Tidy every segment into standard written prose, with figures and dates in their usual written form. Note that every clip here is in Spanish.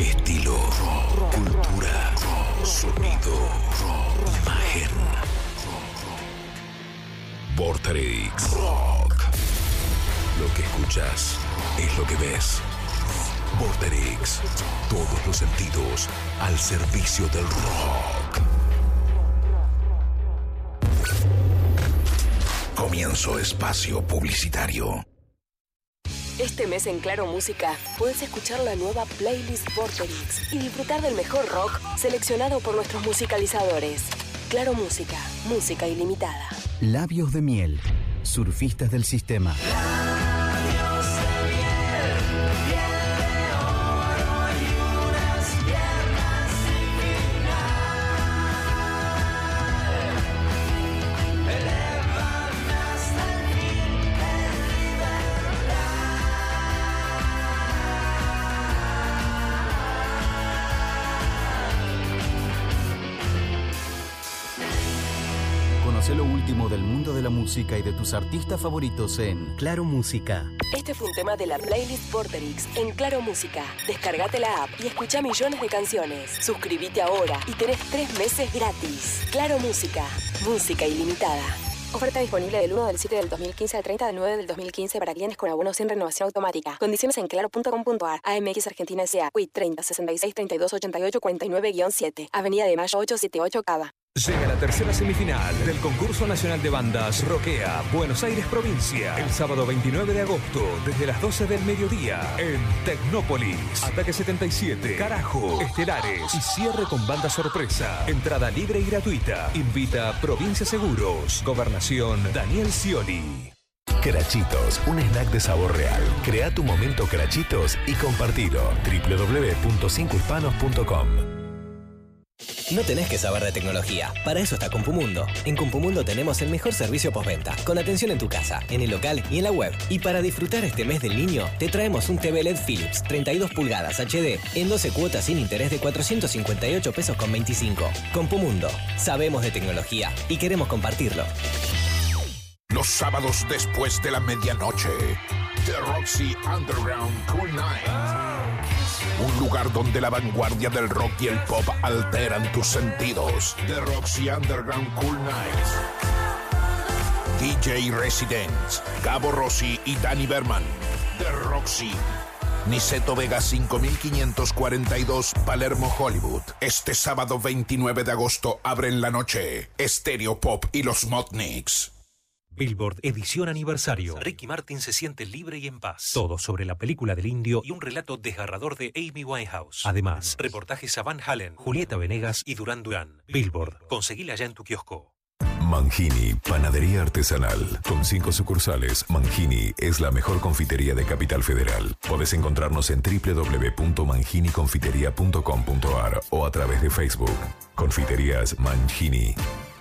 Estilo, cultura, sonido, imagen. Vorterix Rock. Lo que escuchas es lo que ves. Vorterix. Todos los sentidos al servicio del rock. Comienzo espacio publicitario. Este mes en Claro Música puedes escuchar la nueva playlist Vorterix y disfrutar del mejor rock seleccionado por nuestros musicalizadores. Claro Música, música ilimitada. Labios de miel, surfistas del sistema. Labios de miel, piel de oro y unas piernas sin final. Elévame hasta el fin en libertad. Conoce lo último del mundo de la música y de tus artistas favoritos en Claro Música. Este fue un tema de la playlist Vorterix en Claro Música. Descargate la app y escucha millones de canciones. Suscríbete ahora y tenés 3 meses gratis. Claro Música, música ilimitada. Oferta disponible del 1 del 7 del 2015 al 30 del 9 del 2015 para clientes con abono sin renovación automática. Condiciones en claro.com.ar. AMX Argentina S.A. WIT 30 66 32 88 49-7. Avenida de Mayo 878 Cava. Llega la tercera semifinal del Concurso Nacional de Bandas Rockea Buenos Aires Provincia el sábado 29 de agosto desde las 12 del mediodía en Tecnópolis. Ataque 77, Carajo, Estelares y cierre con banda sorpresa. Entrada libre y gratuita. Invita Provincia Seguros. Gobernación Daniel Scioli. Crachitos, un snack de sabor real. Crea tu momento Crachitos y compartilo. www.cincohispanos.com. No tenés que saber de tecnología. Para eso está Compumundo. En Compumundo tenemos el mejor servicio postventa, con atención en tu casa, en el local y en la web. Y para disfrutar este mes del niño, te traemos un TV LED Philips 32 pulgadas HD en 12 cuotas sin interés de 458 pesos con 25. Compumundo. Sabemos de tecnología y queremos compartirlo. Los sábados después de la medianoche, The Roxy Underground Cool Night. Un lugar donde la vanguardia del rock y el pop alteran tus sentidos. The Roxy Underground Cool Night. DJ Residence, Gabo Rossi y Danny Berman. The Roxy. Niceto Vega 5542, Palermo, Hollywood. Este sábado 29 de agosto abren la noche Stereo Pop y los Modniks. Billboard, edición aniversario. Ricky Martin se siente libre y en paz. Todo sobre la película del indio y un relato desgarrador de Amy Winehouse. Además, reportajes a Van Halen, Julieta Venegas y Duran Duran. Billboard, conseguila ya en tu kiosco. Mangini, panadería artesanal. Con 5 sucursales, Mangini es la mejor confitería de Capital Federal. Podés encontrarnos en www.manginiconfiteria.com.ar o a través de Facebook. Confiterías Mangini.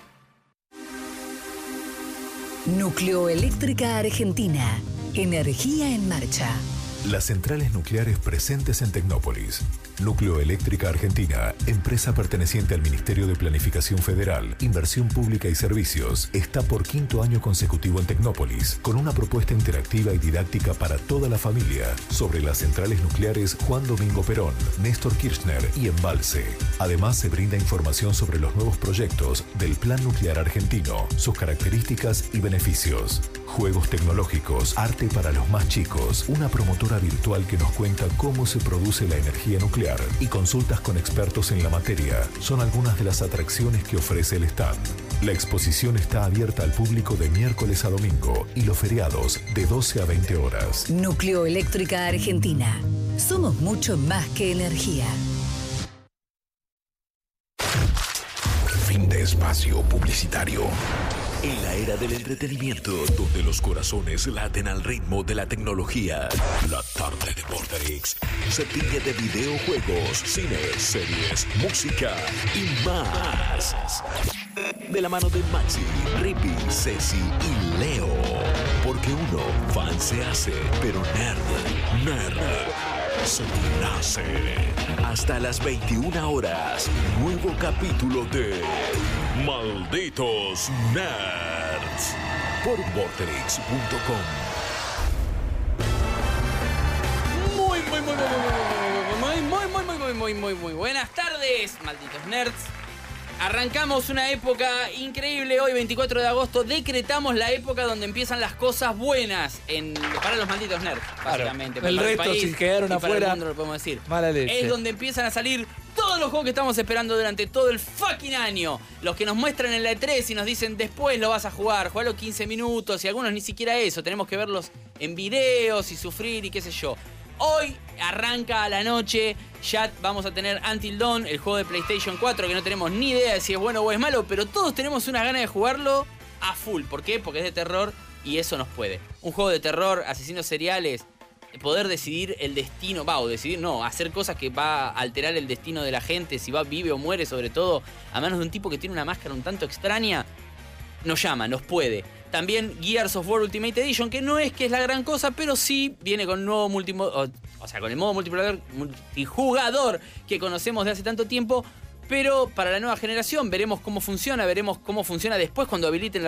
Nucleoeléctrica Argentina. Energía en marcha. Las centrales nucleares presentes en Tecnópolis. Nucleoeléctrica Argentina, empresa perteneciente al Ministerio de Planificación Federal, Inversión Pública y Servicios, está por 5º año consecutivo en Tecnópolis, con una propuesta interactiva y didáctica para toda la familia sobre las centrales nucleares Juan Domingo Perón, Néstor Kirchner y Embalse. Además, se brinda información sobre los nuevos proyectos del Plan Nuclear Argentino, sus características y beneficios. Juegos tecnológicos, arte para los más chicos, una promotora virtual que nos cuenta cómo se produce la energía nuclear y consultas con expertos en la materia son algunas de las atracciones que ofrece el stand. La exposición está abierta al público de miércoles a domingo y los feriados de 12 a 20 horas. Nucleoeléctrica Argentina. Somos mucho más que energía. Fin de espacio publicitario. En la era del entretenimiento, donde los corazones laten al ritmo de la tecnología, la tarde de Vorterix se tiñe de videojuegos, cine, series, música y más. De la mano de Maxi, Rippy, Ceci y Leo. Porque uno fan se hace, pero nerd se nace. Hasta las 21 horas, nuevo capítulo de Malditos Nerds por Vorterix.com. muy buenas tardes, malditos nerds. Arrancamos una época increíble. Hoy, 24 de agosto, decretamos la época donde empiezan las cosas buenas para los malditos nerds, básicamente. Claro, el para resto, el país, si quedaron y afuera, para el mundo, lo podemos decir. mala leche. Es donde empiezan a salir todos los juegos que estamos esperando durante todo el fucking año. Los que nos muestran en la E3 y nos dicen después lo vas a jugar, jugalo 15 minutos y algunos ni siquiera eso. Tenemos que verlos en videos y sufrir y qué sé yo. Hoy arranca a la noche, ya vamos a tener Until Dawn, el juego de PlayStation 4, que no tenemos ni idea de si es bueno o es malo, pero todos tenemos una gana de jugarlo a full. ¿Por qué? Porque es de terror y eso nos puede. Un juego de terror, asesinos seriales, poder decidir el destino, hacer cosas que va a alterar el destino de la gente, si vive o muere, sobre todo, a manos de un tipo que tiene una máscara un tanto extraña, nos llama, nos puede. También Gears of War Ultimate Edition, que no es que es la gran cosa, pero sí viene con nuevo con el modo multijugador que conocemos de hace tanto tiempo, pero para la nueva generación veremos cómo funciona después cuando habiliten la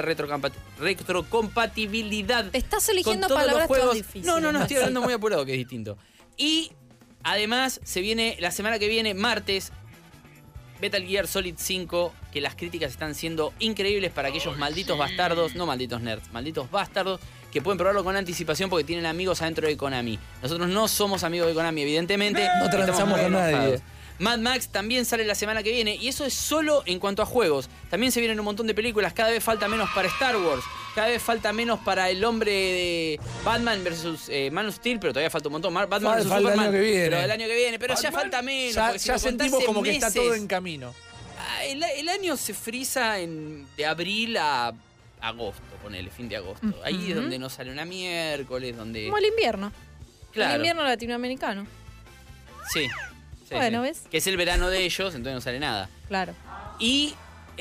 retrocompatibilidad. Te estás eligiendo con todos palabras los juegos. tan difíciles. No, estoy hablando muy apurado, que es distinto. Y además se viene la semana que viene, martes, Metal Gear Solid 5, que las críticas están siendo increíbles para aquellos malditos bastardos, no malditos nerds, malditos bastardos, que pueden probarlo con anticipación porque tienen amigos adentro de Konami. Nosotros no somos amigos de Konami, evidentemente. No transamos con nadie. Mad Max también sale la semana que viene, y eso es solo en cuanto a juegos. También se vienen un montón de películas, cada vez falta menos para Star Wars, cada vez falta menos para el hombre de Batman versus Man of Steel, pero todavía falta un montón. Batman versus Superman, el año que viene. pero el año que viene, pero ya falta menos. Ya sentimos como que está todo en camino. El año se frisa de abril a agosto, ponele, fin de agosto. Ahí es donde no sale una miércoles, donde... Como el invierno. Claro. El invierno latinoamericano. Sí. Bueno, ¿ves? Que es el verano de ellos, entonces no sale nada. Claro. Y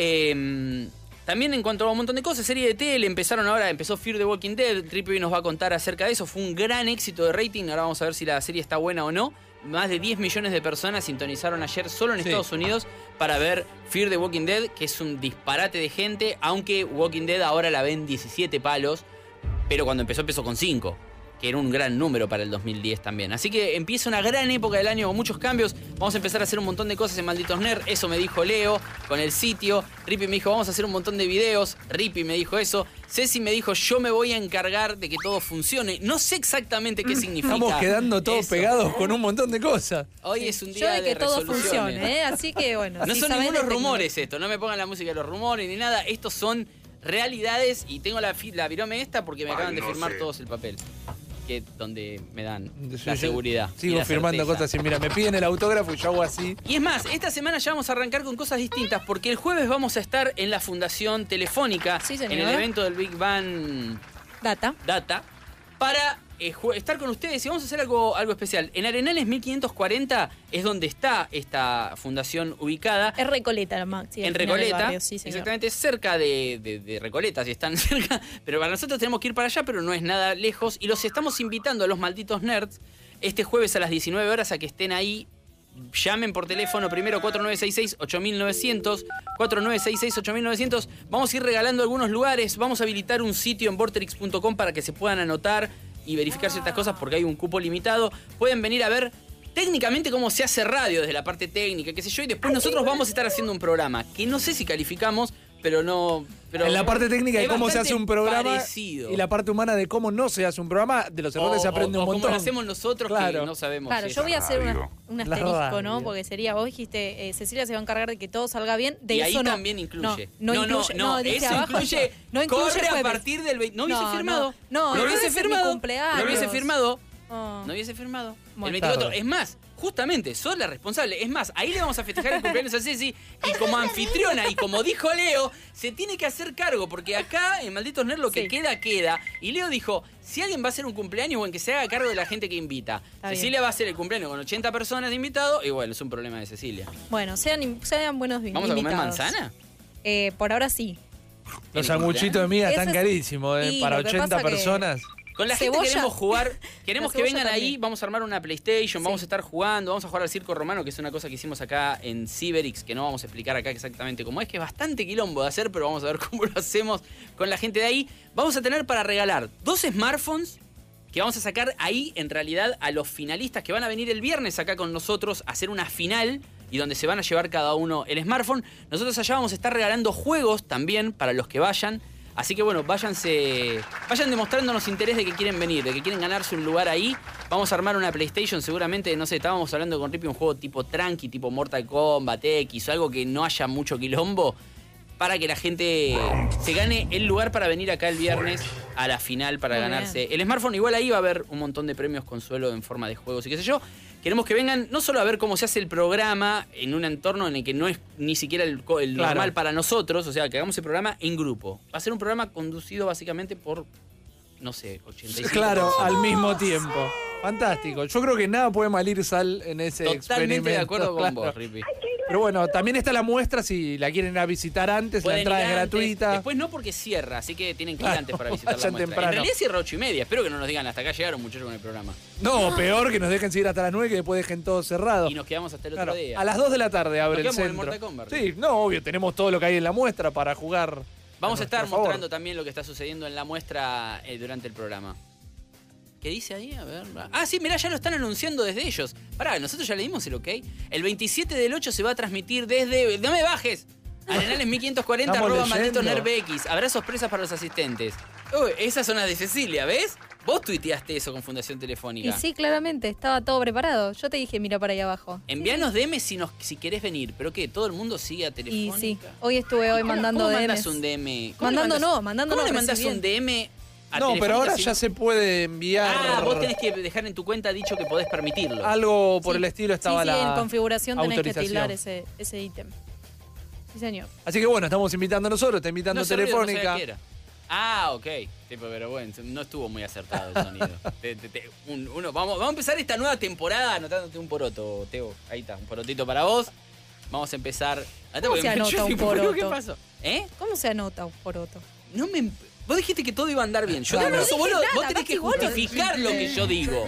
también en cuanto a un montón de cosas, serie de tele, empezó Fear the Walking Dead, Rippy nos va a contar acerca de eso, fue un gran éxito de rating, ahora vamos a ver si la serie está buena o no. Más de 10 millones de personas sintonizaron ayer solo en Estados Unidos para ver Fear the Walking Dead, que es un disparate de gente, aunque Walking Dead ahora la ven 17 palos, pero cuando empezó con 5. Que era un gran número para el 2010 también. Así que empieza una gran época del año con muchos cambios. Vamos a empezar a hacer un montón de cosas en Malditos Nerd. Eso me dijo Leo con el sitio. Rippy me dijo, vamos a hacer un montón de videos. Rippy me dijo eso. Ceci me dijo, yo me voy a encargar de que todo funcione. No sé exactamente qué significa. Estamos quedando todos pegados con un montón de cosas. Hoy es un Yo día de que todo resoluciones. funcione, así que bueno. No si son sabés ningunos de rumores esto. No me pongan la música de los rumores ni nada. Estos son realidades y tengo la virome esta porque me acaban de firmar todos el papel. Donde me dan la seguridad. Sigo firmando cosas y mira, me piden el autógrafo y yo hago así. Y es más, esta semana ya vamos a arrancar con cosas distintas porque el jueves vamos a estar en la Fundación Telefónica, en el evento del Big Bang Data para estar con ustedes y vamos a hacer algo especial. En Arenales 1540 es donde está esta fundación ubicada. Es Recoleta, Maxi. En Recoleta, barrio, sí, exactamente, cerca de Recoleta, si están cerca. Pero para nosotros tenemos que ir para allá, pero no es nada lejos. Y los estamos invitando a los malditos nerds este jueves a las 19 horas a que estén ahí. Llamen por teléfono primero 4966-8900, 4966-8900. Vamos a ir regalando algunos lugares. Vamos a habilitar un sitio en vorterix.com para que se puedan anotar y verificar ciertas cosas porque hay un cupo limitado. Pueden venir a ver técnicamente cómo se hace radio desde la parte técnica, qué sé yo, y después nosotros vamos a estar haciendo un programa que no sé si calificamos, pero no... Pero en la parte técnica de cómo se hace un programa parecido. Y la parte humana de cómo no se hace un programa, de los errores se aprende un montón. Como lo hacemos nosotros, claro, que no sabemos. Claro, yo voy a hacer un asterisco, radio. ¿no? Porque sería, vos dijiste, Cecilia se va a encargar de que todo salga bien. De y eso ahí no, también incluye. No, dice eso abajo, incluye. no incluye corre jueves. a partir del 20. No hubiese firmado. No hubiese firmado. Cumpleaños. No hubiese firmado. Oh. No hubiese firmado. Bueno, el 24. tarde. Es más, justamente, sos la responsable. Es más, ahí le vamos a festejar el cumpleaños a Ceci. Y como anfitriona, y como dijo Leo, se tiene que hacer cargo. Porque acá, en Malditos Nerds, lo que queda, queda. Y Leo dijo, si alguien va a hacer un cumpleaños, bueno, que se haga cargo de la gente que invita. Está Cecilia bien. va a hacer el cumpleaños con 80 personas de invitados. Y bueno, es un problema de Cecilia. Bueno, sean buenos invitados. ¿Vamos a comer manzana? Por ahora sí. Los sanguchitos de miga Ese están es- carísimos, y para lo que 80 pasa que- personas. Con la gente Cebolla. queremos jugar, queremos La que cebolla vengan ahí, también. vamos a armar una PlayStation, vamos a estar jugando, vamos a jugar al Circo Romano, que es una cosa que hicimos acá en Cyberix, que no vamos a explicar acá exactamente cómo es, que es bastante quilombo de hacer, pero vamos a ver cómo lo hacemos con la gente de ahí. Vamos a tener para regalar 2 smartphones que vamos a sacar ahí, en realidad, a los finalistas que van a venir el viernes acá con nosotros a hacer una final y donde se van a llevar cada uno el smartphone. Nosotros allá vamos a estar regalando juegos también para los que vayan. Así que bueno, vayan demostrándonos interés de que quieren venir, de que quieren ganarse un lugar ahí. Vamos a armar una PlayStation seguramente, no sé, estábamos hablando con Rippy, un juego tipo tranqui, tipo Mortal Kombat X, o algo que no haya mucho quilombo, para que la gente se gane el lugar para venir acá el viernes a la final para Muy ganarse el smartphone. Igual ahí va a haber un montón de premios consuelo en forma de juegos y qué sé yo. Queremos que vengan no solo a ver cómo se hace el programa en un entorno en el que no es ni siquiera el normal para nosotros, o sea, que hagamos el programa en grupo. Va a ser un programa conducido básicamente por, no sé, 85. Claro, al mismo tiempo. Fantástico. Yo creo que nada puede malir Sal en ese experimento. Totalmente de acuerdo con claro. vos, Rippy. Pero bueno, también está la muestra si la quieren ir a visitar antes, la Pueden entrada ir es antes. gratuita. Después no porque cierra, así que tienen que ir Claro, antes para visitar la vayan muestra. temprano. En realidad cierra 8:30. Espero que no nos digan hasta acá llegaron muchachos con el programa. No, peor que nos dejen seguir hasta las 9 que después dejen todo cerrado. Y nos quedamos hasta el Claro, otro día. a las 2 de la tarde abre el Nos quedamos en centro. Mortal Kombat. Sí, no, obvio, tenemos todo lo que hay en la muestra para jugar. Vamos a estar nuestro favor. mostrando también lo que está sucediendo en la muestra durante el programa. ¿Qué dice ahí? A ver. Ah, sí, mirá, ya lo están anunciando desde ellos. Pará, nosotros ya le dimos el ok. El 27 del 8 se va a transmitir desde... ¡No me bajes! Arenales 1540, Estamos arroba maldito leyendo. NerdBX. Habrá sorpresas para los asistentes. Uy, esas son las de Cecilia, ¿ves? Vos tuiteaste eso con Fundación Telefónica. Y sí, claramente, estaba todo preparado. Yo te dije, mira para ahí abajo. Envíanos DM si querés venir. ¿Pero qué? ¿Todo el mundo sigue a Y Telefónica? sí, hoy estuve mandando ¿Cómo DMs. mandas un DM? ¿Cómo Mandando le mandas- no, mandando ¿Cómo no, le mandás recibí un DM a No, pero Telefónica ahora si ya no- se puede enviar. Ah, vos tenés que dejar en tu cuenta dicho que podés permitirlo. Algo por Sí. el estilo estaba Sí, sí, la en configuración tenés que autorización. tildar ese ítem. Sí, señor. Así que bueno, estamos invitando nosotros, está invitando No se ríe, no Telefónica. sabía qué era. Ah, ok. Tipo, pero bueno, no estuvo muy acertado el sonido. Vamos a empezar esta nueva temporada anotándote un poroto, Teo. Ahí está, un porotito para vos. Vamos a empezar. ¿Cómo se anota un poroto? ¿Qué pasó? ¿Eh? ¿Cómo se anota un poroto? No me... Vos dijiste que todo iba a andar bien. Yo Claro. por eso vos, No dije vos nada, tenés que Maxi, vos lo justificar lo que dijiste. yo digo.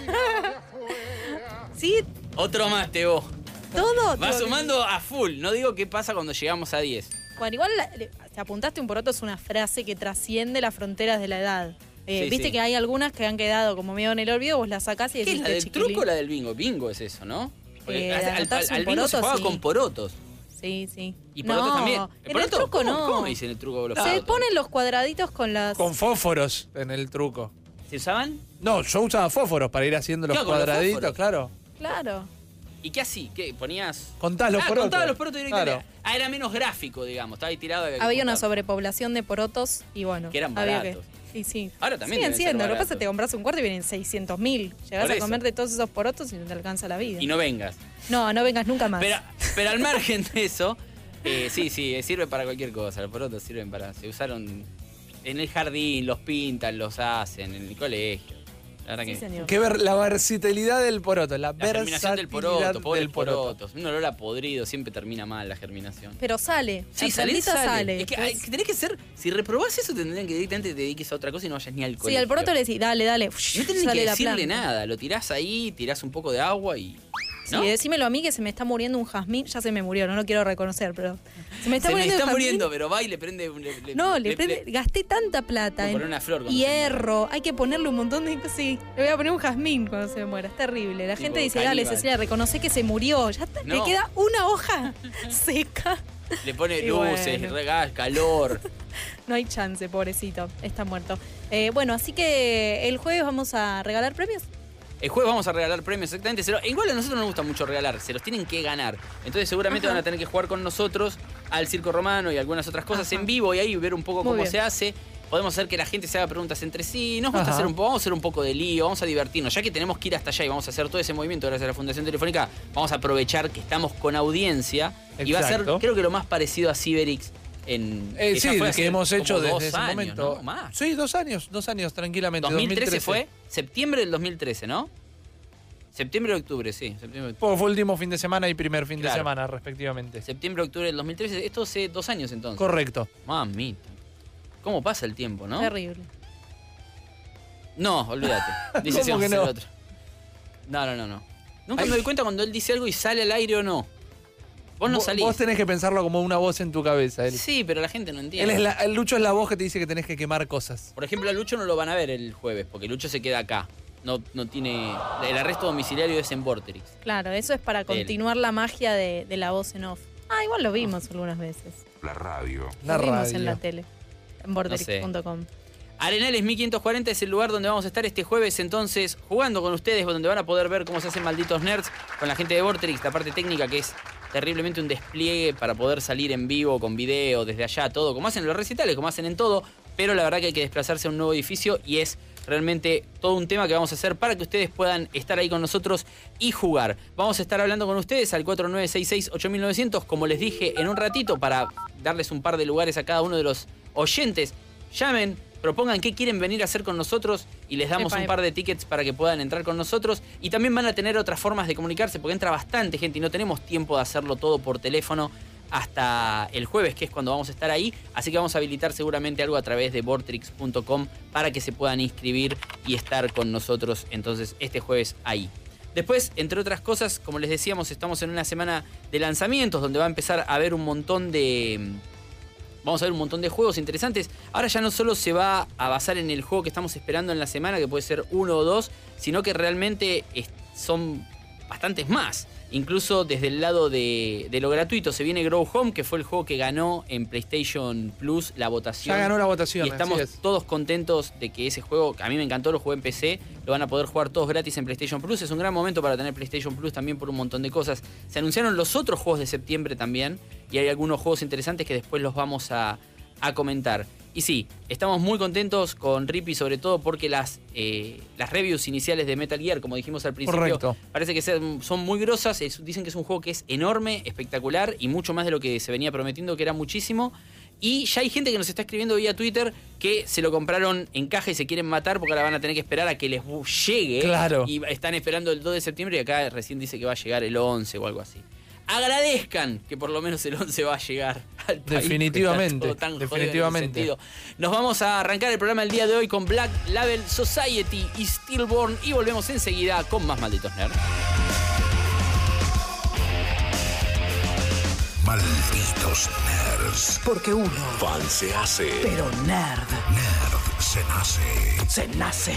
Sí, Otro más, Teo. todo. Va sumando a full. No digo qué pasa cuando llegamos a 10. Bueno, igual te apuntaste un poroto es una frase que trasciende las fronteras de la edad. Sí, Viste sí. que hay algunas que han quedado como medio en el olvido, vos las sacás y ¿Qué es decís la del chiquilín. truco o la del bingo? Bingo es eso, ¿no? Porque de al anotarse un bingo se poroto, juega sí. con porotos. Sí, sí. Y porotos no, también. En el poroto? truco ¿Cómo, no. ¿Cómo dicen el truco con los Se porotos? ponen los cuadraditos con las... Con fósforos en el truco. ¿Se usaban? No, yo usaba fósforos para ir haciendo los Claro, con los cuadraditos, fósforos. claro. Claro. ¿Y qué así? ¿Qué? ¿Ponías...? Contás los porotos. Contaba los porotos directamente. Claro. Ah, era menos gráfico, digamos. Estaba ahí tirado. Había una sobrepoblación de porotos y bueno. Que eran había baratos. Y sí. Ahora también Siguen deben ser siendo. Lo que pasa es baratos. que te compras un cuarto y vienen 600.000. Llegás Por a eso. comerte todos esos porotos y no te alcanza la vida. Y no vengas. No, no vengas nunca más. Pero al margen de eso, sí, sirve para cualquier cosa. Los porotos sirven para... Se usaron en el jardín, los pintan, los hacen, en el colegio. La verdad Sí, que... señor. Que ver la versatilidad del poroto, la La germinación del versatilidad poroto, pobres del poroto. porotos. Un olor a podrido, siempre termina mal la germinación. Pero sale. Sí, la salir plantita sale. Es que, Entonces, que tenés que ser... Si reprobás eso, tendrían que directamente te dediques a otra cosa y no vayas ni al sí, colegio. al poroto le decís, dale, dale. No tenés sale que la decirle planta. nada. Lo tirás ahí, tirás un poco de agua y... ¿no? Sí, decímelo a mí que se me está muriendo un jazmín. Ya se me murió, no lo quiero reconocer, pero. Se me está Se me muriendo está un jazmín. muriendo, pero va y le prende... No, le prende. Gasté tanta plata Voy a en poner una flor cuando se hierro. Hay que ponerle un montón de cosas. Sí, le voy a poner un jazmín cuando se muera. Es terrible. La Tipo gente dice, dale, caníbal. Cecilia, reconoce que se murió. Ya está, No. le queda una hoja seca. Le pone Y luces, bueno. regas, calor. No hay chance, pobrecito. Está muerto. Bueno, así que el jueves vamos a regalar premios. El jueves vamos a regalar premios, exactamente. Igual a nosotros nos gusta mucho regalar, se los tienen que ganar. Entonces seguramente Ajá. van a tener que jugar con nosotros al Circo Romano y algunas otras cosas Ajá. en vivo y ahí ver un poco Muy cómo bien. se hace. Podemos hacer que la gente se haga preguntas entre sí. Nos gusta Ajá. vamos a hacer un poco de lío, vamos a divertirnos. Ya que tenemos que ir hasta allá y vamos a hacer todo ese movimiento gracias a la Fundación Telefónica, vamos a aprovechar que estamos con audiencia. Y va a ser, Exacto. creo que lo más parecido a Ciberix en... que ya Sí, fue que hace hemos hecho como desde 2 ese años, momento. ¿no? Más. Sí, 2 años, tranquilamente. 2013 fue, septiembre del 2013, ¿no? Septiembre o octubre, sí. Septiembre, Fue último fin de semana y primer fin Claro. de semana, respectivamente. septiembre, octubre del 2013. Esto hace 2 años entonces. Correcto. Mamita. ¿Cómo pasa el tiempo, no? Terrible. No, olvídate. Dice si ¿Cómo vamos que a hacer no? otro. No. Nunca Ay. me doy cuenta cuando él dice algo y sale al aire o no. Vos no salís. Vos tenés que pensarlo como una voz en tu cabeza. Él, Sí, pero la gente no entiende. el Lucho es la voz que te dice que tenés que quemar cosas. Por ejemplo, a Lucho no lo van a ver el jueves, porque Lucho se queda acá. no tiene... El arresto domiciliario es en Vorterix. Claro, eso es para continuar la magia de la voz en off. Igual lo vimos algunas veces. La radio. Lo vimos en la tele, en vorterix.com. Arenales 1540 es el lugar donde vamos a estar este jueves, entonces, jugando con ustedes, donde van a poder ver cómo se hacen malditos nerds con la gente de Vorterix, la parte técnica que es terriblemente un despliegue para poder salir en vivo, con video, desde allá, todo, como hacen en los recitales, como hacen en todo, pero la verdad que hay que desplazarse a un nuevo edificio y es realmente todo un tema que vamos a hacer para que ustedes puedan estar ahí con nosotros y jugar. Vamos a estar hablando con ustedes al 4966-8900, como les dije en un ratito, para darles un par de lugares a cada uno de los oyentes. Llamen, propongan qué quieren venir a hacer con nosotros y les damos un par de tickets para que puedan entrar con nosotros. Y también van a tener otras formas de comunicarse, porque entra bastante gente y no tenemos tiempo de hacerlo todo por teléfono hasta el jueves, que es cuando vamos a estar ahí. Así que vamos a habilitar seguramente algo a través de vortrix.com para que se puedan inscribir y estar con nosotros entonces este jueves ahí. Después, entre otras cosas, como les decíamos, estamos en una semana de lanzamientos donde va a empezar a haber un montón de... Vamos a ver un montón de juegos interesantes. Ahora ya no solo se va a basar en el juego que estamos esperando en la semana, que puede ser 1 o 2, sino que realmente son bastantes más. Incluso desde el lado de lo gratuito se viene Grow Home, que fue el juego que ganó en PlayStation Plus la votación. Ya ganó la votación. Y estamos todos contentos de que ese juego, que a mí me encantó, lo jugué en PC, lo van a poder jugar todos gratis en PlayStation Plus. Es un gran momento para tener PlayStation Plus también por un montón de cosas. Se anunciaron los otros juegos de septiembre también, y hay algunos juegos interesantes que después los vamos a comentar. Y sí, estamos muy contentos con Rippy, sobre todo porque las reviews iniciales de Metal Gear, como dijimos al principio, correcto, parece que son muy grosas. Dicen que es un juego que es enorme, espectacular y mucho más de lo que se venía prometiendo, que era muchísimo. Y ya hay gente que nos está escribiendo vía Twitter que se lo compraron en caja y se quieren matar porque ahora van a tener que esperar a que les llegue. Claro. Y están esperando el 2 de septiembre y acá recién dice que va a llegar el 11 o algo así. Agradezcan que por lo menos el 11 va a llegar al país. Definitivamente, Todo tan definitivamente. jodido en ese sentido. Nos vamos a arrancar el programa el día de hoy con Black Label Society y Stillborn y volvemos enseguida con más Malditos Nerds. Malditos nerds. Porque uno Fan se hace, pero nerd nerd se nace. se nace.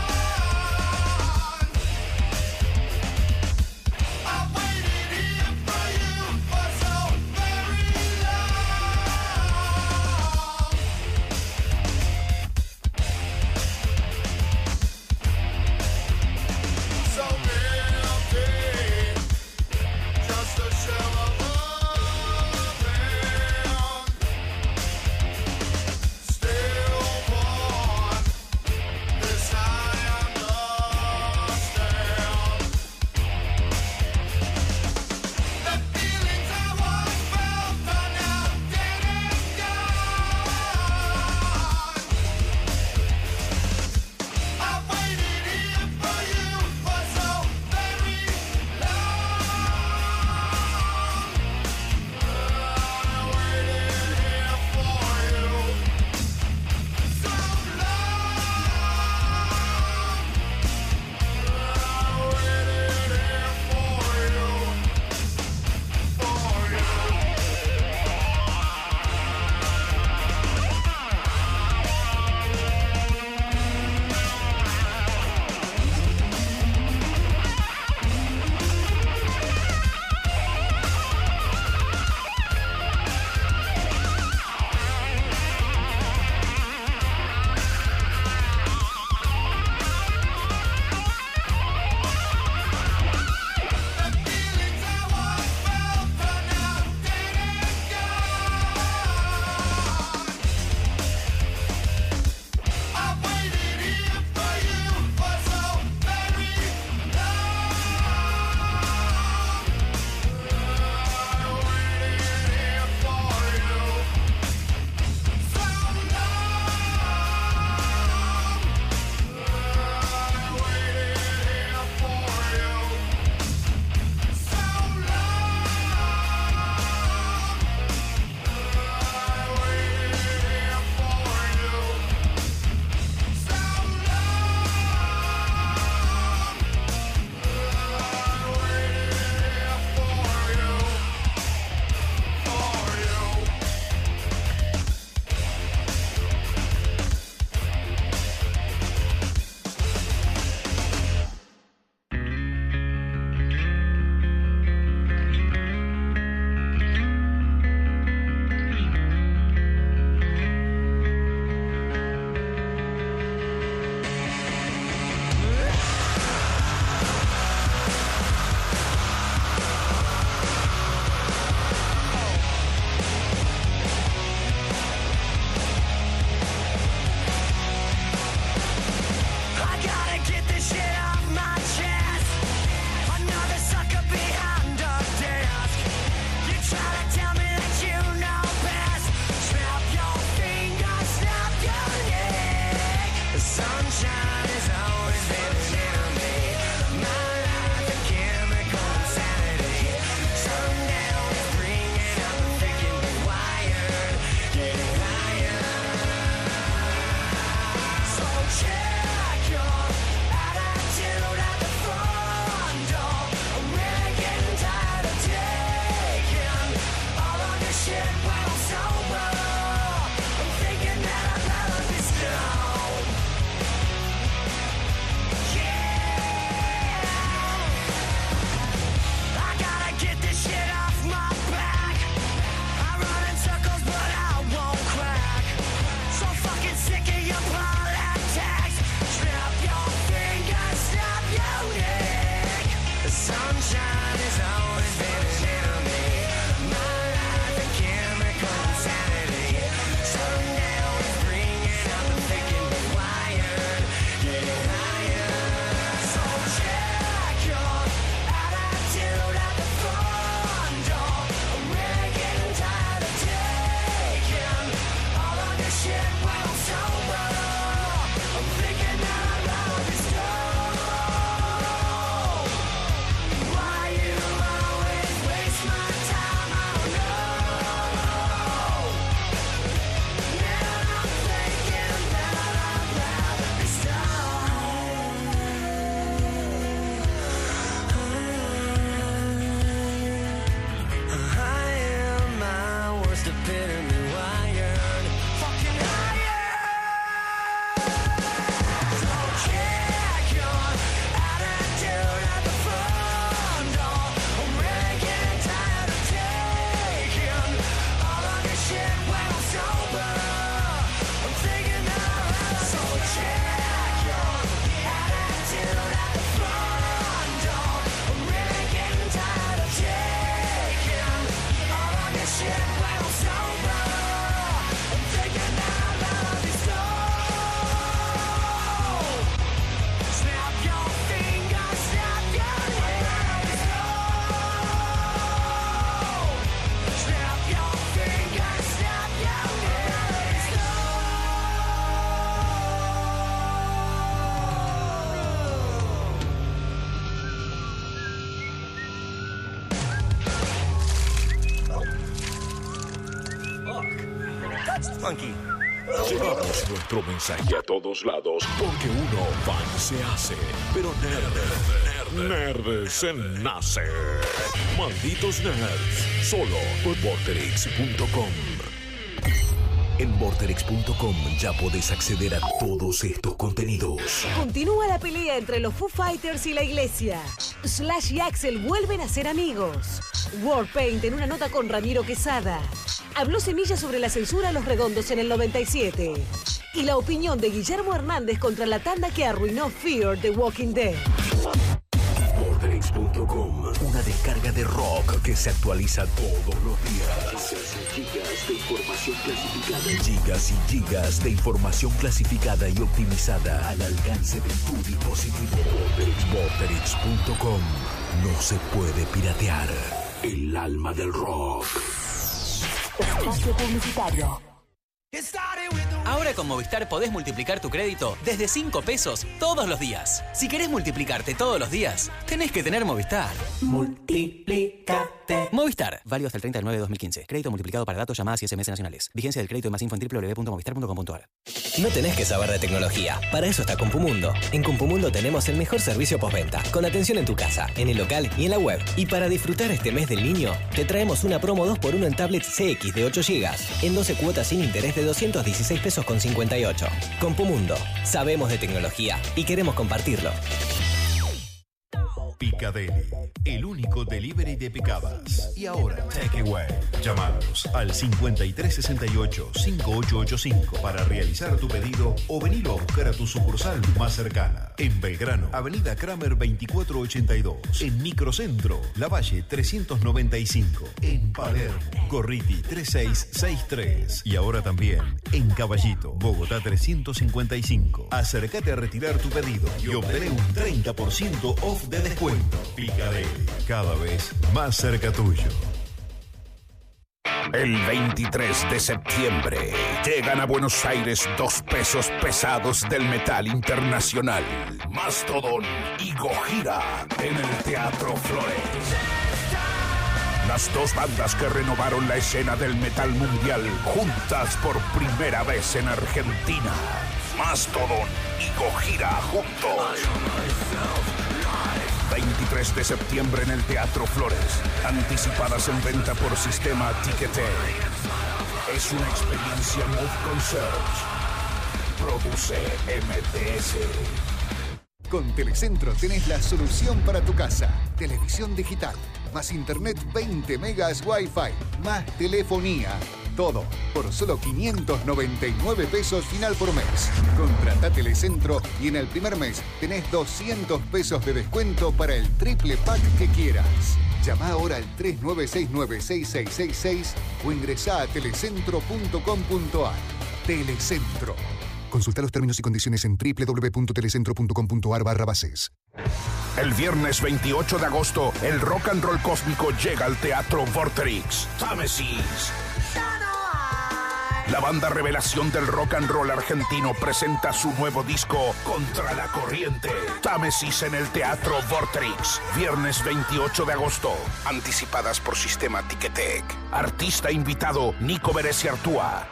I waited here. bitterly wired. Fucking so check your attitude at the front door. I'm really getting tired of taking all of this shit when I'm sober. I'm thinking out loud. So check your attitude at the front door. I'm really getting tired of taking all of this shit when I'm sober. I'm thinking out loud. These snap your fingers, snap your nails. Snap your fingers, snap your nails. Funky. Llevamos nuestro mensaje a todos lados porque uno fan se hace, pero nerd se nace. Malditos nerds, solo por Vorterix.com. En Vorterix.com ya podés acceder a todos estos contenidos. Continúa la pelea entre los Foo Fighters y la iglesia. Slash y Axel vuelven a ser amigos. Warpaint en una nota con Ramiro Quesada. Habló Semilla sobre la censura a Los Redondos en el 97. Y la opinión de Guillermo Hernández contra la tanda que arruinó Fear the Walking Dead. Vorterix.com, una descarga de rock que se actualiza todos los días. Gigas de información clasificada. Gigas y gigas de información clasificada y optimizada al alcance de tu dispositivo. Vorterix.com. No se puede piratear. El alma del rock. Espacio publicitario. Ahora con Movistar podés multiplicar tu crédito desde 5 pesos todos los días. Si querés multiplicarte todos los días, tenés que tener Movistar. Multiplícate. Movistar. Válido hasta el 30 del 9 de 2015. Crédito multiplicado para datos, llamadas y SMS nacionales. Vigencia del crédito y más info en www.movistar.com.ar. No tenés que saber de tecnología. Para eso está Compumundo. En Compumundo tenemos el mejor servicio postventa, con atención en tu casa, en el local y en la web. Y para disfrutar este mes del niño, te traemos una promo 2x1 en tablet CX de 8 GB, en 12 cuotas sin interés de 216 pesos con 58. Compumundo. Sabemos de tecnología y queremos compartirlo. Picadeli, el único delivery de picadas. Y ahora, Takeaway. Llamanos al 5368-5885 para realizar tu pedido o venirlo a buscar a tu sucursal más cercana. En Belgrano, Avenida Kramer 2482. En Microcentro, Lavalle 395. En Palermo, Gorriti 3663. Y ahora también en Caballito, Bogotá 355. Acércate a retirar tu pedido y obtener un 30% off de descuento. Picadeli, cada vez más cerca tuyo. El 23 de septiembre llegan a Buenos Aires 2 pesos pesados del metal internacional. Mastodon y Gojira en el Teatro Flores. Las dos bandas que renovaron la escena del metal mundial juntas por primera vez en Argentina. Mastodon y Gojira juntos. 23 de septiembre en el Teatro Flores. Anticipadas en venta por sistema Ticketek. Es una experiencia Move Concerts. Produce MTS. Con Telecentro tenés la solución para tu casa. Televisión digital, más internet 20 megas Wi-Fi, más telefonía. Todo por solo 599 pesos final por mes. Contratá Telecentro y en el primer mes tenés 200 pesos de descuento para el triple pack que quieras. Llama ahora al 3969-6666 o ingresá a telecentro.com.ar. Telecentro. Consulta los términos y condiciones en www.telecentro.com.ar/bases. El viernes 28 de agosto, el rock and roll cósmico llega al Teatro Vorterix. Támesis. La banda revelación del rock and roll argentino presenta su nuevo disco Contra la Corriente. Támesis en el Teatro Vorterix. Viernes 28 de agosto. Anticipadas por sistema Ticketek. Artista invitado Nico Beresi Artúa.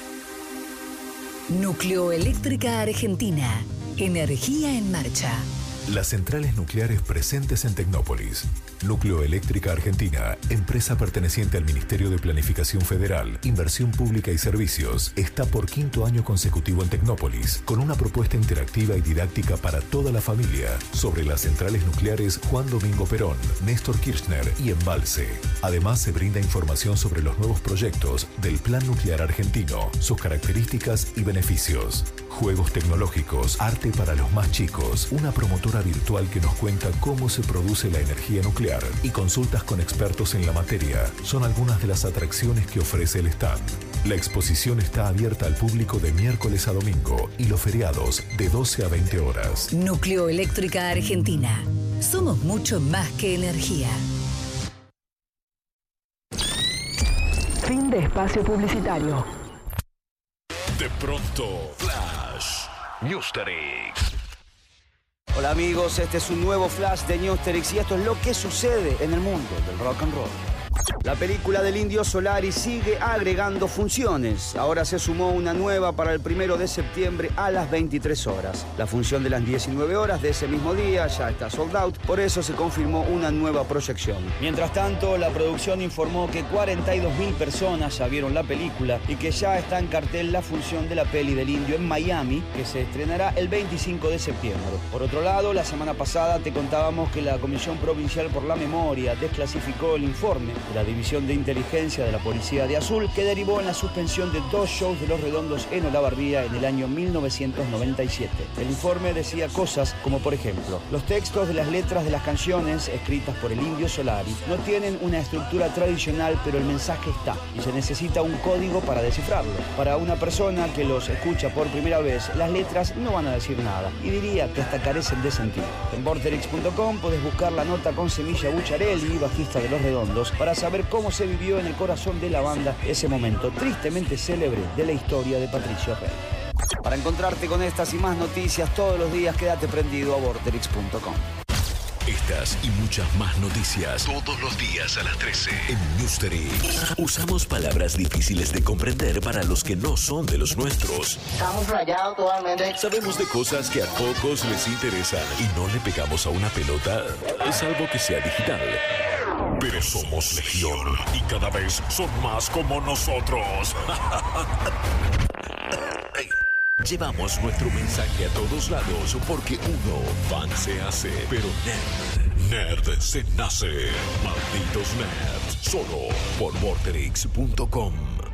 Nucleoeléctrica Argentina. Energía en marcha. Las centrales nucleares presentes en Tecnópolis. Núcleo Eléctrica Argentina, empresa perteneciente al Ministerio de Planificación Federal, Inversión Pública y Servicios, está por 5º año consecutivo en Tecnópolis, con una propuesta interactiva y didáctica para toda la familia sobre las centrales nucleares Juan Domingo Perón, Néstor Kirchner y Embalse. Además, se brinda información sobre los nuevos proyectos del Plan Nuclear Argentino, sus características y beneficios. Juegos tecnológicos, arte para los más chicos, una promotora virtual que nos cuenta cómo se produce la energía nuclear y consultas con expertos en la materia son algunas de las atracciones que ofrece el stand. La exposición está abierta al público de miércoles a domingo y los feriados de 12 a 20 horas. Núcleo Eléctrica Argentina. Somos mucho más que energía. Fin de espacio publicitario. De pronto, Flash Newsterix. Hola amigos, este es un nuevo flash de Newsterix y esto es lo que sucede en el mundo del rock and roll. La película del Indio Solari sigue agregando funciones. Ahora se sumó una nueva para el 1 de septiembre a las 23 horas. La función de las 19 horas de ese mismo día ya está sold out, por eso se confirmó una nueva proyección. Mientras tanto, la producción informó que 42.000 personas ya vieron la película y que ya está en cartel la función de la peli del Indio en Miami, que se estrenará el 25 de septiembre. Por otro lado, la semana pasada te contábamos que la Comisión Provincial por la Memoria desclasificó el informe de la División de Inteligencia de la Policía de Azul, que derivó en la suspensión de 2 shows de Los Redondos en Olavarría en el año 1997. El informe decía cosas como, por ejemplo, los textos de las letras de las canciones escritas por el Indio Solari no tienen una estructura tradicional, pero el mensaje está y se necesita un código para descifrarlo. Para una persona que los escucha por primera vez, las letras no van a decir nada y diría que hasta carecen de sentido. En vorterix.com podés buscar la nota con Semilla Bucciarelli, bajista de Los Redondos, para saber cómo se vivió en el corazón de la banda ese momento tristemente célebre de la historia de Patricio Rey. Para encontrarte con estas y más noticias todos los días, quédate prendido a vorterix.com. Estas y muchas más noticias todos los días a las 13 en Newsterix. Usamos palabras difíciles de comprender para los que no son de los nuestros. Estamos rayados totalmente. Sabemos de cosas que a pocos les interesan y no le pegamos a una pelota, salvo que sea digital. Pero somos legión y cada vez son más como nosotros. Llevamos nuestro mensaje a todos lados porque uno, fan se hace, pero nerd se nace. Malditos nerds, solo por vorterix.com.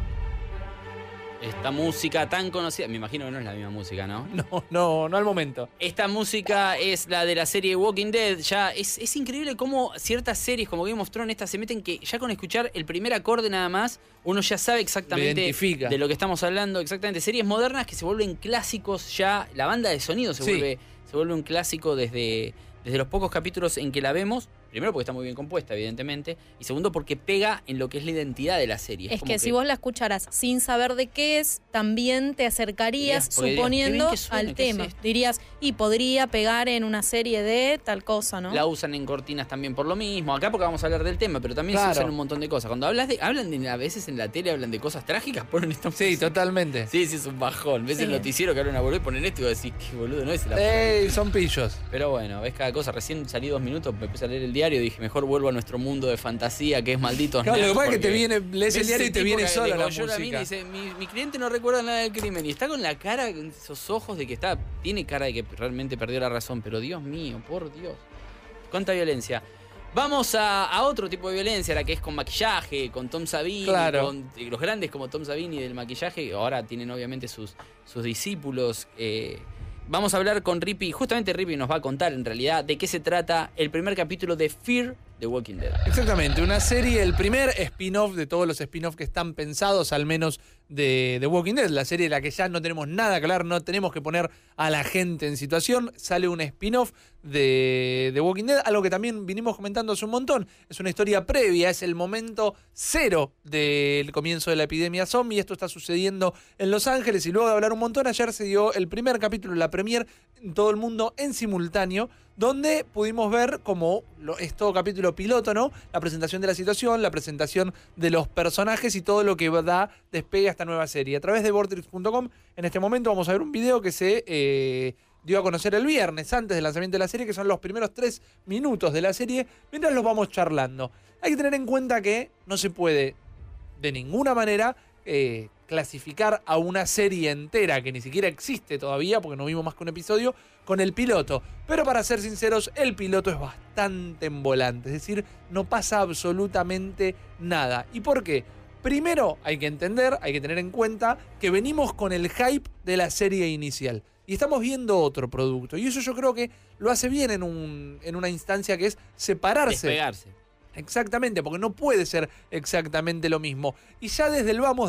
Esta música tan conocida, me imagino que no es la misma música, ¿no? No al momento. Esta música es la de la serie Walking Dead. Ya es increíble cómo ciertas series como Game of Thrones estas se meten que ya con escuchar el primer acorde nada más, uno ya sabe exactamente de lo que estamos hablando. Exactamente, series modernas que se vuelven clásicos ya. La banda de sonido se vuelve un clásico desde los pocos capítulos en que la vemos. Primero porque está muy bien compuesta, evidentemente. Y segundo porque pega en lo que es la identidad de la serie. Es que si vos la escucharas sin saber de qué es, también te acercarías suponiendo al tema. Dirías, y podría pegar en una serie de tal cosa, ¿no? La usan en cortinas también por lo mismo. Acá porque vamos a hablar del tema, pero también se usan un montón de cosas. Cuando hablan a veces en la tele hablan de cosas trágicas, ponen esta música. Sí, totalmente. Sí, es un bajón. Ves el noticiero que hablan a volver, ponen esto y vos decís, qué boludo, no es son pillos. Pero bueno, ves cada cosa. Recién salí 2 minutos, me puse a leer el diario y dije, mejor vuelvo a nuestro mundo de fantasía que es Malditos Nerds. Claro, lo que pasa es que lees el diario y te viene sola la música. Y dice, mi cliente no recuerda nada del crimen y está con la cara, con esos ojos de que tiene cara de que realmente perdió la razón, pero Dios mío, por Dios, cuánta violencia. Vamos a otro tipo de violencia, la que es con maquillaje, con Tom Savini, con los grandes como Tom Savini del maquillaje, ahora tienen obviamente sus discípulos. Vamos a hablar con Rippy, justamente Rippy nos va a contar en realidad de qué se trata el primer capítulo de Fear The Walking Dead. Exactamente, una serie, el primer spin-off de todos los spin-offs que están pensados, al menos de The Walking Dead, la serie en la que ya no tenemos nada que hablar, no tenemos que poner a la gente en situación. Sale un spin-off de The Walking Dead, algo que también vinimos comentando hace un montón. Es una historia previa, es el momento cero del comienzo de la epidemia zombie. Esto está sucediendo en Los Ángeles y luego de hablar un montón, ayer se dio el primer capítulo, la premier, en todo el mundo en simultáneo, donde pudimos ver como es todo capítulo piloto, ¿no? La presentación de la situación, la presentación de los personajes y todo lo que da despegue a esta nueva serie. A través de vorterix.com, en este momento vamos a ver un video que se dio a conocer el viernes, antes del lanzamiento de la serie, que son los primeros 3 minutos de la serie, mientras los vamos charlando. Hay que tener en cuenta que no se puede de ninguna manera clasificar a una serie entera que ni siquiera existe todavía, porque no vimos más que un episodio, con el piloto. Pero para ser sinceros, el piloto es bastante envolante, es decir, no pasa absolutamente nada. ¿Y por qué? Primero hay que entender, hay que tener en cuenta que venimos con el hype de la serie inicial y estamos viendo otro producto. Y eso yo creo que lo hace bien en una instancia que es separarse. Despegarse. Exactamente, porque no puede ser exactamente lo mismo. Y ya desde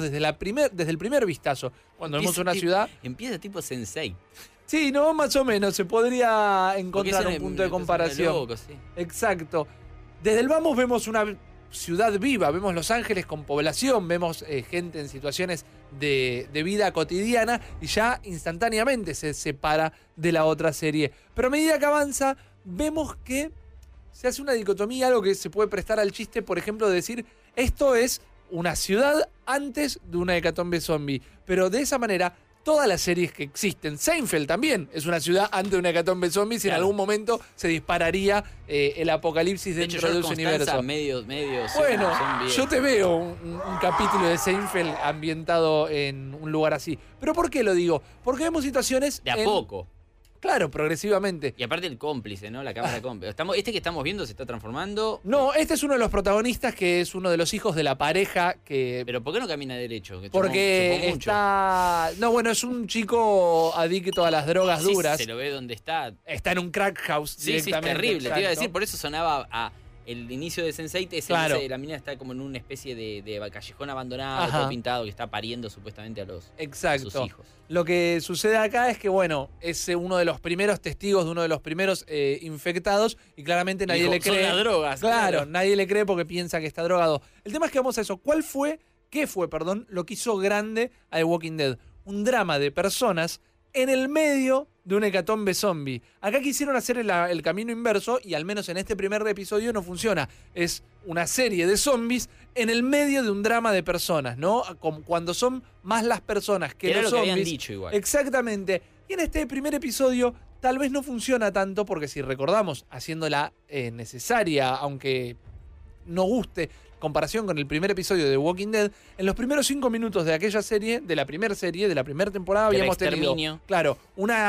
el primer vistazo, cuando vemos una ciudad... Empieza tipo Sense8. Sí, no, más o menos, se podría encontrar un punto de comparación. Loco, sí. Exacto. Desde el vamos vemos una ciudad viva, vemos Los Ángeles con población, vemos gente en situaciones de vida cotidiana y ya instantáneamente se separa de la otra serie. Pero a medida que avanza, vemos que se hace una dicotomía, algo que se puede prestar al chiste, por ejemplo, de decir, esto es una ciudad antes de una hecatombe zombie. Pero de esa manera, todas las series que existen, Seinfeld también es una ciudad antes de una hecatombe zombie, si en algún momento se dispararía el apocalipsis dentro de ese universo. Medio bueno, zombie. yo te veo un capítulo de Seinfeld ambientado en un lugar así. ¿Pero por qué lo digo? Porque vemos situaciones de a poco. Claro, progresivamente. Y aparte el cómplice, ¿no? La cámara cómplice. Este que estamos viendo se está transformando. No, este es uno de los protagonistas que es uno de los hijos de la pareja que... ¿Pero por qué no camina derecho? Que porque chupó está... No, bueno, es un chico adicto a las drogas duras. Se lo ve donde está. Está en un crack house directamente. Sí, es terrible. Exacto. Te iba a decir, por eso sonaba a... El inicio de Sense8 es claro. La mina está como en una especie de callejón abandonado, todo pintado, que está pariendo supuestamente a sus hijos. Lo que sucede acá es que, bueno, es uno de los primeros testigos de uno de los primeros infectados y claramente nadie le cree. Son las drogas. Claro, nadie le cree porque piensa que está drogado. El tema es que vamos a eso. ¿Qué fue, lo que hizo grande a The Walking Dead? Un drama de personas en el medio de un hecatombe zombie. Acá quisieron hacer el camino inverso y al menos en este primer episodio no funciona. Es una serie de zombies en el medio de un drama de personas, ¿no? Cuando son más las personas que era los lo zombies. Que habían dicho igual. Exactamente. Y en este primer episodio tal vez no funciona tanto porque si recordamos, haciéndola necesaria, aunque no guste, comparación con el primer episodio de The Walking Dead, en los primeros 5 minutos de aquella serie, de la primera temporada, habíamos tenido, claro,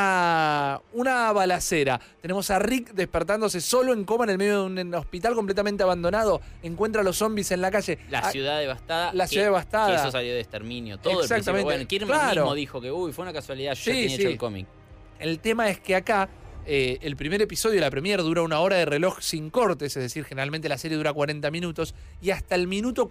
una balacera. Tenemos a Rick despertándose solo en coma en el medio de un hospital completamente abandonado, encuentra a los zombies en la calle. La ciudad devastada. Ciudad devastada. Que eso salió de Exterminio. Todo exactamente. El principio. Bueno, Kierman mismo dijo que fue una casualidad, yo ya tenía hecho el cómic. El tema es que acá el primer episodio, la premier, dura 1 hora de reloj sin cortes, es decir, generalmente la serie dura 40 minutos, y hasta el minuto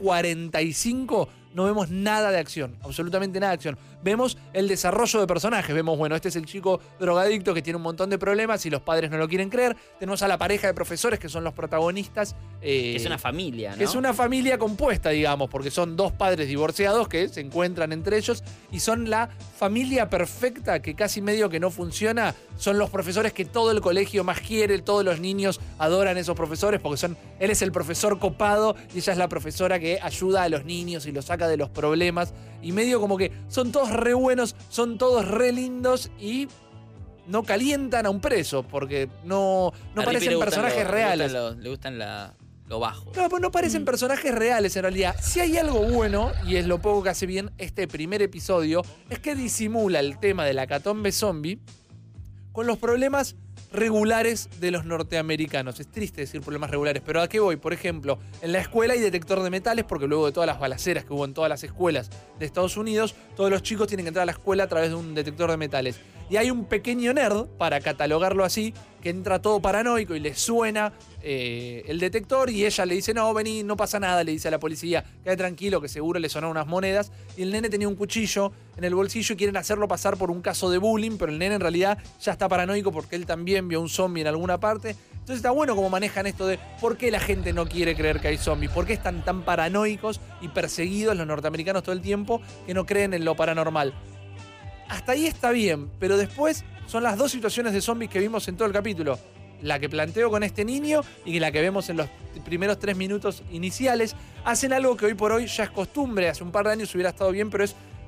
45 no vemos nada de acción, absolutamente nada de acción. Vemos el desarrollo de personajes, vemos, bueno, este es el chico drogadicto que tiene un montón de problemas y los padres no lo quieren creer, tenemos a la pareja de profesores que son los protagonistas. Que es una familia, ¿no? Que es una familia compuesta, digamos, porque son 2 padres divorciados que se encuentran entre ellos y son la familia perfecta que casi medio que no funciona. Son los profesores que todo el colegio más quiere, todos los niños adoran a esos profesores porque él es el profesor copado y ella es la profesora que ayuda a los niños y los saca de los problemas. Y medio como que son todos re buenos, son todos re lindos y no calientan a un preso porque no parecen personajes reales. Le gustan lo bajo. Claro, pues no parecen personajes reales en realidad. Si hay algo bueno, y es lo poco que hace bien este primer episodio, es que disimula el tema de la hecatombe zombie con los problemas regulares de los norteamericanos. Es triste decir problemas regulares, pero ¿a qué voy? Por ejemplo, en la escuela hay detector de metales porque luego de todas las balaceras que hubo en todas las escuelas de Estados Unidos, todos los chicos tienen que entrar a la escuela a través de un detector de metales. Y hay un pequeño nerd, para catalogarlo así, que entra todo paranoico y le suena el detector y ella le dice, no, vení, no pasa nada, le dice a la policía, quédate tranquilo que seguro le sonaron unas monedas. Y el nene tenía un cuchillo en el bolsillo y quieren hacerlo pasar por un caso de bullying, pero el nene en realidad ya está paranoico porque él también vio un zombie en alguna parte. Entonces está bueno cómo manejan esto de por qué la gente no quiere creer que hay zombies, por qué están tan paranoicos y perseguidos los norteamericanos todo el tiempo que no creen en lo paranormal. Hasta ahí está bien, pero después son las 2 situaciones de zombies que vimos en todo el capítulo. La que planteo con este niño y la que vemos en los primeros 3 minutos iniciales. Hacen algo que hoy por hoy ya es costumbre, hace un par de años hubiera estado bien, pero es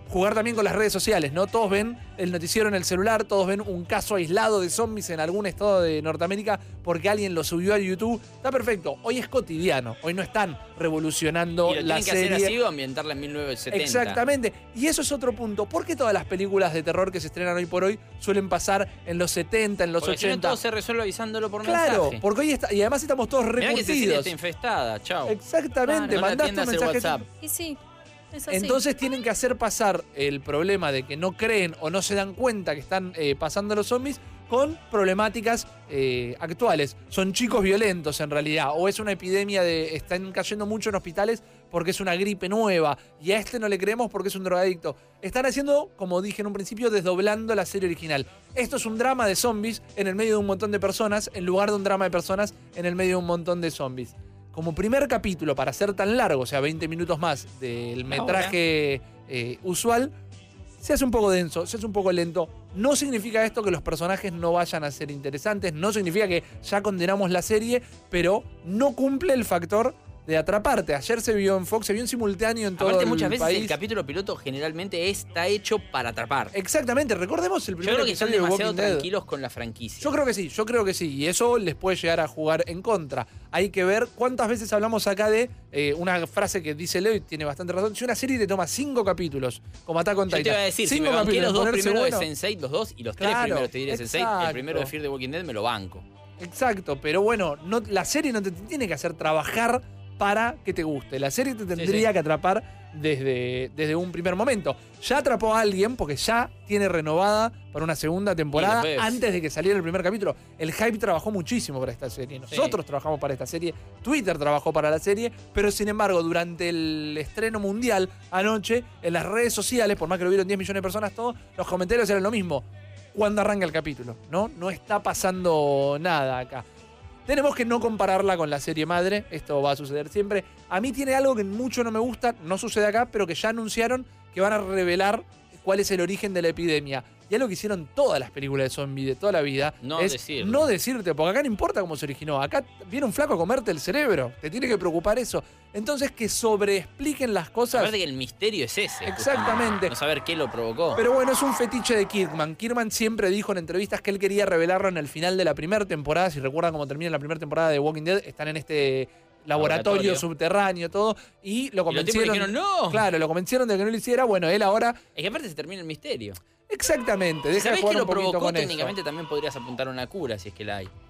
jugar también con las redes sociales, ¿no? Todos ven el noticiero en el celular, todos ven un caso aislado de zombies en algún estado de Norteamérica porque alguien lo subió a YouTube. Está perfecto. Hoy es cotidiano. Hoy no están revolucionando la serie. Y lo tienen que hacer así o ambientarla en 1970. Exactamente. Y eso es otro punto. ¿Por qué todas las películas de terror que se estrenan hoy por hoy suelen pasar en los 70, en los porque 80? Si no, todo se resuelve avisándolo por claro, mensaje. porque hoy está... Y además estamos todos Mirá que esa serie recurtidos. está infestada. Chao. Exactamente. Claro, Mandaste no un el mensaje... WhatsApp. Y sí. Es así. Entonces tienen que hacer pasar el problema de que no creen o no se dan cuenta que están pasando los zombies con problemáticas actuales. Son chicos violentos en realidad, o es una epidemia de... Están cayendo mucho en hospitales porque es una gripe nueva, y a este no le creemos porque es un drogadicto. Están haciendo, como dije en un principio, desdoblando la serie original. Esto es un drama de zombies en el medio de un montón de personas, en lugar de un drama de personas en el medio de un montón de zombies. Como primer capítulo, para ser tan largo, o sea, 20 minutos más del metraje usual, se hace un poco denso, se hace un poco lento. No significa esto que los personajes no vayan a ser interesantes, no significa que ya condenamos la serie, pero no cumple el factor de atraparte. Ayer se vio en Fox, se vio en simultáneo en todo Aparte, el muchas veces país. el capítulo piloto generalmente está hecho para atrapar. Exactamente, recordemos el primer Yo creo que están episodio de demasiado Walking Dead. tranquilos con la franquicia. Yo creo que sí, y eso les puede llegar a jugar en contra. Hay que ver cuántas veces hablamos acá de una frase que dice Leo y tiene bastante razón. Si una serie te toma 5 capítulos, como Attack on Titan. Yo te iba a decir, si me banqué los dos primeros de Sense8, los dos, y los tres primeros te diré Sense8, el primero de Fear the Walking Dead me lo banco. Exacto, pero bueno, no, la serie no te tiene que hacer trabajar para que te guste. La serie te tendría que atrapar desde un primer momento. Ya atrapó a alguien porque ya tiene renovada para una segunda temporada antes de que saliera el primer capítulo. El hype trabajó muchísimo para esta serie. Nosotros trabajamos para esta serie. Twitter trabajó para la serie. Pero sin embargo, durante el estreno mundial anoche, en las redes sociales, por más que lo vieron 10 millones de personas, todos los comentarios eran lo mismo. ¿Cuándo arranca el capítulo? No está pasando nada acá. Tenemos que no compararla con la serie madre, esto va a suceder siempre. A mí tiene algo que mucho no me gusta, no sucede acá, pero que ya anunciaron que van a revelar cuál es el origen de la epidemia. Y algo que hicieron todas las películas de zombies de toda la vida es no decirte, porque acá no importa cómo se originó. Acá viene un flaco a comerte el cerebro, te tiene que preocupar eso. Entonces que sobreexpliquen las cosas. Aparte que el misterio es ese. Exactamente. No saber qué lo provocó. Pero bueno, es un fetiche de Kirkman. Kirkman siempre dijo en entrevistas que él quería revelarlo en el final de la primera temporada. Si recuerdan cómo termina la primera temporada de Walking Dead, están en este laboratorio subterráneo, todo, y lo convencieron. Y los tipos dijeron, no. Claro, lo convencieron de que no lo hiciera. Bueno, él ahora. Es que aparte se termina el misterio. Exactamente. Deja ¿Sabés de jugar que lo un poquito provocó? con Técnicamente eso. también podrías apuntar a una cura si es que la hay.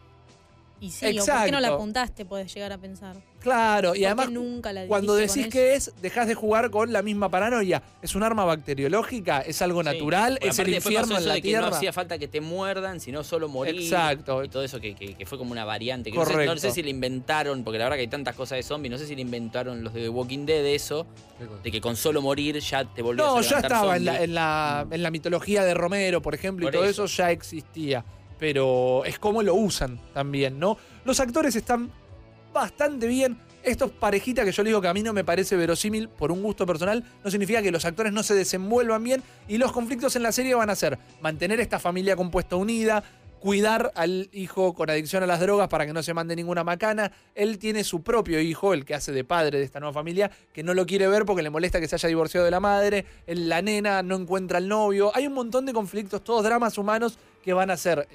Y sí, o ¿por qué no la apuntaste? Podés llegar a pensar. Claro, y además, nunca la cuando dijiste decís con que es, dejás de jugar con la misma paranoia. Es un arma bacteriológica, es algo natural, Porque es el aparte después infierno pasó en eso la de que tierra. no hacía falta que te muerdan, sino solo morir. Exacto. Y todo eso que fue como una variante. Que Correcto. no sé si le inventaron, porque la verdad que hay tantas cosas de zombies, no sé si le inventaron los de The Walking Dead eso, de que con solo morir ya te volvías a No, levantar ya estaba zombie. en la mitología de Romero, por ejemplo, Por y todo eso. eso ya existía. Pero es como lo usan también, ¿no? Los actores están bastante bien. Esto es parejita que yo le digo que a mí no me parece verosímil por un gusto personal. No significa que los actores no se desenvuelvan bien. Y los conflictos en la serie van a ser mantener esta familia compuesta unida, cuidar al hijo con adicción a las drogas para que no se mande ninguna macana. Él tiene su propio hijo, el que hace de padre de esta nueva familia, que no lo quiere ver porque le molesta que se haya divorciado de la madre. La nena no encuentra al novio. Hay un montón de conflictos, todos dramas humanos que van a ser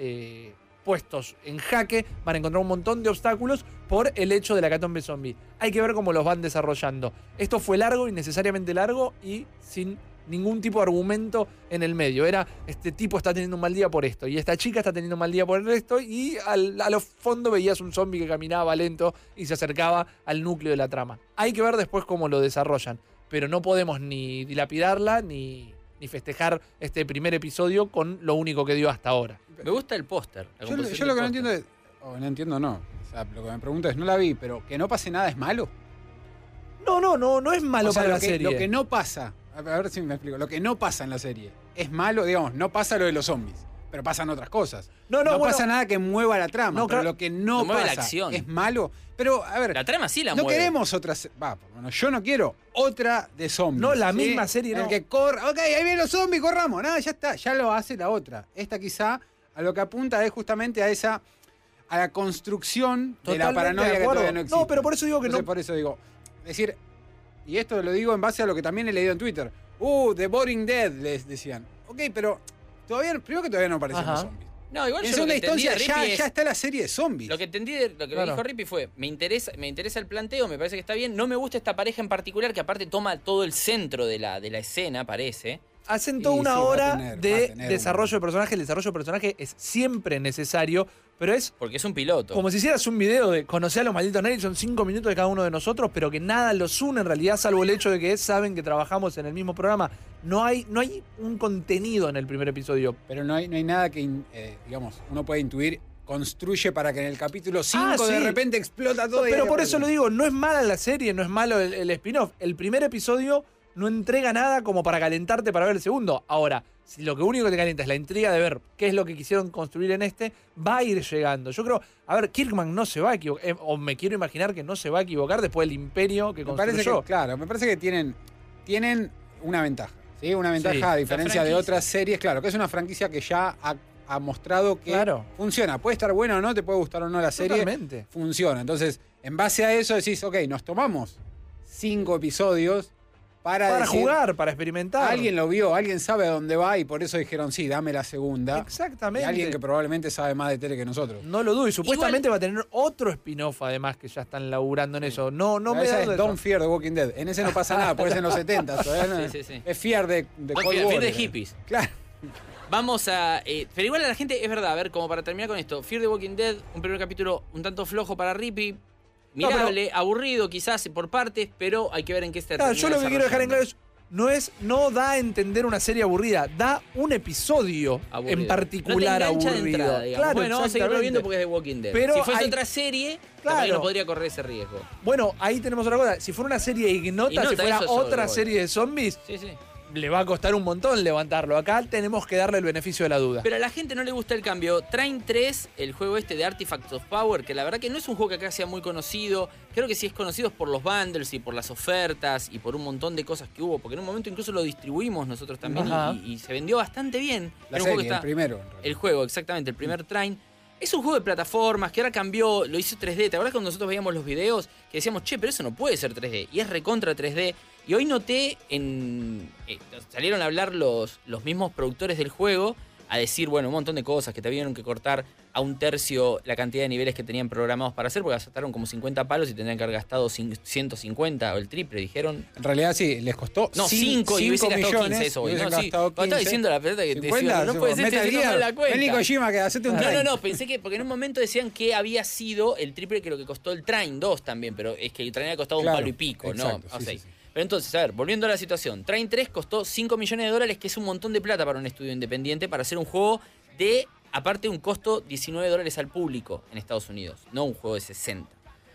puestos en jaque, van a encontrar un montón de obstáculos por el hecho de la hecatombe zombie. Hay que ver cómo los van desarrollando. Esto fue largo, innecesariamente largo y sin ningún tipo de argumento en el medio. Era, este tipo está teniendo un mal día por esto, y esta chica está teniendo un mal día por esto, y a lo fondo veías un zombie que caminaba lento y se acercaba al núcleo de la trama. Hay que ver después cómo lo desarrollan, pero no podemos ni dilapidarla ni festejar este primer episodio con lo único que dio hasta ahora. Me gusta el póster. Yo lo que no entiendo es... no entiendo, no. O sea, lo que me pregunto es, no la vi, pero que no pase nada es malo. No es malo, o sea, para la serie. Lo que no pasa, a ver si me explico, lo que no pasa en la serie es malo, digamos, no pasa lo de los zombies, pero pasan otras cosas. No pasa nada que mueva la trama, pero lo que no pasa la acción. Es malo. Pero, a ver, la trama sí la no mueve. queremos otras... bueno, yo no quiero otra de zombies. No, la misma serie, El que corre, ok, ahí vienen los zombies, corramos. Nada, ya está, ya lo hace la otra. Esta quizá a lo que apunta es justamente a la construcción de la paranoia que todavía no existe. No, pero por eso digo que Entonces, por eso digo, es decir, y esto lo digo en base a lo que también he leído en Twitter, The Boring Dead, les decían. Ok, pero todavía no aparecen los zombies. No, igual En yo lo segunda que entendí de instancia Rippy ya está la serie de zombies. Lo que entendí, lo que me dijo Rippy fue, me interesa el planteo, me parece que está bien. No me gusta esta pareja en particular, que aparte toma todo el centro de la escena, parece. Hacen toda una hora de desarrollo de personaje. El desarrollo de personaje es siempre necesario, pero es... Porque es un piloto. Como si hicieras un video de conocer a los malditos nerds, son 5 minutos de cada uno de nosotros, pero que nada los une en realidad, salvo el hecho de que saben que trabajamos en el mismo programa. No hay un contenido en el primer episodio. Pero no hay nada que, digamos, uno puede intuir, construye para que en el capítulo 5 de repente explota todo. Pero por eso lo digo, no es mala la serie, no es malo el spin-off. El primer episodio no entrega nada como para calentarte para ver el segundo. Ahora, si lo que único que te calienta es la intriga de ver qué es lo que quisieron construir en este, va a ir llegando. Yo creo, a ver, Kirkman no se va a equivocar, o me quiero imaginar que no se va a equivocar después del imperio que construyó. Me parece que tienen una ventaja. ¿Sí? Una ventaja a diferencia de otras series, claro, que es una franquicia que ya ha mostrado que funciona. Puede estar buena o no, te puede gustar o no la serie. Totalmente. Funciona. Entonces, en base a eso decís, ok, nos tomamos 5 episodios para decir, jugar, para experimentar. Alguien lo vio, alguien sabe a dónde va y por eso dijeron, sí, dame la segunda. Exactamente. Y alguien que probablemente sabe más de tele que nosotros. No lo dudo. Y supuestamente va a tener otro spin-off además que ya están laburando en eso. No me esa da es Don't Fear the Walking Dead. En ese no pasa nada, porque es en los 70. Todavía sí. Es Fear de Cold War. Fear de hippies. Claro. Vamos a... pero igual a la gente, es verdad, a ver, como para terminar con esto. Fear the Walking Dead, un primer capítulo un tanto flojo para Rippy. Mirable, aburrido quizás por partes, pero hay que ver en qué se termina. Yo lo que quiero dejar en claro es no da a entender una serie aburrida, da un episodio en particular no te aburrido. Entrada, claro, bueno, vamos a seguirlo viendo porque es de Walking Dead. Pero si fuese otra serie, no podría correr ese riesgo. Bueno, ahí tenemos otra cosa. Si fuera una serie ignota, si fuera otra serie de zombies, le va a costar un montón levantarlo. Acá tenemos que darle el beneficio de la duda. Pero a la gente no le gusta el cambio. Train 3, el juego este de Artifacts of Power, que la verdad que no es un juego que acá sea muy conocido. Creo que sí es conocido por los bundles y por las ofertas y por un montón de cosas que hubo. Porque en un momento incluso lo distribuimos nosotros también y se vendió bastante bien. El primero. El juego, exactamente, el primer Train. Es un juego de plataformas que ahora cambió, lo hizo 3D. ¿Te acuerdas cuando nosotros veíamos los videos que decíamos, che, pero eso no puede ser 3D? Y es recontra 3D. Y hoy noté salieron a hablar los mismos productores del juego a decir, bueno, un montón de cosas que tuvieron que cortar a 1/3 la cantidad de niveles que tenían programados para hacer, porque gastaron como 50 palos y tendrían que haber gastado 150 o el triple, dijeron. En realidad sí, les costó 5 y hubiesen gastado 15 eso. Estaba diciendo la pelota que te decía, no puede ser que no la cuenta. Vení Kojima, que hacete un Train. No, pensé que, porque en un momento decían que había sido el triple que lo que costó el Train 2 también, pero es que el Train había costado un palo y pico, exacto, ¿no? Sí. Pero entonces, a ver, volviendo a la situación, Train 3 costó $5 millones, que es un montón de plata para un estudio independiente, para hacer un juego de, aparte, un costo $19 al público en Estados Unidos, no un juego de 60.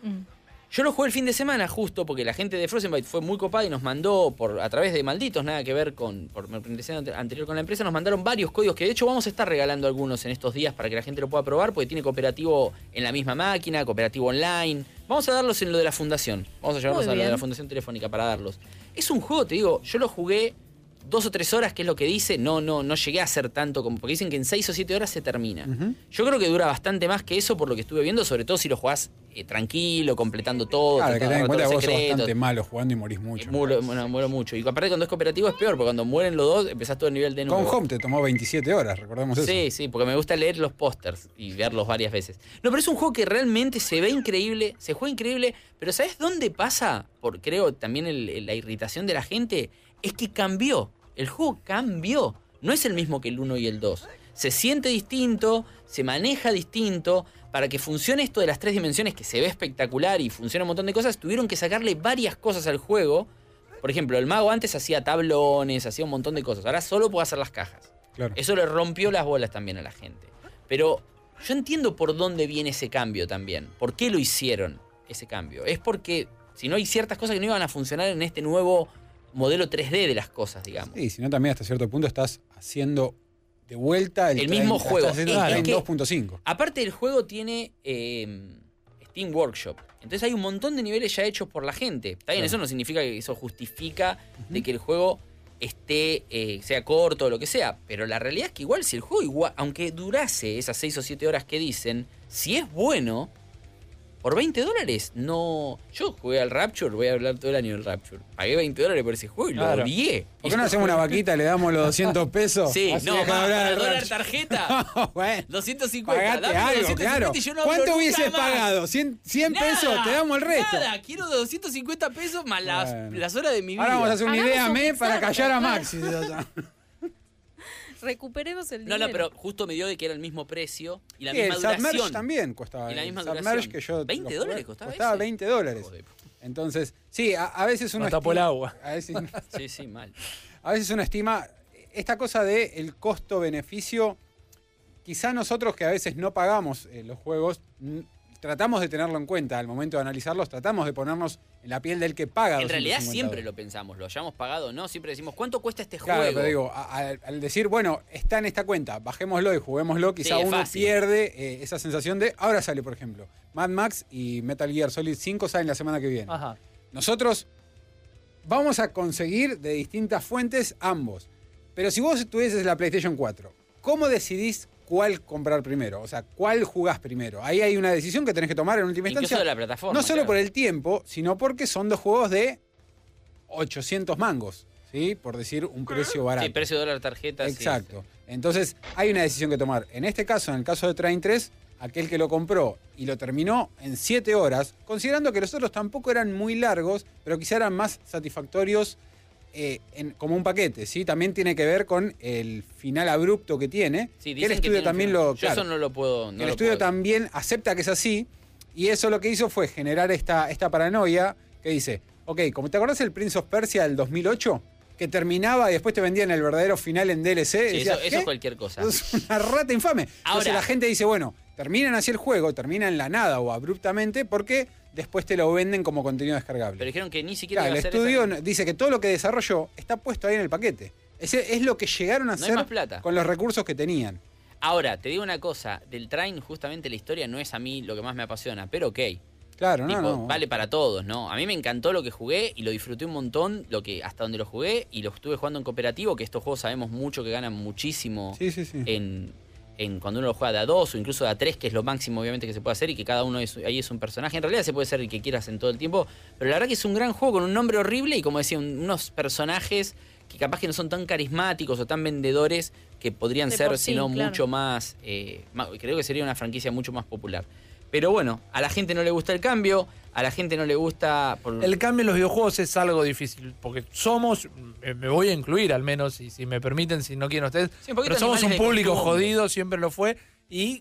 Yo lo jugué el fin de semana justo porque la gente de Frozen Byte fue muy copada y nos mandó a través de Malditos, nada que ver por mi presentación anterior con la empresa, nos mandaron varios códigos que de hecho vamos a estar regalando algunos en estos días para que la gente lo pueda probar porque tiene cooperativo en la misma máquina, cooperativo online. Vamos a darlos en lo de la fundación. Vamos a llevarlos a lo de la fundación telefónica para darlos. Es un juego, te digo, yo lo jugué 2 o 3 horas, que es lo que dice, no llegué a hacer tanto, como porque dicen que en 6 o 7 horas se termina. Yo creo que dura bastante más que eso por lo que estuve viendo, sobre todo si lo jugás tranquilo, completando todo. Claro, que tenés en cuenta que vos sos bastante malo jugando y morís mucho. Muero mucho. Y aparte cuando es cooperativo es peor, porque cuando mueren los dos empezás todo el nivel de nuevo. Con Home te tomó 27 horas, recordemos eso. Sí, porque me gusta leer los pósters y verlos varias veces. No, pero es un juego que realmente se ve increíble, se juega increíble, pero ¿sabés dónde pasa? Creo también la irritación de la gente, es que cambió. El juego cambió. No es el mismo que el 1 y el 2. Se siente distinto, se maneja distinto. Para que funcione esto de las 3 dimensiones, que se ve espectacular y funciona un montón de cosas, tuvieron que sacarle varias cosas al juego. Por ejemplo, el mago antes hacía tablones, hacía un montón de cosas. Ahora solo puede hacer las cajas. Claro. Eso le rompió las bolas también a la gente. Pero yo entiendo por dónde viene ese cambio también. ¿Por qué lo hicieron ese cambio? Es porque si no hay ciertas cosas que no iban a funcionar en este nuevo modelo 3D de las cosas, digamos. Sí, si no también hasta cierto punto estás haciendo de vuelta el mismo juego. En 2.5. Aparte el juego tiene Steam Workshop. Entonces hay un montón de niveles ya hechos por la gente. Está bien, eso no significa que eso justifica de que el juego sea corto o lo que sea. Pero la realidad es que igual si el juego, aunque durase esas 6 o 7 horas que dicen, si es bueno, ¿Por $20? No. Yo jugué al Rapture, voy a hablar todo el año del Rapture. Pagué $20 por ese juego y lo odié. ¿Por qué no hacemos una vaquita, le damos los 200 pesos? Sí, Así no, deja de hablar para del dólar Rapture. tarjeta. Bueno, 250. pagate Dame algo, 250 claro. y yo no ¿Cuánto hablo hubieses nunca más. pagado? ¿100 pesos? Te damos el resto. Nada, quiero 250 pesos más las horas de mi vida. Ahora vamos a hacer una Hagamos idea, un me, para Kickstarter, callar a claro. Maxi. Recuperemos el No, dinero. no, pero justo me dio de que era el mismo precio y la Sí, misma el duración. Submerge también costaba. Y la misma el Submerge duración. que yo $20 lo jugué, costaba ese. $20. Entonces, sí, a veces uno No tapó el agua. A veces, Sí, mal. a veces uno estima esta cosa de el costo-beneficio. Quizá nosotros que a veces no pagamos los juegos, tratamos de tenerlo en cuenta al momento de analizarlos, tratamos de ponernos en la piel del que paga. En realidad $250. siempre lo pensamos, lo hayamos pagado o no, siempre decimos, ¿cuánto cuesta este Claro, juego? pero digo, al decir, bueno, está en esta cuenta, bajémoslo y juguémoslo, quizá Sí, es uno fácil. pierde esa sensación de, ahora sale, por ejemplo, Mad Max y Metal Gear Solid 5 salen la semana que viene. Ajá. Nosotros vamos a conseguir de distintas fuentes ambos. Pero si vos tuvieses la PlayStation 4, ¿cómo decidís cuál comprar primero? O sea, ¿cuál jugás primero? Ahí hay una decisión que tenés que tomar en última Incluso instancia. de la plataforma. No solo claro. por el tiempo, sino porque son dos juegos de 800 mangos, ¿sí? Por decir un precio barato. Sí, precio dólar tarjeta. sí, Exacto. Entonces, hay una decisión que tomar. En este caso, en el caso de Train 3, aquel que lo compró y lo terminó en 7 horas, considerando que los otros tampoco eran muy largos, pero quizá eran más satisfactorios como un paquete, ¿sí? También tiene que ver con el final abrupto que tiene. Sí, que el dicen estudio tiene un también final. lo... Yo claro, eso no lo puedo... No el lo estudio puedo. también acepta que es así, y eso lo que hizo fue generar esta paranoia que dice, ok, como te acordás el Prince of Persia del 2008, que terminaba y después te vendían el verdadero final en DLC, Sí, decías, eso ¿qué? es cualquier cosa. Es una rata infame. Entonces Ahora- la gente dice, bueno, terminan así el juego, termina en la nada o abruptamente, porque después te lo venden como contenido descargable. Pero dijeron que ni siquiera Claro, iba el a hacer estudio esa- dice que todo lo que desarrolló está puesto ahí en el paquete. Ese es lo que llegaron a No hay hacer más plata. con los recursos que tenían. Ahora, te digo una cosa, del Train justamente la historia no es a mí lo que más me apasiona, pero ok. Claro, Tipo, no. vale para todos, ¿no? A mí me encantó lo que jugué y lo disfruté un montón, hasta donde lo jugué y lo estuve jugando en cooperativo, que estos juegos sabemos mucho que ganan muchísimo Sí. en cuando uno lo juega de a 2 o incluso de a 3, que es lo máximo obviamente que se puede hacer y que cada uno ahí es un personaje. En realidad se puede ser el que quieras en todo el tiempo, pero la verdad que es un gran juego con un nombre horrible y como decía, unos personajes que capaz que no son tan carismáticos o tan vendedores que podrían De ser, por sí, sino claro. mucho más, creo que sería una franquicia mucho más popular. Pero bueno, a la gente no le gusta el cambio, a la gente no le gusta... El cambio en los videojuegos es algo difícil, porque me voy a incluir al menos, y si me permiten, si no quieren ustedes, Sí, un poquito pero somos un animales de público costumbre. jodido, siempre lo fue, y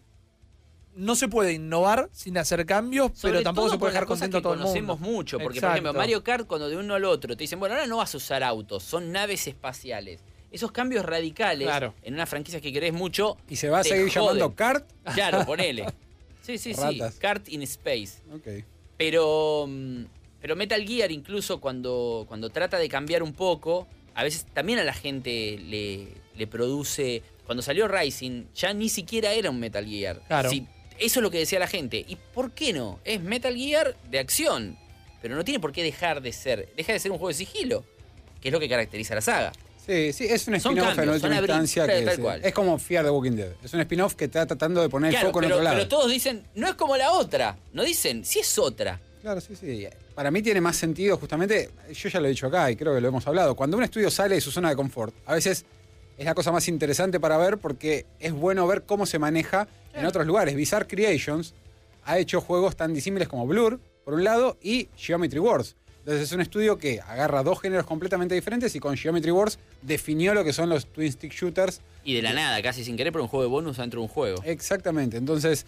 no se puede innovar sin hacer cambios, Sobre pero tampoco todo se puede con dejar las cosas contento a que todo el mundo. conocemos mucho, porque Exacto. por ejemplo Mario Kart cuando de uno al otro te dicen, bueno, ahora no vas a usar autos, son naves espaciales. Esos cambios radicales Claro. en una franquicia que querés mucho. ¿Y se va a te seguir joden. llamando Kart? Claro, ponele. Sí. Ratas. Kart in Space. Ok. Pero Metal Gear incluso cuando trata de cambiar un poco, a veces también a la gente le produce... Cuando salió Rising, ya ni siquiera era un Metal Gear. Claro. Sí, eso es lo que decía la gente. ¿Y por qué no? Es Metal Gear de acción. Pero no tiene por qué dejar de ser. Deja de ser un juego de sigilo, que es lo que caracteriza a la saga. Sí, es un Son spin-off en cambios, última son abrir, instancia. claro, Que tal cual. es como Fear the Walking Dead. Es un spin-off que está tratando de poner el Claro, foco en pero, otro lado. pero todos dicen, no es como la otra. No dicen, sí es otra. Claro, sí. Para mí tiene más sentido justamente, yo ya lo he dicho acá y creo que lo hemos hablado, cuando un estudio sale de su zona de confort, a veces es la cosa más interesante para ver porque es bueno ver cómo se maneja en otros lugares. Bizarre Creations ha hecho juegos tan disímiles como Blur, por un lado, y Geometry Wars. Entonces es un estudio que agarra dos géneros completamente diferentes y con Geometry Wars definió lo que son los twin stick shooters. Y de la nada, casi sin querer, pero un juego de bonus dentro de un juego. Exactamente. Entonces,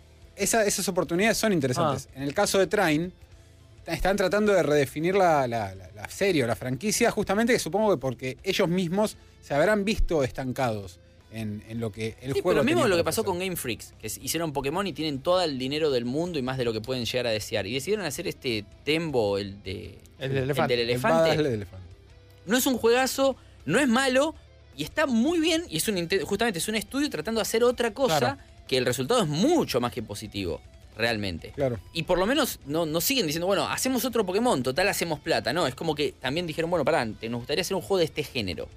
esas oportunidades son interesantes. En el caso de Train, están tratando de redefinir la serie o la franquicia, justamente que supongo que porque ellos mismos se habrán visto estancados en lo que el Sí, juego pero mismo tenía lo que para pasó ofrecer. con Game Freaks, que hicieron Pokémon y tienen todo el dinero del mundo y más de lo que pueden llegar a desear. Y decidieron hacer este Tembo, el del elefante. El Badass del elefante. No es un juegazo, no es malo y está muy bien. Y justamente es un estudio tratando de hacer otra cosa Claro. que el resultado es mucho más que positivo, realmente. Claro. Y por lo menos no siguen diciendo, bueno, hacemos otro Pokémon, total hacemos plata. No, es como que también dijeron, bueno, pará, nos gustaría hacer un juego de este género.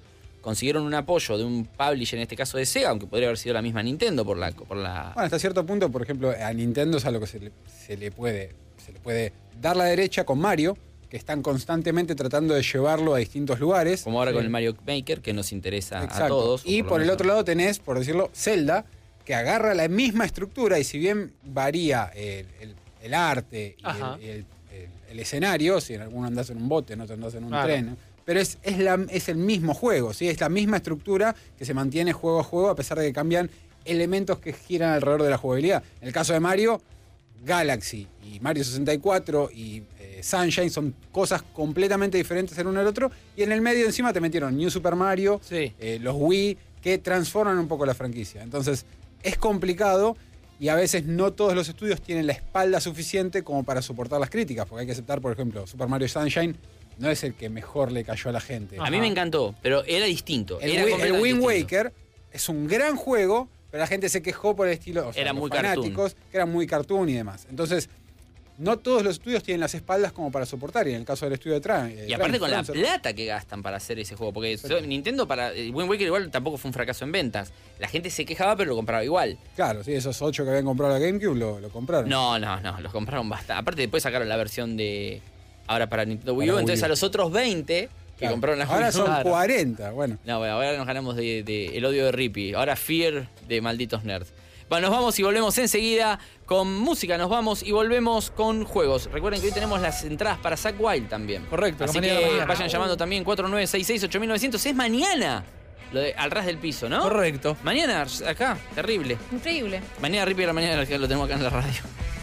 consiguieron un apoyo de un publisher, en este caso de Sega, aunque podría haber sido la misma Nintendo por la... Bueno, hasta cierto punto, por ejemplo, a Nintendo es algo que se le puede dar la derecha con Mario, que están constantemente tratando de llevarlo a distintos lugares. Como ahora con el Mario Maker, que nos interesa Exacto. a todos. Y por el otro lado tenés, por decirlo, Zelda, que agarra la misma estructura y si bien varía el arte y el escenario, si en alguno andás en un bote, en otro andás en un tren, pero es el mismo juego, ¿sí? Es la misma estructura que se mantiene juego a juego a pesar de que cambian elementos que giran alrededor de la jugabilidad. En el caso de Mario, Galaxy y Mario 64 y Sunshine son cosas completamente diferentes el uno al otro, y en el medio encima te metieron New Super Mario, los Wii, que transforman un poco la franquicia. Entonces es complicado y a veces no todos los estudios tienen la espalda suficiente como para soportar las críticas, porque hay que aceptar, por ejemplo, Super Mario Sunshine no es el que mejor le cayó a la gente. A mí me encantó, pero era distinto. El Wind Waker es un gran juego, pero la gente se quejó por el estilo, o sea, era los muy fanáticos, que eran muy cartoon y demás. Entonces, no todos los estudios tienen las espaldas como para soportar, y en el caso del estudio de Tran. Y aparte con la plata que gastan para hacer ese juego, porque Nintendo para Wind Waker igual tampoco fue un fracaso en ventas. La gente se quejaba, pero lo compraba igual. Claro, sí, esos 8 que habían comprado la GameCube lo compraron. No, los compraron bastante. Aparte después sacaron la versión de ahora para Nintendo Wii U, entonces a los otros 20 que compraron la ahora son 40, bueno. No, bueno, ahora nos ganamos de el odio de Rippy. Ahora Fear de malditos nerds. Bueno, nos vamos y volvemos enseguida con música. Nos vamos y volvemos con juegos. Recuerden que hoy tenemos las entradas para Zack Wild también. Correcto. Así que vayan llamando también 4966-8900. Es mañana lo de Al Ras del Piso, ¿no? Correcto. Mañana acá, terrible. Increíble. Mañana Rippy de la mañana, lo tenemos acá en la radio.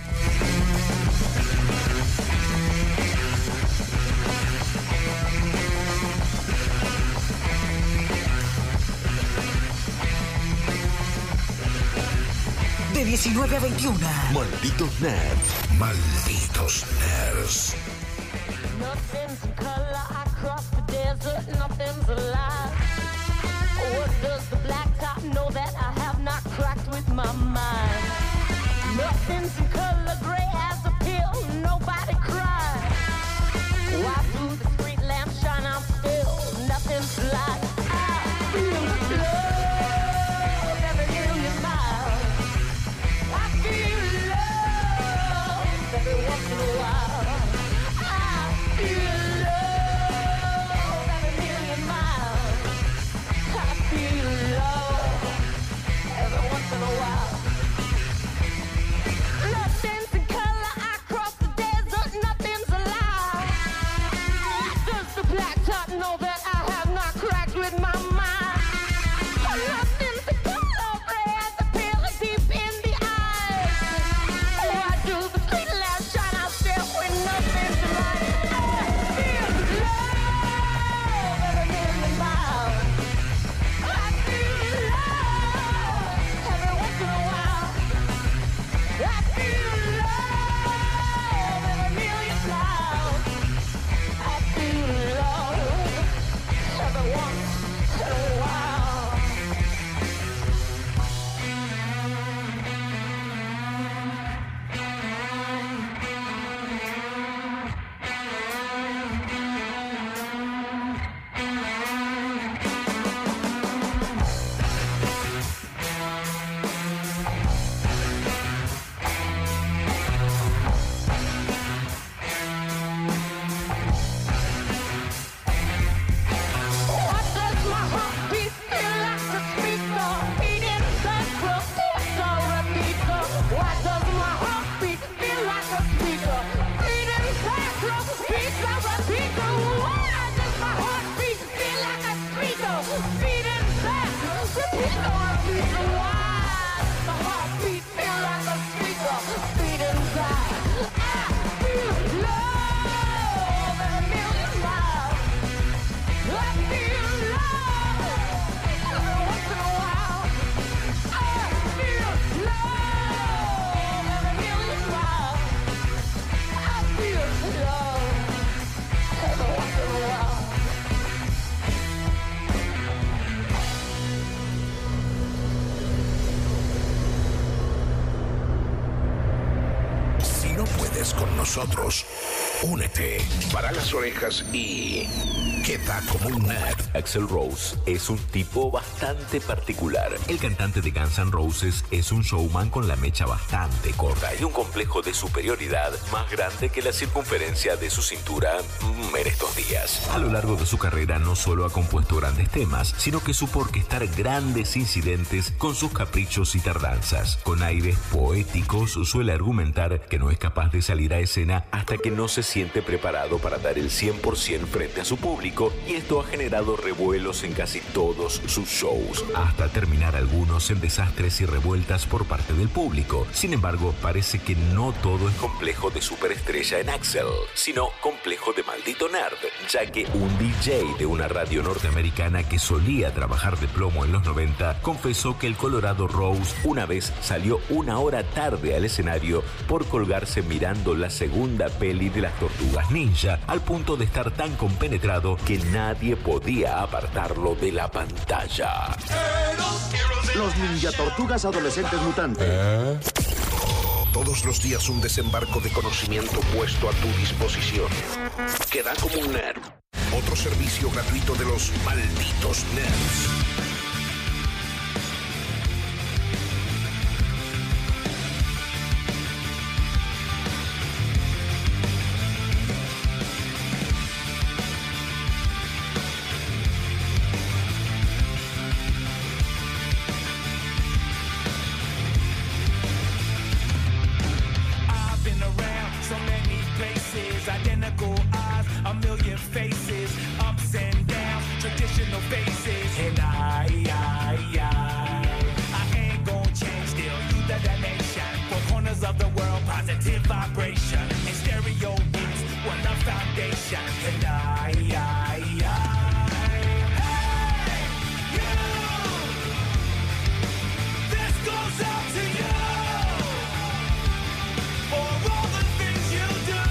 De 19 a 21. Malditos nerds. Malditos nerds. Nothing's in color across the desert, nothing's alive. What does the blacktop know that I have not cracked with my mind? Nothing's in color gray as a pill, nobody cries. Why do the street lamps shine out still? Nothing's light. I feel the love every million miles. I feel love every once in a while. I feel love every million miles. I feel love every once in a while. Nothing's in color across the desert, nothing's alive. Does the blacktop know that I have not cracked with my mind? Nothing's in color gray as a pill deep in the eyes. Why do the street lamps shine out still when nothing's alive? I feel love every million miles. I feel love every once in a while. I feel love every million miles. I feel love every once in a while. Why does my heartbeat feel like a speaker? Beating central, it's a repeater. Why does my heartbeat feel like a speaker? Beating central, it's a repeater. Why does my heartbeat feel like a speaker? Beating central, repeater, repeater. Why does my heartbeat feel like a speaker? Beating central. I feel love every million miles. I feel love every once in a while. I feel love every million miles. I feel love every once in a while. Si no puedes con nosotros, únete. Para las orejas y queda como un nerd. Axl Rose es un tipo bastante particular. El cantante de Guns N' Roses es un showman con la mecha bastante corta y un complejo de superioridad más grande que la circunferencia de su cintura en estos días. A lo largo de su carrera no solo ha compuesto grandes temas, sino que supo orquestar grandes incidentes con sus caprichos y tardanzas. Con aires poéticos suele argumentar que no es capaz de salir a escena hasta que no se siente preparado para dar el 100% frente a su público, y esto ha generado revuelos en casi todos sus shows, hasta terminar algunos en desastres y revueltas por parte del público. Sin embargo, parece que no todo es complejo de superestrella en Axl, sino complejo de maldito nerd, ya que un DJ de una radio norteamericana que solía trabajar de plomo en los 90 confesó que el Colorado Rose una vez salió 1 hora tarde al escenario por colgarse mirando la segunda peli de las Tortugas Ninja, al punto de estar tan compenetrado que nadie podía apartarlo de la pantalla. Los Ninja Tortugas Adolescentes Mutantes. Todos los días un desembarco de conocimiento puesto a tu disposición. Queda como un nerd. Otro servicio gratuito de los malditos nerds. Identical eyes, a million faces, ups and downs, traditional faces, and I ain't gon' change. Still, you the nation, four corners of the world, positive vibration, and stereo beats, one the foundation, and hey, you, this goes out to you. For all the things you do.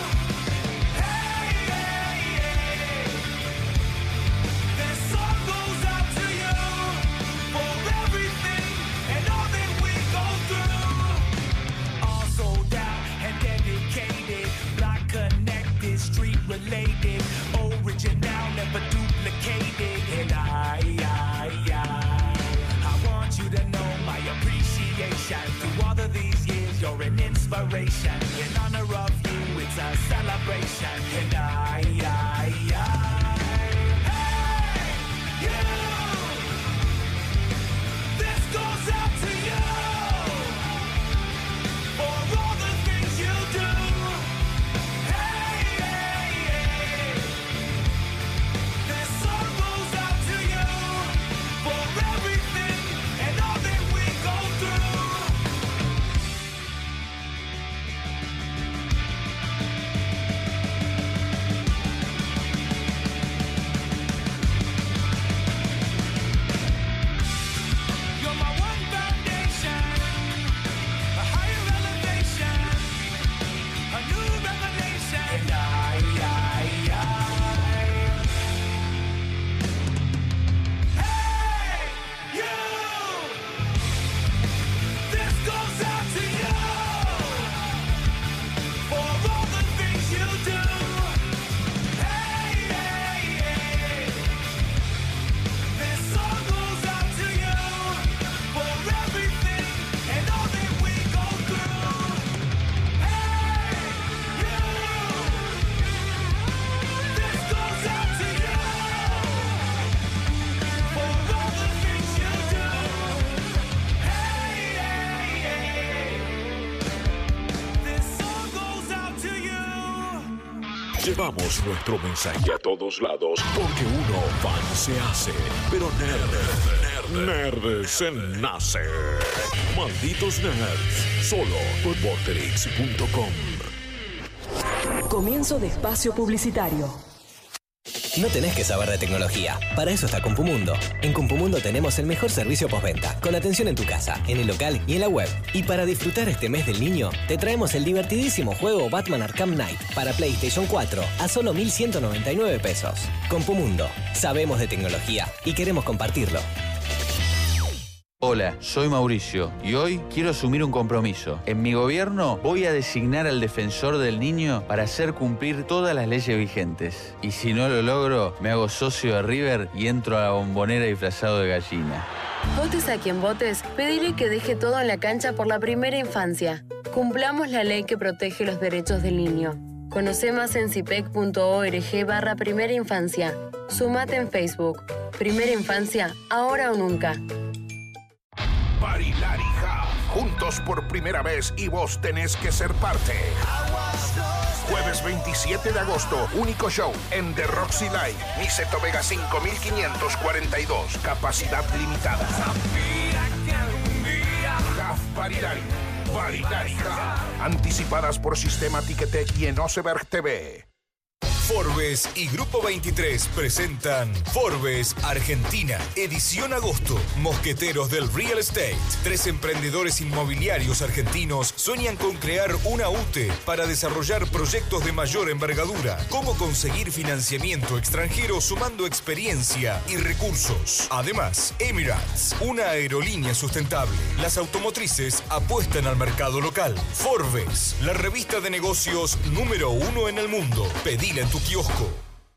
Street related, original, never duplicated, and I want you to know my appreciation. Through all of these years, you're an inspiration. In honor of you, it's a celebration, and hey, you, this goes out to you. For all the things you do. Llevamos nuestro mensaje a todos lados porque uno fan se hace, pero nerd se nace. Malditos nerds, solo por Vorterix.com. Comienzo de espacio publicitario. No tenés que saber de tecnología. Para eso está Compumundo. En Compumundo tenemos el mejor servicio postventa, con atención en tu casa, en el local y en la web. Y para disfrutar este mes del niño, te traemos el divertidísimo juego Batman Arkham Knight para PlayStation 4 a solo 1.199 pesos. Compumundo. Sabemos de tecnología y queremos compartirlo. Hola, soy Mauricio y hoy quiero asumir un compromiso. En mi gobierno voy a designar al defensor del niño para hacer cumplir todas las leyes vigentes. Y si no lo logro, me hago socio de River y entro a la Bombonera disfrazado de gallina. Votes a quien votes, pediré que deje todo en la cancha por la primera infancia. Cumplamos la ley que protege los derechos del niño. Conoce más en cipec.org/primera infancia. Sumate en Facebook. Primera infancia, ahora o nunca. Barilarija, juntos por primera vez y vos tenés que ser parte. Jueves 27 de agosto, único show en The Roxy Live. Niceto Vega 5442, capacidad limitada. Barilarija, anticipadas por Sistema Ticketek y en Oseberg TV. Forbes y Grupo 23 presentan Forbes Argentina, edición agosto. Mosqueteros del Real Estate. 3 emprendedores inmobiliarios argentinos sueñan con crear una UTE para desarrollar proyectos de mayor envergadura. Cómo conseguir financiamiento extranjero sumando experiencia y recursos. Además, Emirates, una aerolínea sustentable. Las automotrices apuestan al mercado local. Forbes, la revista de negocios número 1 en el mundo. Pedila en tu kiosco.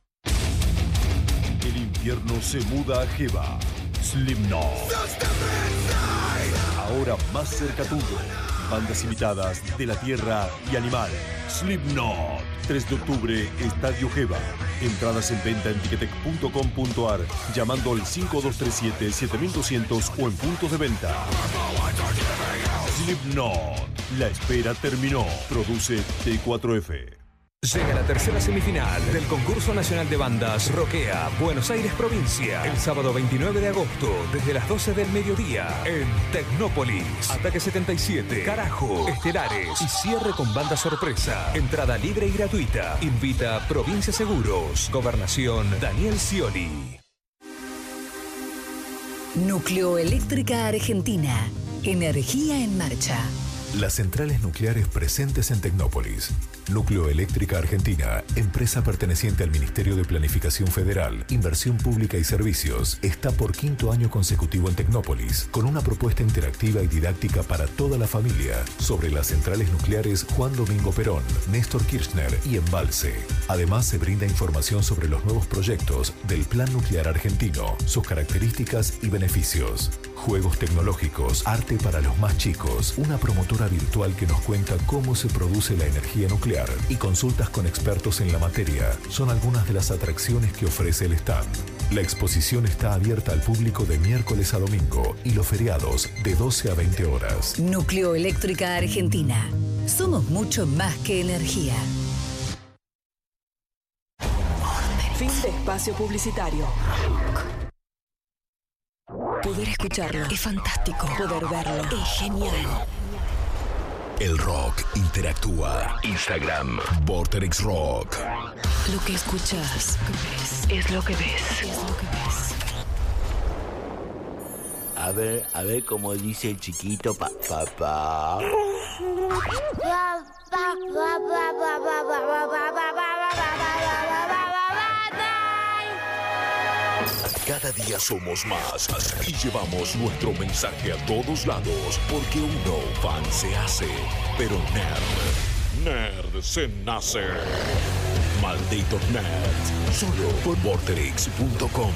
El invierno se muda a Jeva. Slipknot. Ahora más cerca tuyo. Bandas invitadas de la Tierra y Animal. Slipknot. 3 de octubre, Estadio Jeva. Entradas en venta en ticketek.com.ar llamando al 5237-7200 o en puntos de venta. Slipknot. La espera terminó. Produce T4F. Llega la tercera semifinal del concurso nacional de bandas Roquea, Buenos Aires provincia, el sábado 29 de agosto, desde las 12 del mediodía, en Tecnópolis. Ataque 77, Carajo, Estelares y cierre con banda sorpresa. Entrada libre y gratuita. Invita Provincia Seguros. Gobernación Daniel Scioli. Nucleoeléctrica Argentina. Energía en marcha. Las centrales nucleares presentes en Tecnópolis. Nucleoeléctrica Argentina, empresa perteneciente al Ministerio de Planificación Federal, Inversión Pública y Servicios, está por 5º año consecutivo en Tecnópolis, con una propuesta interactiva y didáctica para toda la familia sobre las centrales nucleares Juan Domingo Perón, Néstor Kirchner y Embalse. Además, se brinda información sobre los nuevos proyectos del Plan Nuclear Argentino, sus características y beneficios. Juegos tecnológicos, arte para los más chicos, una promotora virtual que nos cuenta cómo se produce la energía nuclear y consultas con expertos en la materia son algunas de las atracciones que ofrece el stand. La exposición está abierta al público de miércoles a domingo y los feriados de 12 a 20 horas. Nucleoeléctrica Argentina. Somos mucho más que energía. Fin de espacio publicitario. Poder escucharlo es fantástico. Poder verlo es genial. El rock interactúa. Instagram, Vorterix Rock. Lo que escuchas es lo que ves. A ver cómo dice el chiquito papá. Cada día somos más y llevamos nuestro mensaje a todos lados, porque uno fan se hace, pero nerd se nace. Malditos nerds, solo por Vorterix.com.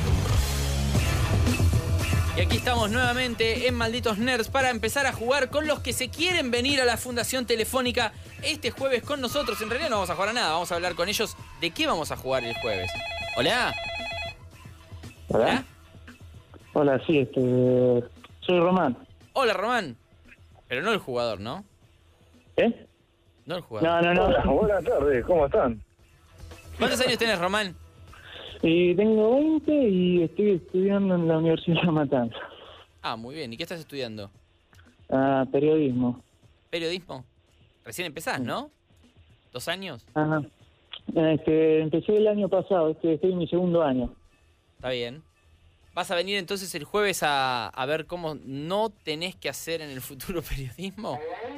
Y aquí estamos nuevamente en Malditos Nerds para empezar a jugar con los que se quieren venir a la Fundación Telefónica este jueves con nosotros. En realidad no vamos a jugar a nada, vamos a hablar con ellos de qué vamos a jugar el jueves. Hola. ¿Hola? Hola, sí, soy Román. Hola, Román. Pero no el jugador, ¿no? ¿Eh? No el jugador. No. Hola, buenas tardes, ¿cómo están? ¿Cuántos años tenés, Román? Tengo 20 y estoy estudiando en la Universidad de La Matanza. Ah, muy bien. ¿Y qué estás estudiando? Periodismo. ¿Periodismo? Recién empezás, ¿no? ¿2 años? Ajá. Empecé el año pasado, estoy en mi 2º año. Está bien. ¿Vas a venir entonces el jueves a ver cómo no tenés que hacer en el futuro periodismo?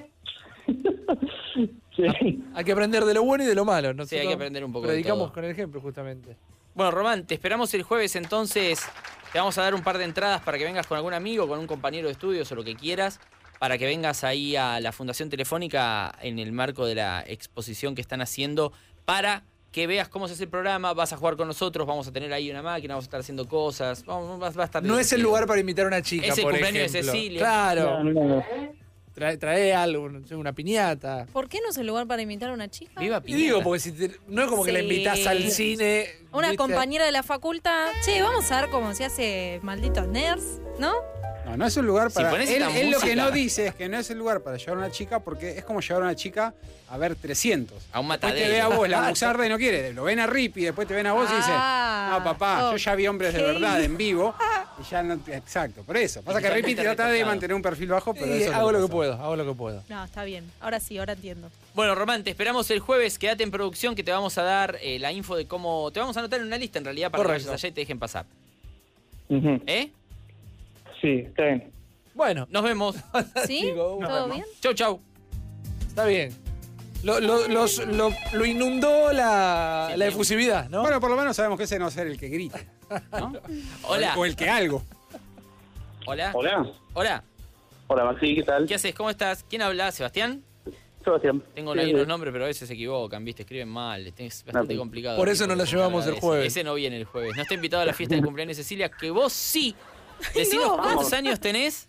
Sí. Hay que aprender de lo bueno y de lo malo. Sí, hay que aprender un poco de predicamos todo. con el ejemplo, justamente. Bueno, Román, te esperamos el jueves entonces Te vamos a dar un par de entradas para que vengas con algún amigo, con un compañero de estudios o lo que quieras, para que vengas ahí a la Fundación Telefónica en el marco de la exposición que están haciendo para que veas cómo se hace el programa. Vas a jugar con nosotros, vamos a tener ahí una máquina, vamos a estar haciendo cosas. Va a estar No es el lugar para invitar a una chica, es el por cumpleaños ejemplo. de Cecilia. Claro. No. Trae algo, una piñata. ¿Por qué no es el lugar para invitar a una chica? Viva Y piñata. digo, porque no es como que la Sí. invitás al cine. Una ¿viste? compañera de la facultad. Che, vamos a ver cómo se hace malditos nerds, ¿no? No es un lugar Si para... pones Él esta lo que música- no dice es que no es el lugar para llevar a una chica porque es como llevar a una chica a ver 300. A un Después matadero. te ve a vos, la musarda y no quiere. Lo ven a Rippy, después te ven a vos y dice, no papá, yo ya vi hombres de verdad en vivo. Y ya no... Exacto, por eso. Pasa que Rippy trata de mantener un perfil bajo, pero Sí, eso hago le lo que pasa. puedo, hago lo que puedo. No, está bien. Ahora sí, ahora entiendo. Bueno, Román, te esperamos el jueves. Quédate en producción que te vamos a dar la info de cómo... Te vamos a anotar en una lista en realidad para Correcto. que vayas allá y te dejen pasar. Ujú. ¿Eh? Sí, está bien. Bueno, Nos vemos. ¿Sí? Chico, ¿Todo bien? Chau, chau. está bien. Lo inundó la efusividad, ¿no? Bueno, por lo menos sabemos que ese no va a ser el que grita. ¿no? Hola. O el que algo. Hola. Hola. Hola. Hola, Maxi, ¿qué tal? ¿Qué haces? ¿Cómo estás? ¿Quién habla? ¿Sebastián? Sebastián. Tengo Sí, ahí sí. unos nombres, pero a veces se equivocan, ¿viste? Escriben mal. Es bastante sí. complicado. Por eso no lo llevamos el jueves. Ese no viene el jueves. No está invitado a la fiesta del cumpleaños de Cecilia, que vos sí. Decinos cuántos años tenés.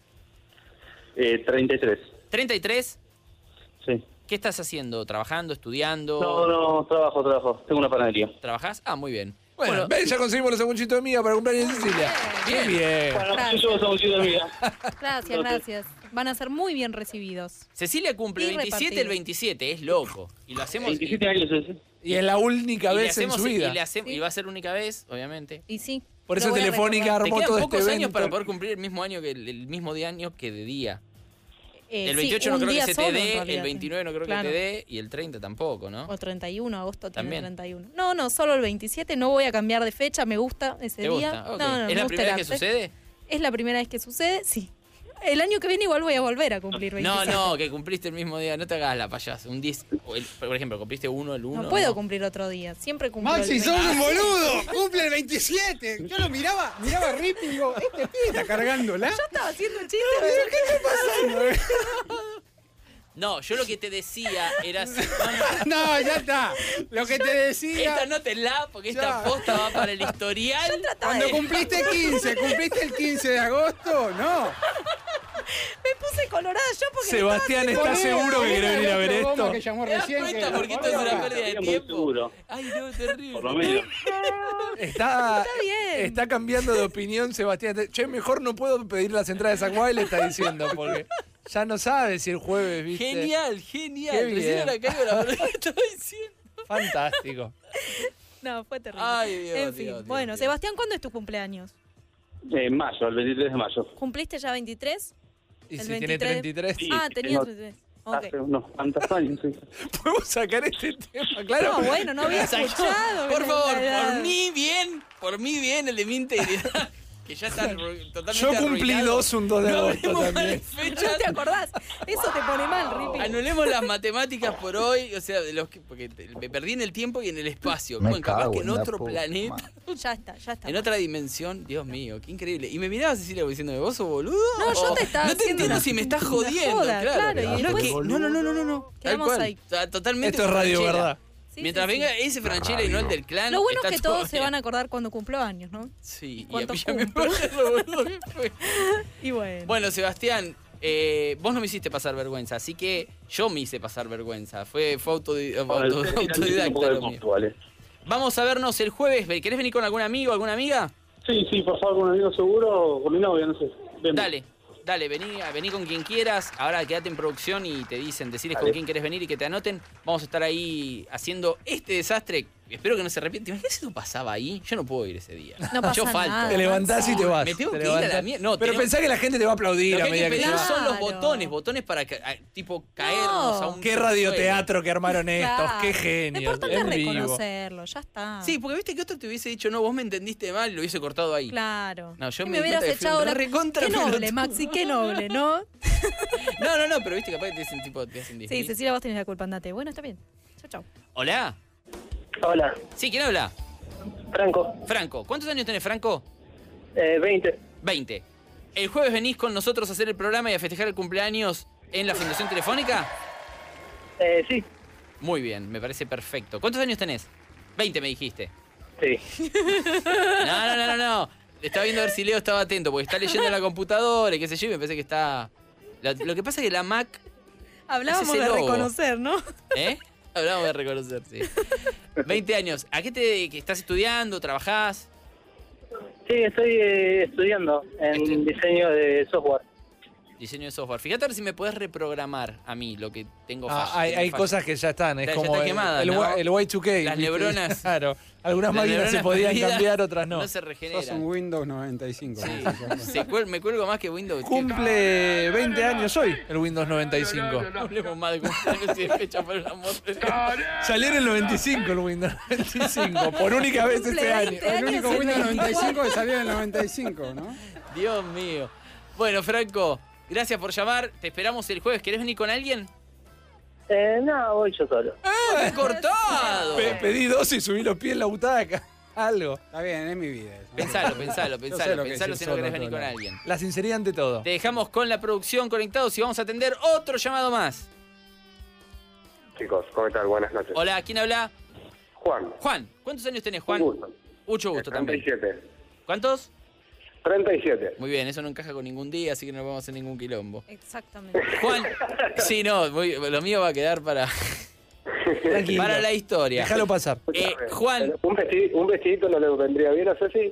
33. 33. Sí. ¿Qué estás haciendo? ¿Trabajando? ¿Estudiando? No, trabajo. Tengo una panadería. ¿Trabajás? Ah, muy bien. Bueno, ven, ya conseguimos los sanguchitos de miga para el cumpleaños de Cecilia. Bien. Bien. Bueno, Gracias. yo llevo sanguchito de miga. Gracias, gracias. Van a ser muy bien recibidos. Cecilia cumple Y 27 el repartido. 27, es loco. Y lo hacemos. 27 años ese. Y es la única y le vez en hacemos- su vida. y va a ser única vez, obviamente. Y sí. Por lo eso voy a Telefónica recordar. Te armó quedan todo pocos este años evento. para poder cumplir el mismo año que el mismo de año que de día. El Sí, 28 un no creo que día se te solo, en dé, realidad, el 29 no creo Claro. que te dé y el 30 tampoco, ¿no? O 31, agosto tiene También. 31. No, solo el 27. No voy a cambiar de fecha, me gusta ese ¿Te día. gusta? Ok. No, ¿Es me la gusta primera el vez que arte. sucede? Es la primera vez que sucede, sí. El año que viene igual voy a volver a cumplir 27. No, que cumpliste el mismo día. No te hagas la payasa. Un 10, por ejemplo, cumpliste el 1. No puedo cumplir otro día. Siempre cumplo Maxi, el sos 27. un boludo. Cumple el 27. Yo lo miraba a Rippy y digo, este pibe está cargándola. Yo estaba haciendo el chiste. ¿Qué está pasando? No, yo lo que te decía era... No, ya está. Lo que te decía. Esta anótela, porque esta Ya. posta va para el historial. Cuando cumpliste 15, ¿cumpliste el 15 de agosto? No. Me puse colorada yo porque... Sebastián, ¿estás seguro que quiere venir a ver esto? Que llamó ¿Te das recién. cuenta que- porque esto es una pérdida de Muy tiempo? seguro. Ay, no, terrible. Por lo menos. Está bien. Está cambiando de opinión, Sebastián. Che, mejor no puedo pedir las entradas de Zack Wild, le está diciendo, porque ya no sabe si el jueves, ¿viste? Genial. Qué Recién bien. ahora caigo la verdad que estaba diciendo. Fantástico. No, fue terrible. Ay, Dios, En fin. Dios, Dios, Bueno, Dios. Sebastián, ¿cuándo es tu cumpleaños? En mayo, el 23 de mayo. ¿Cumpliste ya 23? Y El si tiene 33, Sí, Ah, tenía tengo- 33. Ok. Hace unos cuantos años, sí. podemos sacar este tema, claro. No, bueno, no había Sacó, escuchado. por favor, por por mí bien, el de mi integridad. Que ya está totalmente Yo cumplí arruinado. 2 un 2 de No agosto hablemos también. mal fechas. ¿No te acordás? Eso te pone mal, Rippy. Anulemos las matemáticas por hoy, o sea, de los que, porque me perdí en el tiempo y en el espacio. Me Bueno, capaz cago que en en la otro puta planeta, Ya está. en otra dimensión, Dios mío, qué increíble. Y me miraba Cecilia como diciendo, ¿vos sos boludo? No, yo O, te estaba no te haciendo entiendo una- si me estás una jodiendo, joda, claro. claro, y no, después- que, no. Tal Quedamos cual. ahí. O sea, totalmente. Esto es radio, Franchella. ¿verdad? Sí, Mientras sí, sí. venga ese Franchella y no el del clan. Lo bueno es está que todo todos se bien. van a acordar cuando cumplo años, ¿no? Sí, y a ¿Cuántos mí ya me cumplo? parece lo boludo que fue. Y bueno. Bueno, Sebastián, vos no me hiciste pasar vergüenza, así que yo me hice pasar vergüenza. Fue Bueno, ustedes tiran un autodidacta poco de lo mío. costo, ¿vale? Vamos a vernos el jueves. ¿Querés venir con algún amigo, alguna amiga? Sí, por favor, con un amigo seguro, con mi novia, no sé. Vemos. Dale, vení con quien quieras. Ahora quédate en producción y te dicen, decirles con Dale. quién querés venir y que te anoten. Vamos a estar ahí haciendo este desastre. Espero que no se arrepienta. ¿Te imaginas si eso pasaba ahí? Yo no puedo ir ese día. No pasa Yo falto. nada. Te levantás y te vas. Me tengo Te que ir a la levantás. mierda. No, Pero tenemos- pensá que la gente te va a aplaudir Lo que a hay que medida que pedir vas. son los Claro. botones para tipo caernos a un Qué subsuelo. radioteatro que armaron estos, Claro. qué Lo genio. importante es En vivo. reconocerlo, ya está. Sí, porque viste que otro te hubiese dicho, no, vos me entendiste mal y lo hubiese cortado ahí. Claro. No, yo Y me me di hubieras cuenta que fui echado un la... recontra Qué noble, pelotudo. Maxi, qué noble, ¿no? No, pero viste capaz que te dicen tipo, te hacen Sí, 10.000. Cecilia, vos tenés la culpa, andate. Bueno, está bien. Chau. Hola. Hola, Sí, ¿quién habla? Franco, Franco. ¿Cuántos años tenés, Franco? 20. 20. ¿El jueves venís con nosotros a hacer el programa y a festejar el cumpleaños en la Fundación Telefónica? Sí. Muy bien, me parece perfecto. ¿Cuántos años tenés? 20 me dijiste. Sí. No. Estaba viendo a ver si Leo estaba atento, porque está leyendo en la computadora y qué sé yo, y me parece que está... Lo que pasa es que la Mac... Hablábamos de reconocer, ¿no? ¿Eh? Hablábamos de reconocer, sí. 20 años. ¿A qué te estás estudiando? ¿Trabajás? Sí, estoy estudiando en diseño de software. Diseño de software. Fíjate a ver si me podés reprogramar a mí lo que tengo falla. Hay cosas que ya están, es Ya como está quemada, ¿no? el Y2K. Las ¿viste? neuronas. Claro, algunas Las máquinas se neuronas podían perdidas cambiar, otras no. No se regeneran. Sos un Windows 95. Me cuelgo más que Windows. Cumple 20 años hoy el Windows 95. No hablemos más de cumpleaños y de fecha, por el amor de Dios. Salió en el 95 el Windows 95, por única vez este año. El único Windows 95 que salió en el 95, ¿no? Dios mío. Bueno, Franco, gracias por llamar. Te esperamos el jueves. ¿Querés venir con alguien? No, voy yo solo. ¡Ah, cortado! Pedí 2 y subí los pies en la butaca. Algo. Está bien, es mi vida. Pensalo Yo sé lo que es ir si no solo querés venir todo con lado. alguien. La sinceridad ante todo. Te dejamos con la producción conectados y vamos a atender otro llamado más. Chicos, ¿cómo están? Buenas noches. Hola, ¿quién habla? Juan. Juan, ¿cuántos años tenés, Juan? Un gusto. Mucho gusto también. 37. ¿Cuántos? 37. Muy bien, eso no encaja con ningún día, así que no vamos a hacer ningún quilombo. Exactamente. Juan, sí, no, lo mío va a quedar para la historia. Déjalo pasar. Juan. Un vestidito no le vendría bien a Ceci.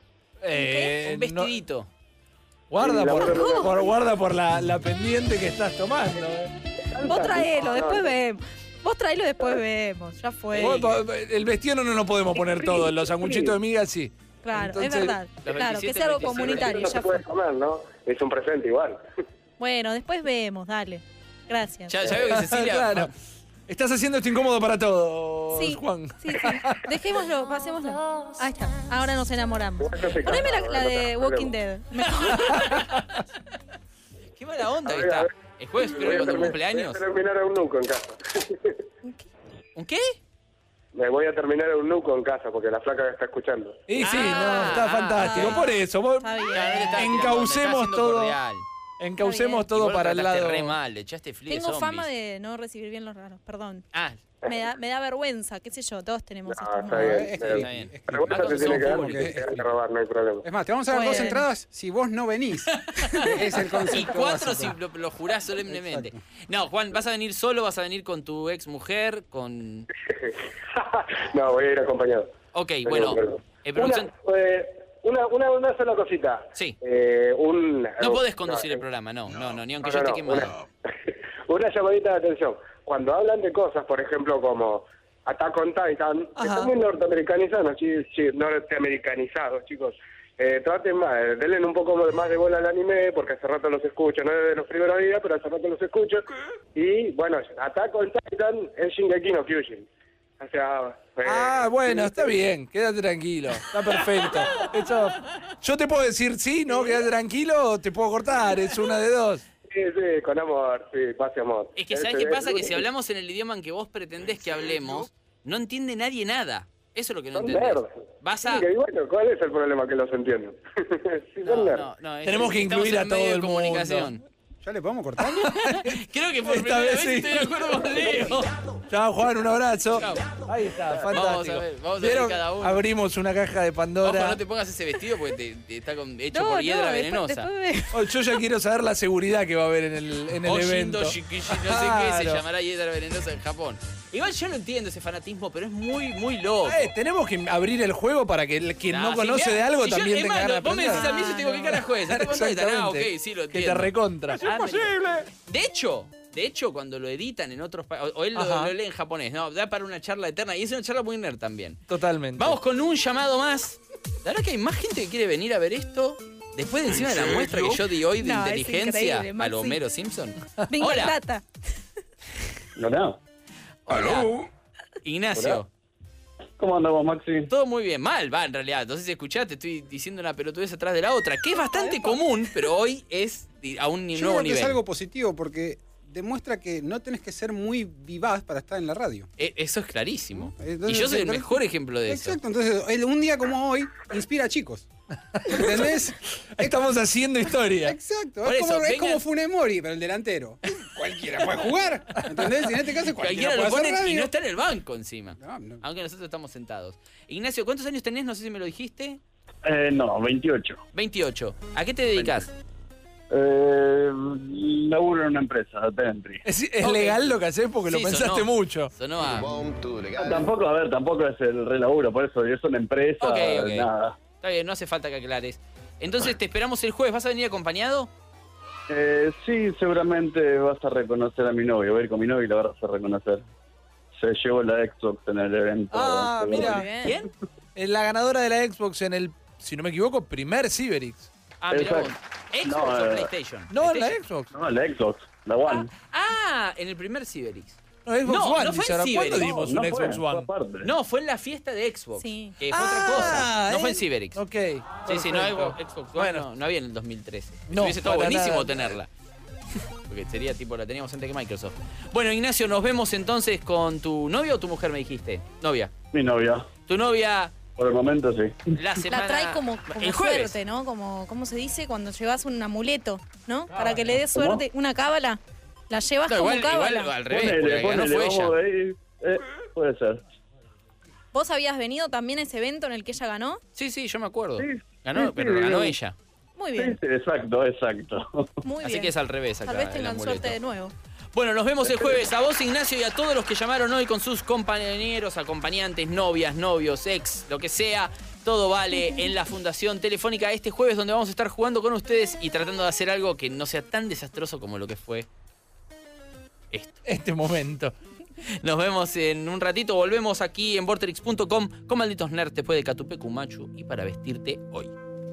Un vestidito. Guarda guarda por la pendiente que estás tomando. Vos traelo, después vemos. Vos traelo, después vemos. Ya fue. El vestido no nos lo podemos poner todo, los sanguchitos de miga sí. Claro, Entonces, es verdad. Claro, que sea algo comunitario. No Ya se puede fue. comer, ¿no? Es un presente igual. Bueno, después vemos, dale. Gracias. Ya veo que Cecilia... Claro. Estás haciendo esto incómodo para todos, Sí, Juan. Sí. Dejémoslo, pasémoslo. Ahí está. Ahora nos enamoramos. Poneme la de Walking Dead. Qué mala onda que está. El jueves, espero con tu cumpleaños. Voy a terminar a un nuco en casa. ¿Un qué? Me voy a terminar a un nuco en casa porque la flaca está escuchando. Y sí, no, está fantástico. Por eso, encaucemos todo. Encaucemos todo para el lado. Re mal, le echaste frío. Tengo fama de no recibir bien los raros, perdón. Ah. Me da vergüenza, qué sé yo, todos tenemos esto. Está bien. Vergüenza te tiene que dar porque te hay que robar, no hay problema. Es más, te vamos a dar 2 entradas si vos no venís. Es el concepto. Y 4 básico. si lo jurás solemnemente. No, Juan, ¿vas a venir solo? ¿Vas a venir con tu ex mujer? ¿Con...? No, voy a ir acompañado. Ok, bueno. Una sola cosita. Sí. No podés conducir el programa, no, ni aunque yo esté quemado. Una llamadita de atención. Cuando hablan de cosas, por ejemplo, como Attack on Titan, que están muy norteamericanizados, chicos. Traten más, denle un poco más de bola al anime, porque hace rato los escucho, no desde los primeros días, pero hace rato los escucho. Y bueno, Attack on Titan es Shingeki no Kyojin. O sea, bueno, está bien, quédate tranquilo, está perfecto. Yo te puedo decir sí, no, quédate tranquilo, o te puedo cortar, es una de dos. Sí, con amor, sí, paz y amor. Es que ¿sabés qué pasa? Que si hablamos en el idioma en que vos pretendés que hablemos, no entiende nadie nada. Eso es lo que no entendés. Vas a... Sí, y bueno, ¿cuál es el problema que los entienden? Sí, son nerds. Tenemos que incluir a todo el mundo. Comunicación. ¿Ya le podemos cortar? Creo que por primera vez estoy de acuerdo con Leo. Chao, Juan, un abrazo. Chao. Ahí está, fantástico. Vamos a ver cada uno. Abrimos una caja de Pandora. Ojo, no te pongas ese vestido porque te está hecho por hiedra venenosa. Yo ya quiero saber la seguridad que va a haber en el evento. No sé qué se llamará hiedra venenosa en Japón. Igual yo no entiendo ese fanatismo, pero es muy loco. Tenemos que abrir el juego para que quien no conoce de algo también tenga ganas de vos me decís a mí, yo tengo que carajo es. Ok, sí, lo entiendo. Que te recontra. ¡Es imposible! De hecho, cuando lo editan en otros países, o él lo lee en japonés, no, da para una charla eterna, y es una charla muy nerd también. Totalmente. Vamos con un llamado más. La verdad que hay más gente que quiere venir a ver esto. Después de encima de la muestra que yo di hoy de inteligencia a lo Homero Simpson. Hola. Hola. Hola. Ignacio. Hola. ¿Cómo andamos, Maxi? Todo muy bien. Mal, va, en realidad. Entonces, escuchá, te estoy diciendo una pelotudez atrás de la otra, que es bastante común, pero hoy es a un nuevo Yo creo que nivel. es algo positivo porque demuestra que no tenés que ser muy vivaz para estar en la radio. Eso es clarísimo. Entonces, y yo soy el mejor ejemplo de eso. Exacto, entonces un día como hoy inspira a chicos. ¿Entendés? Estamos haciendo historia. Exacto, es como Funes Mori, pero el delantero. Cualquiera puede jugar, ¿entendés? Y en este caso cualquiera lo puede pone hacer radio. y no está en el banco encima. No. Aunque nosotros estamos sentados. Ignacio, ¿cuántos años tenés? No sé si me lo dijiste. No, 28. 28. ¿A qué te dedicas? Laburo en una empresa, de entry. ¿Es legal lo que haces? Porque lo pensaste mucho. Sonó a... Tampoco es el re laburo, por eso es una empresa, Ok. nada. Está bien, no hace falta que aclares. Entonces te esperamos el jueves. ¿Vas a venir acompañado? Sí, seguramente vas a reconocer a mi novio. Voy a ir con mi novio y la vas a reconocer. Se llevó la Xbox en el evento. Ah, mira. ¿Quién? La ganadora de la Xbox en el, si no me equivoco, primer Cyberix. Ah, mira vos. Exacto. ¿Xbox No, o PlayStation? No, en la PlayStation. Xbox. No, la Xbox, la One. En el primer Cyberix. No, Xbox One, no fue dice en ahora. Cyberix. ¿Cuándo dimos un Xbox One? No, fue en la fiesta de Xbox. Sí. Que fue otra cosa. No fue en Cyberix. Ok. Sí, no, perfecto. Xbox One no había en el 2013. No, Hubiese estado para buenísimo nada. tenerla. Porque sería tipo, la teníamos antes que Microsoft. Bueno, Ignacio, nos vemos entonces con tu novia o tu mujer, me dijiste. Novia. Mi novia. Tu novia Por el momento sí. la semana... La trae como el jueves. suerte, ¿no? Como, ¿cómo se dice? Cuando llevas un amuleto, ¿no? Para que le des ¿Cómo? suerte. Una cábala. La llevas No, como igual cábala. al revés, porque ganó fue ella. vamos ahí. Puede ser. ¿Vos habías venido también a ese evento en el que ella ganó? Sí, yo me acuerdo. Sí, Ganó, sí, pero ganó sí. ella. Muy bien. Sí, exacto. Muy Así bien. que es al revés acá. Tal vez el tengan amuleto. suerte de nuevo. Bueno, nos vemos el jueves. A vos, Ignacio, y a todos los que llamaron hoy con sus compañeros, acompañantes, novias, novios, ex, lo que sea. Todo vale en la Fundación Telefónica este jueves, donde vamos a estar jugando con ustedes y tratando de hacer algo que no sea tan desastroso como lo que fue esto. Este momento. Nos vemos en un ratito. Volvemos aquí en Vorterix.com con Malditos Nerds después de Catupecu Machu y para vestirte hoy.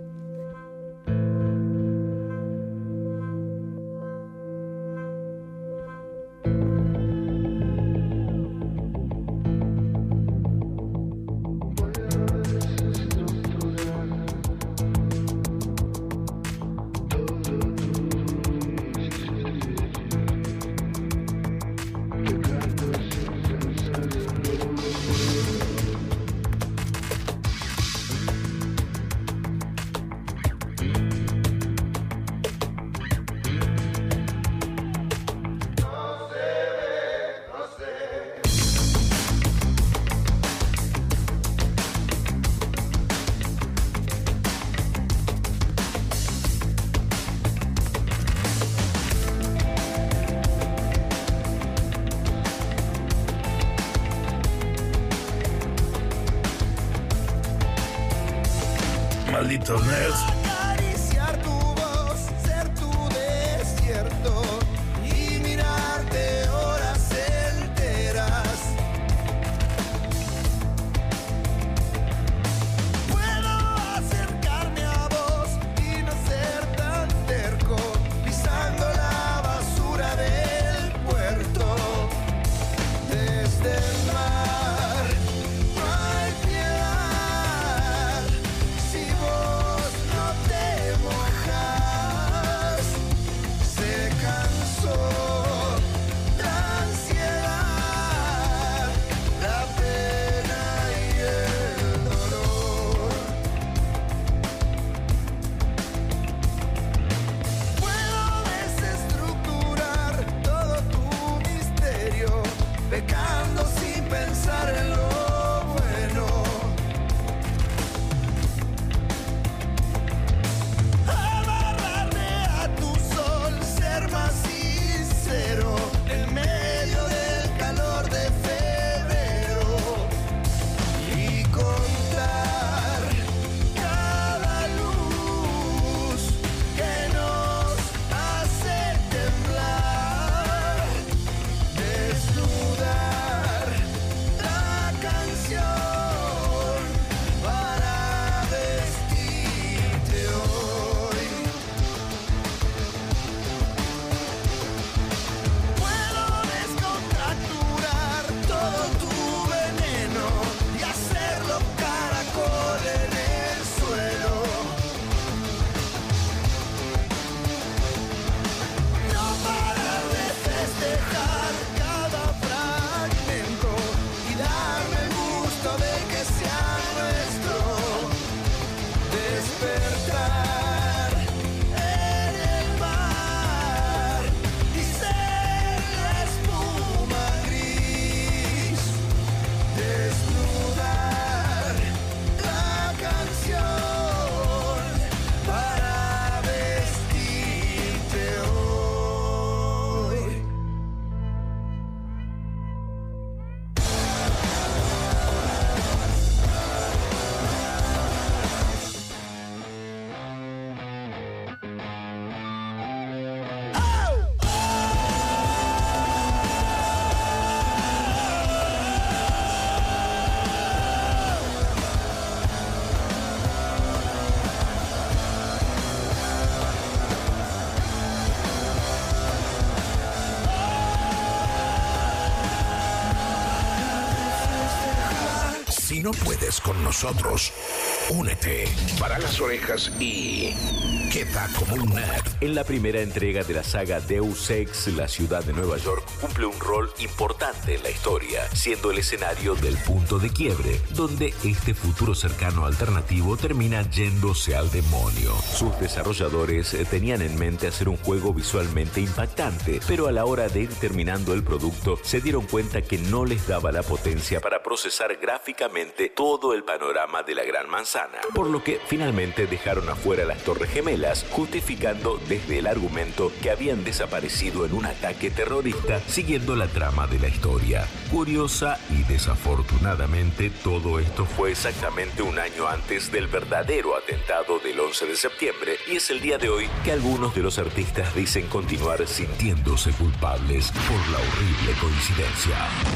Malditos nerds. Acariciar tu voz, ser tu desierto y mirarte horas enteras. Puedo acercarme a vos y no ser tan terco, pisando la basura del puerto. Desde el mar no hay piedad. Si vos no Si no puedes con nosotros, únete. Para las orejas y queda como un nerd. En la primera entrega de la saga Deus Ex, la ciudad de Nueva York cumple un rol importante en la historia, siendo el escenario del punto de quiebre, donde este futuro cercano alternativo termina yéndose al demonio. Sus desarrolladores tenían en mente hacer un juego visualmente impactante, pero a la hora de ir terminando el producto se dieron cuenta que no les daba la potencia para procesar gráficamente todo el panorama de la Gran Manzana, por lo que finalmente dejaron afuera las Torres Gemelas, justificando desde el argumento que habían desaparecido en un ataque terrorista siguiendo la trama de la historia. Curiosa y desafortunadamente todo esto fue exactamente un año antes del verdadero atentado del 11 de septiembre y es el día de hoy que algunos de los artistas dicen continuar sintiéndose culpables por la horrible coincidencia.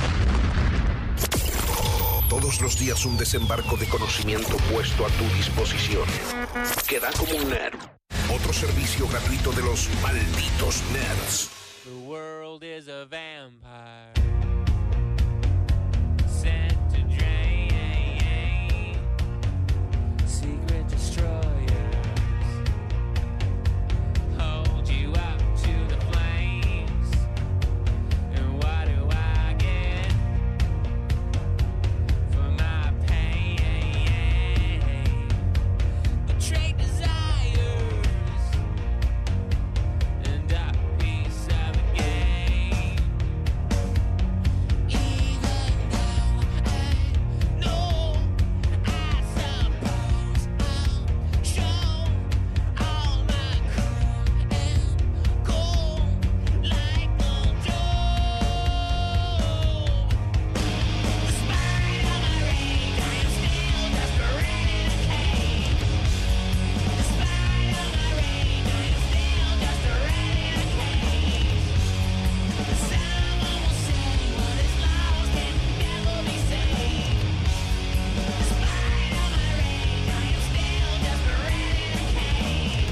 Todos los días un desembarco de conocimiento puesto a tu disposición. Queda como un nerd. Otro servicio gratuito de los malditos nerds. The world is a vampire sent to drain secret destroyers hold you up to the flames. And what do I get for my pain? Betrayed desires and a piece of a game. Even though I know, I suppose I'll show all my crew and go like Uncle Joe. Despite all my rage, I am still just a rat in a cage. Despite all my rage, I am still just a rat in a cage. Someone will say what is lost can never be saved. Despite all my rage, I am still just a rat in a cage.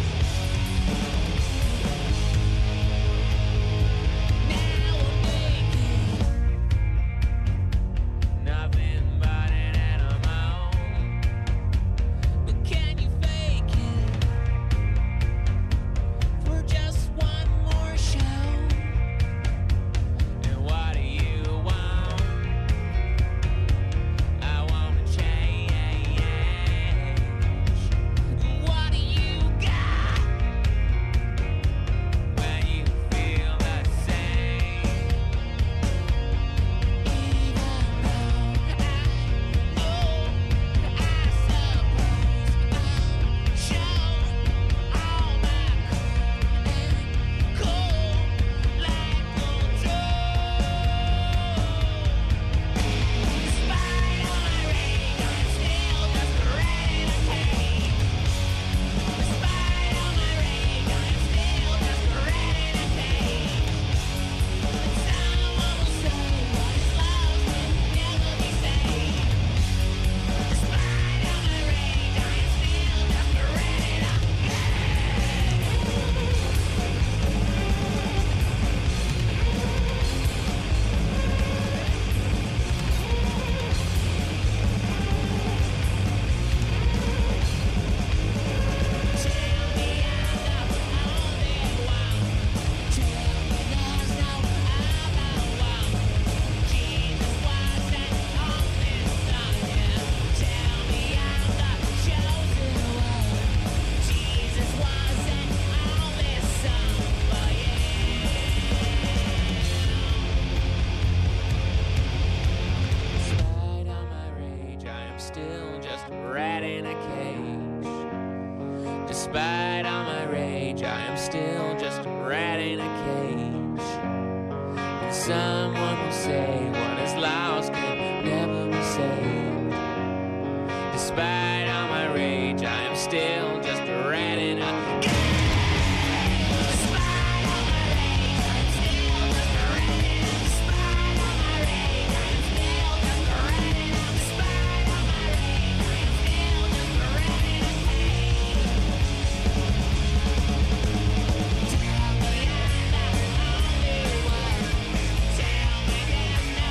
Now I'm naked, nothing but an animal. But can you fake it for just one more show? And what do you want? I want to change. What do you got when you feel the same? Even though I know, I suppose I'll show all my crew and go like Uncle Joe. Despite all my rage, I'm still just a rat in a cage. Despite all my rage, I'm still just a rat in a cage. Someone will say what is lost can never be saved. Despite all my rage, I am still just a rat in a Despite all my rage, I am still just a rat in a cage. Despite all my rage, I am still just a rat in a cage. And someone will say what is lost can never be saved. Despite all my rage, I am still just a rat in a cage. Despite all my rage, I am still just a rat in a Despite all my rage, I am still just a rat in a Despite all my rage, I am still just a rat in a cage. Tell me I'm the only one. Tell me I'm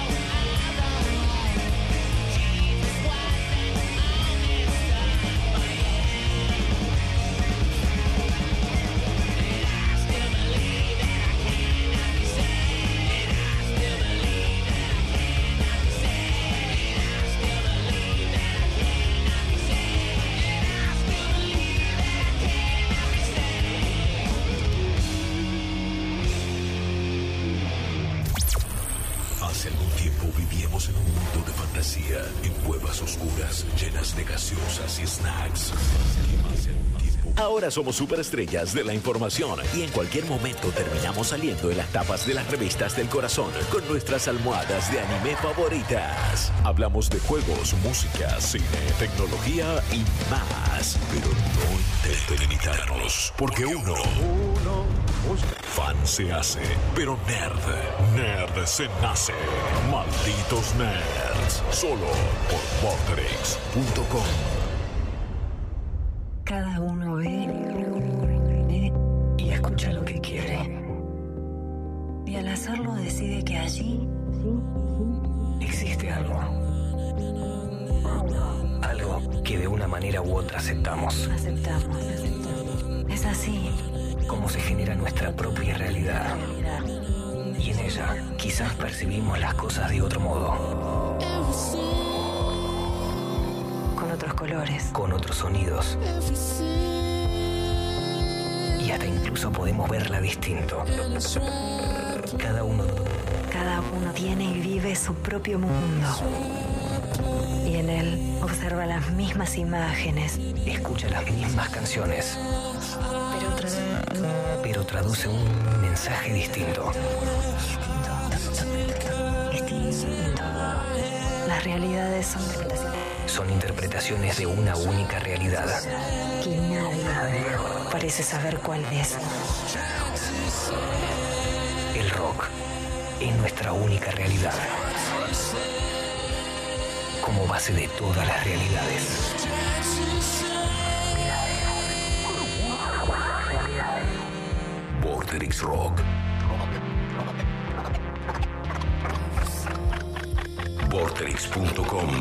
Hace algún tiempo vivíamos en un mundo de fantasía, en cuevas oscuras, llenas de gaseosas y snacks. Ahora somos superestrellas de la información y en cualquier momento terminamos saliendo en las tapas de las revistas del corazón con nuestras almohadas de anime favoritas. Hablamos de juegos, música, cine, tecnología y más. Pero no intenten imitarnos, porque uno fan se hace, pero nerd se nace. Malditos nerds, solo por Vorterix.com. Cada uno ve y escucha lo que quiere. Y al hacerlo decide que allí existe algo. Algo que de una manera u otra aceptamos. Es así como se genera nuestra propia realidad. Y en ella quizás percibimos las cosas de otro modo. Con otros colores. Con otros sonidos. Y hasta incluso podemos verla distinto. Cada uno tiene y vive su propio mundo. Y en él observa las mismas imágenes. Escucha las mismas canciones. Pero traduce un mensaje distinto. Las realidades son interpretaciones de una única realidad. Que nadie parece saber cuál es. El rock es nuestra única realidad. Como base de todas las realidades. Vorterix Rock. Vorterix.com.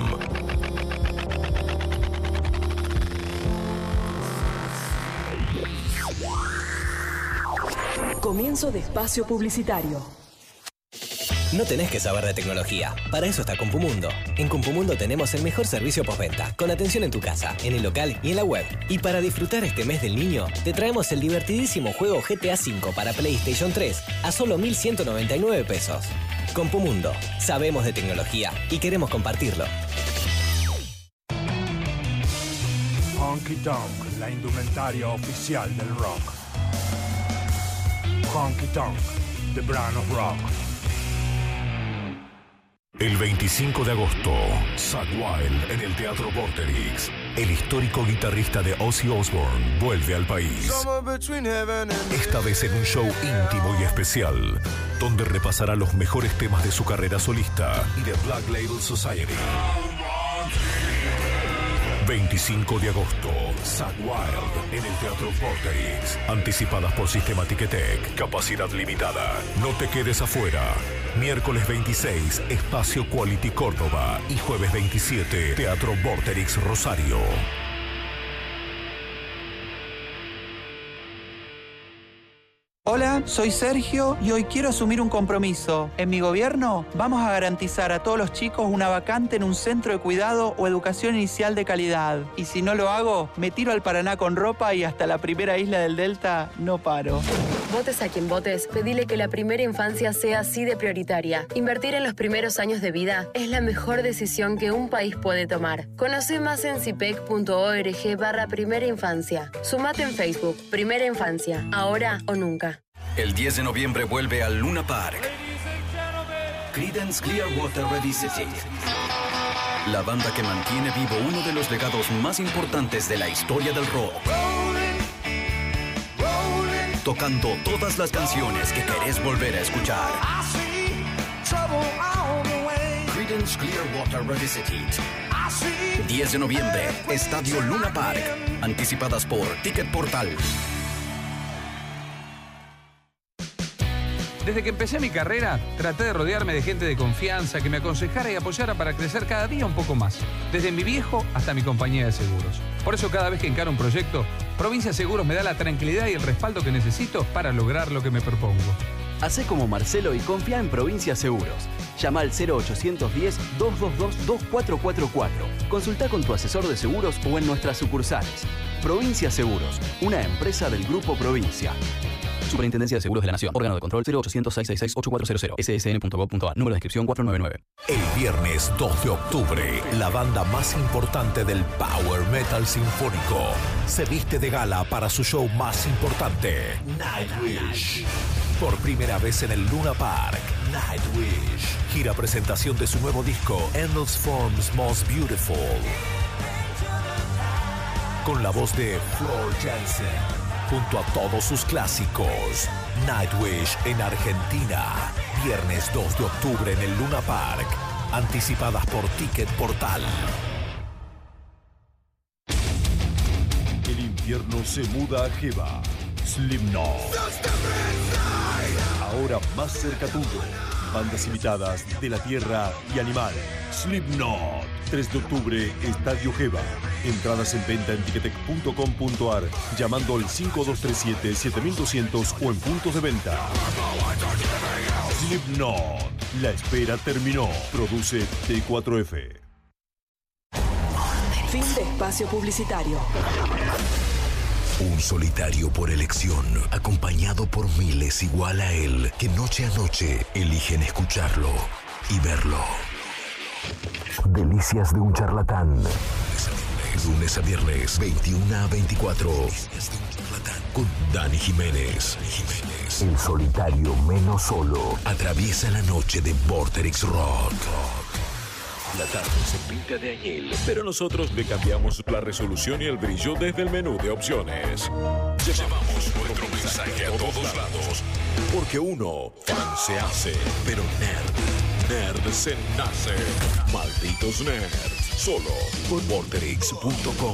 Comienzo de espacio publicitario. No tenés que saber de tecnología. Para eso está Compumundo. En Compumundo tenemos el mejor servicio postventa, con atención en tu casa, en el local y en la web. Y para disfrutar este mes del niño, te traemos el divertidísimo juego GTA V para PlayStation 3 a solo 1.199 pesos. Compumundo. Sabemos de tecnología y queremos compartirlo. Honky Tonk, la indumentaria oficial del rock. Honky Tonk, the brand of rock. El 25 de agosto, Zakk Wylde en el Teatro Vorterix. El histórico guitarrista de Ozzy Osbourne vuelve al país. Esta vez en un show íntimo y especial, donde repasará los mejores temas de su carrera solista y de Black Label Society. 25 de agosto, Zakk Wylde en el Teatro Vorterix. Anticipadas por Sistema Ticketek. Capacidad limitada. No te quedes afuera. Miércoles 26, Espacio Quality Córdoba. Y jueves 27, Teatro Vorterix Rosario. Hola, soy Sergio y hoy quiero asumir un compromiso. En mi gobierno vamos a garantizar a todos los chicos una vacante en un centro de cuidado o educación inicial de calidad. Y si no lo hago, me tiro al Paraná con ropa y hasta la primera isla del Delta no paro. Votes a quien votes, pedile que la primera infancia sea así de prioritaria. Invertir en los primeros años de vida es la mejor decisión que un país puede tomar. Conoce más en cipec.org/primera infancia. Sumate en Facebook, Primera Infancia, ahora o nunca. El 10 de noviembre vuelve al Luna Park Creedence Clearwater Revival. La banda que mantiene vivo uno de los legados más importantes de la historia del rock. Tocando todas las canciones que querés volver a escuchar. Creedence Clearwater Revisited. 10 de noviembre, Estadio Luna Park. Anticipadas por Ticket Portal. Desde que empecé mi carrera, traté de rodearme de gente de confianza que me aconsejara y apoyara para crecer cada día un poco más. Desde mi viejo hasta mi compañía de seguros. Por eso cada vez que encaro un proyecto, Provincia Seguros me da la tranquilidad y el respaldo que necesito para lograr lo que me propongo. Hacé como Marcelo y confía en Provincia Seguros. Llama al 0810-222-2444. Consulta con tu asesor de seguros o en nuestras sucursales. Provincia Seguros, una empresa del Grupo Provincia. Superintendencia de Seguros de la Nación. Órgano de control 0800-666-8400. ssn.gov.ar. Número de inscripción 499. El viernes 2 de octubre, la banda más importante del Power Metal Sinfónico se viste de gala para su show más importante, Nightwish. Por primera vez en el Luna Park, Nightwish. Gira presentación de su nuevo disco, Endless Forms Most Beautiful. Con la voz de Floor Jansen, junto a todos sus clásicos. Nightwish en Argentina. Viernes 2 de octubre en el Luna Park. Anticipadas por Ticket Portal. El infierno se muda a Jeva. Slipknot. Ahora más cerca tuyo. Bandas invitadas de la Tierra y Animal. Slipknot. 3 de octubre, Estadio Jeva. Entradas en venta en ticketek.com.ar, llamando al 5237-7200 o en puntos de venta. Slipknot. La espera terminó. Produce T4F. Fin de espacio publicitario. Un solitario por elección, acompañado por miles igual a él, que noche a noche eligen escucharlo y verlo. Delicias de un charlatán. Lunes a viernes, 21 a 24. Con Dani Jiménez. El solitario menos solo atraviesa la noche de Vorterix Rock. La tarde se pinta de añil, pero nosotros le cambiamos la resolución y el brillo desde el menú de opciones. Llevamos nuestro mensaje a todos lados, porque uno fan se hace, pero nerd se nace. Malditos nerds, solo por Vorterix.com.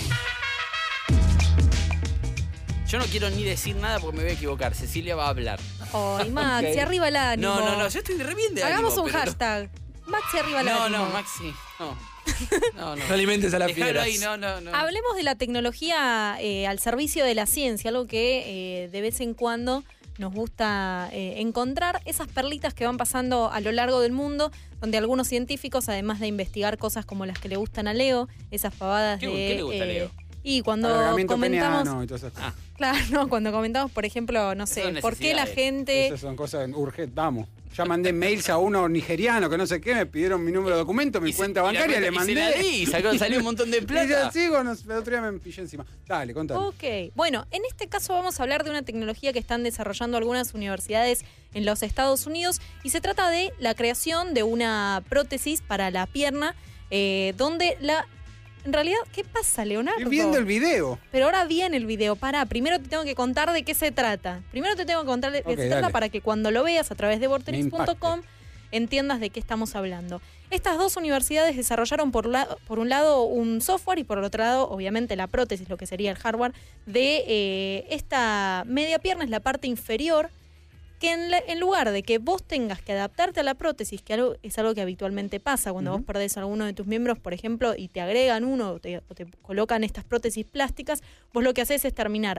Yo no quiero ni decir nada porque me voy a equivocar. Cecilia va a hablar. Ay, Maxi, Okay. arriba el ánimo. No, yo estoy re bien de ánimo. Hagamos un pero hashtag. Maxi arriba el ánimo. No, Maxi, no. No. No alimentes a las Dejalo fieras. ahí, no. Hablemos de la tecnología al servicio de la ciencia, algo que de vez en cuando nos gusta encontrar, esas perlitas que van pasando a lo largo del mundo, donde algunos científicos, además de investigar cosas como las que le gustan a Leo, esas pavadas ¿Qué le gusta a Leo? Y cuando Alargamiento comentamos... peniano y todas esas cosas. Claro, no, cuando comentamos, por ejemplo, no sé, ¿por qué la gente... Esas son cosas urgentes, vamos. Ya mandé mails a uno nigeriano que no sé qué, me pidieron mi número de documento, mi cuenta bancaria, le mandé. Y se la di, salió un montón de plata. Y yo sigo, el otro día me pillé encima. Dale, contame. Ok, bueno, en este caso vamos a hablar de una tecnología que están desarrollando algunas universidades en los Estados Unidos y se trata de la creación de una prótesis para la pierna donde la... En realidad, ¿qué pasa, Leonardo? Estoy viendo el video. Pero ahora viene el video. Primero te tengo que contar de qué se trata. Primero te tengo que contar de qué se trata para que cuando lo veas a través de vorterix.com entiendas de qué estamos hablando. Estas dos universidades desarrollaron por un lado un software y por el otro lado, obviamente, la prótesis, lo que sería el hardware, de esta media pierna, es la parte inferior, que en lugar de que vos tengas que adaptarte a la prótesis, que es algo que habitualmente pasa cuando vos perdés a alguno de tus miembros, por ejemplo, y te agregan uno o te colocan estas prótesis plásticas, vos lo que haces es terminar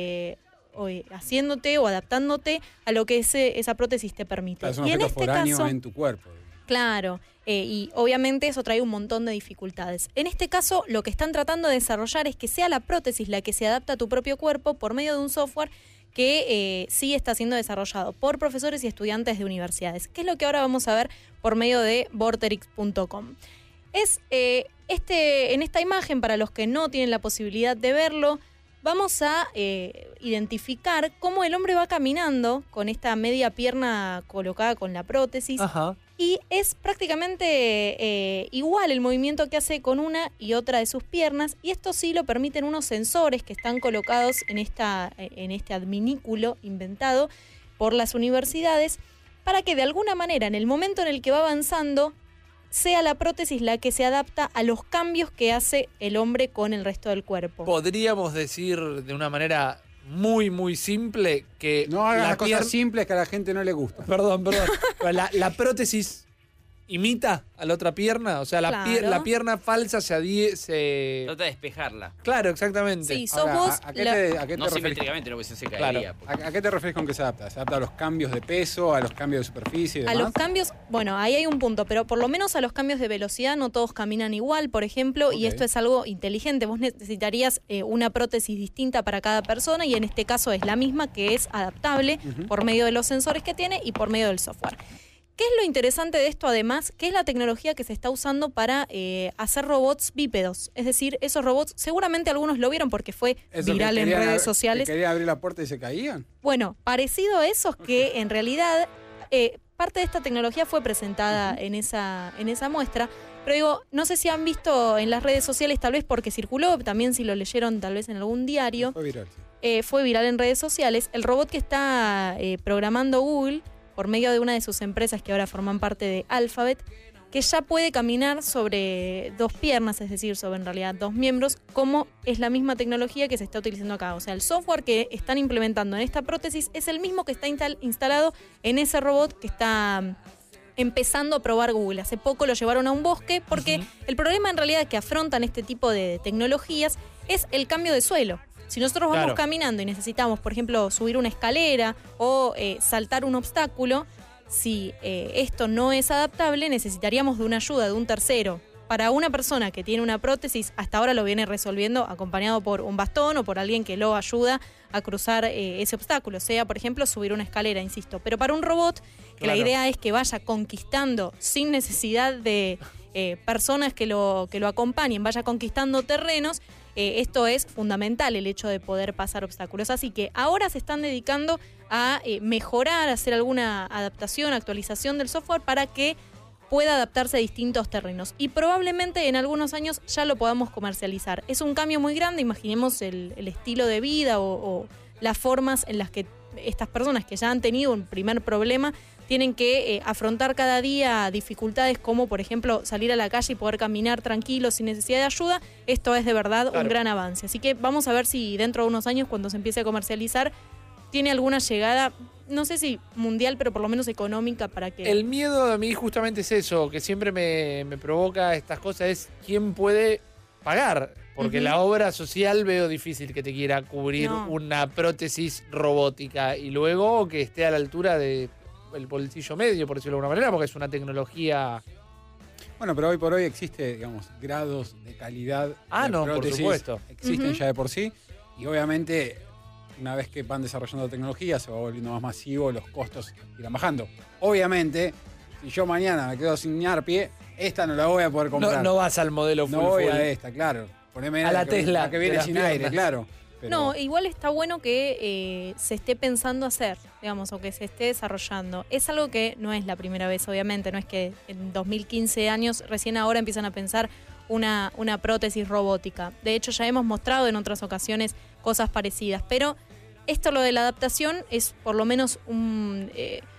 haciéndote o adaptándote a lo que esa prótesis te permite. Es un y en objeto este foráneo caso, en tu cuerpo. Claro, y obviamente eso trae un montón de dificultades. En este caso, lo que están tratando de desarrollar es que sea la prótesis la que se adapta a tu propio cuerpo por medio de un software que sí está siendo desarrollado por profesores y estudiantes de universidades. ¿Qué es lo que ahora vamos a ver por medio de vorterix.com? Es en esta imagen, para los que no tienen la posibilidad de verlo, vamos a identificar cómo el hombre va caminando con esta media pierna colocada con la prótesis. Ajá. Y es prácticamente igual el movimiento que hace con una y otra de sus piernas. Y esto sí lo permiten unos sensores que están colocados en este adminículo inventado por las universidades para que de alguna manera, en el momento en el que va avanzando, sea la prótesis la que se adapta a los cambios que hace el hombre con el resto del cuerpo. Podríamos decir de una manera muy, muy simple que... No hagas las cosas simples que a la gente no le gusta. Perdón. La prótesis imita a la otra pierna. O sea, la Claro. pierna falsa se... Trata de despejarla. Claro, exactamente. Sí, sos Ahora, vos. ¿a qué la- te No referís? simétricamente, no, porque se Claro. caería. porque- ¿A qué te refieres con que se adapta? ¿Se adapta a los cambios de peso, a los cambios de superficie y A demás? los cambios, bueno, ahí hay un punto, pero por lo menos a los cambios de velocidad no todos caminan igual, por ejemplo, y Ok. esto es algo inteligente. Vos necesitarías una prótesis distinta para cada persona y en este caso es la misma, que es adaptable por medio de los sensores que tiene y por medio del software. ¿Qué es lo interesante de esto además? Que es la tecnología que se está usando para hacer robots bípedos. Es decir, esos robots, seguramente algunos lo vieron porque fue ¿Eso viral que en querían redes ab- sociales. que querían abrir la puerta y se caían? Bueno, parecido a esos que en realidad parte de esta tecnología fue presentada en esa muestra, pero digo, no sé si han visto en las redes sociales, tal vez porque circuló, también si lo leyeron tal vez en algún diario, Fue viral, sí. fue viral en redes sociales, el robot que está programando Google por medio de una de sus empresas que ahora forman parte de Alphabet, que ya puede caminar sobre dos piernas, es decir, sobre en realidad dos miembros, como es la misma tecnología que se está utilizando acá. O sea, el software que están implementando en esta prótesis es el mismo que está instalado en ese robot que está empezando a probar Google. Hace poco lo llevaron a un bosque porque el problema en realidad que afrontan este tipo de tecnologías es el cambio de suelo. Si nosotros vamos Claro. caminando y necesitamos, por ejemplo, subir una escalera o saltar un obstáculo, si esto no es adaptable, necesitaríamos de una ayuda de un tercero. Para una persona que tiene una prótesis, hasta ahora lo viene resolviendo acompañado por un bastón o por alguien que lo ayuda a cruzar ese obstáculo, sea, por ejemplo, subir una escalera, insisto. Pero para un robot, que la Claro. idea es que vaya conquistando sin necesidad de personas que lo acompañen, vaya conquistando terrenos, esto es fundamental, el hecho de poder pasar obstáculos. Así que ahora se están dedicando a mejorar, a hacer alguna adaptación, actualización del software para que pueda adaptarse a distintos terrenos. Y probablemente en algunos años ya lo podamos comercializar. Es un cambio muy grande, imaginemos el estilo de vida o las formas en las que estas personas que ya han tenido un primer problema tienen que afrontar cada día dificultades como, por ejemplo, salir a la calle y poder caminar tranquilos sin necesidad de ayuda. Esto es de verdad un gran avance. Así que vamos a ver si dentro de unos años, cuando se empiece a comercializar, tiene alguna llegada, no sé si mundial, pero por lo menos económica para que... El miedo a mí justamente es eso, que siempre me provoca estas cosas, es quién puede pagar. Porque Ujú. la obra social veo difícil que te quiera cubrir No. una prótesis robótica y luego que esté a la altura de el bolsillo medio, por decirlo de alguna manera, porque es una tecnología... Bueno, pero hoy por hoy existe, digamos, grados de calidad de No, por prótesis, supuesto. existen Ujú. ya de por sí, y obviamente una vez que van desarrollando tecnología se va volviendo más masivo, los costos irán bajando. Obviamente, si yo mañana me quedo sin pie, esta no la voy a poder comprar. No vas al modelo full No voy full. a esta, claro. Poneme A la Tesla que de viene las sin piernas. aire, claro. Pero- No, igual está bueno que se esté pensando hacer, digamos, o que se esté desarrollando. Es algo que no es la primera vez, obviamente, no es que en 2015 años, recién ahora empiezan a pensar una prótesis robótica. De hecho, ya hemos mostrado en otras ocasiones cosas parecidas, pero esto, lo de la adaptación, es por lo menos un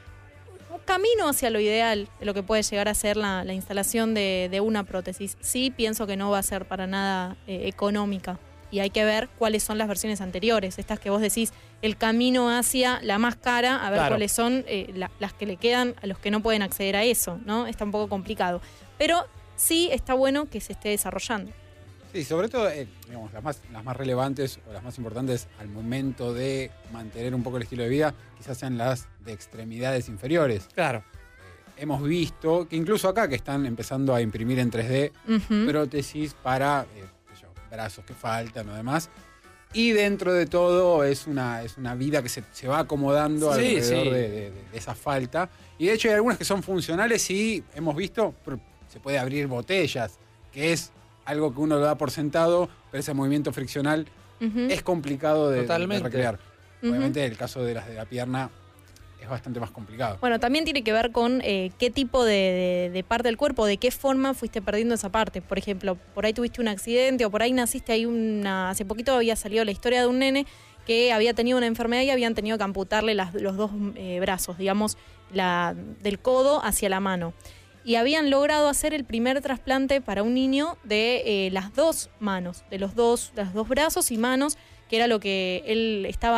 camino hacia lo ideal de lo que puede llegar a ser la instalación de una prótesis. Sí, pienso que no va a ser para nada económica. Y hay que ver cuáles son las versiones anteriores, estas que vos decís, el camino hacia la más cara, a ver Claro. cuáles son las que le quedan a los que no pueden acceder a eso, ¿no? Está un poco complicado. Pero sí está bueno que se esté desarrollando. Sí, sobre todo, digamos, las más relevantes o las más importantes al momento de mantener un poco el estilo de vida, quizás sean las de extremidades inferiores. Claro. Hemos visto que incluso acá que están empezando a imprimir en 3D Ujú. prótesis para qué sé yo, brazos que faltan o demás. Y dentro de todo es una vida que se va acomodando Sí, alrededor sí. de esa falta. Y de hecho hay algunas que son funcionales y hemos visto, se puede abrir botellas, que es algo que uno lo da por sentado, pero ese movimiento friccional Ujú. es complicado de Totalmente. recrear. Ujú. Obviamente el caso de las de la pierna es bastante más complicado. Bueno, también tiene que ver con qué tipo de parte del cuerpo, de qué forma fuiste perdiendo esa parte. Por ejemplo, por ahí tuviste un accidente o por ahí naciste, hace poquito había salido la historia de un nene que había tenido una enfermedad y habían tenido que amputarle los dos brazos, digamos, del codo hacia la mano. Y habían logrado hacer el primer trasplante para un niño de las dos manos, de los dos brazos y manos, que era lo que él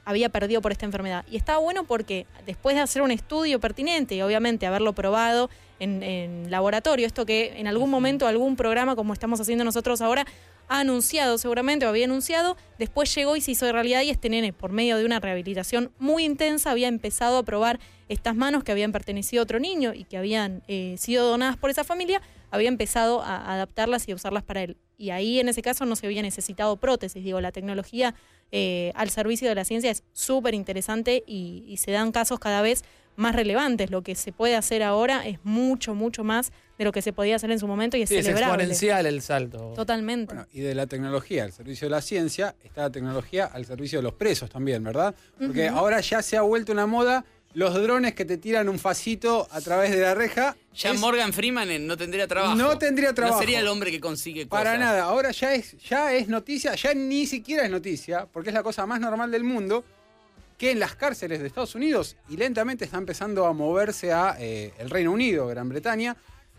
había perdido por esta enfermedad. Y estaba bueno porque después de hacer un estudio pertinente y obviamente haberlo probado en laboratorio, esto que en algún momento algún programa como estamos haciendo nosotros ahora ha anunciado seguramente o había anunciado, después llegó y se hizo de realidad y este nene por medio de una rehabilitación muy intensa había empezado a probar estas manos que habían pertenecido a otro niño y que habían sido donadas por esa familia, había empezado a adaptarlas y a usarlas para él. Y ahí en ese caso no se había necesitado prótesis. Digo, la tecnología al servicio de la ciencia es súper interesante y se dan casos cada vez más relevantes. Lo que se puede hacer ahora es mucho, mucho más de lo que se podía hacer en su momento y es celebrable. Es exponencial el salto. Totalmente. Bueno, y de la tecnología al servicio de la ciencia está la tecnología al servicio de los presos también, ¿verdad? Porque ahora ya se ha vuelto una moda los drones que te tiran un facito a través de la reja. Ya Morgan Freeman no tendría trabajo. No tendría trabajo. No sería el hombre que consigue cosas. Para nada. Ahora ya es noticia, ya ni siquiera es noticia, porque es la cosa más normal del mundo, que en las cárceles de Estados Unidos, y lentamente está empezando a moverse a el Reino Unido, Gran Bretaña.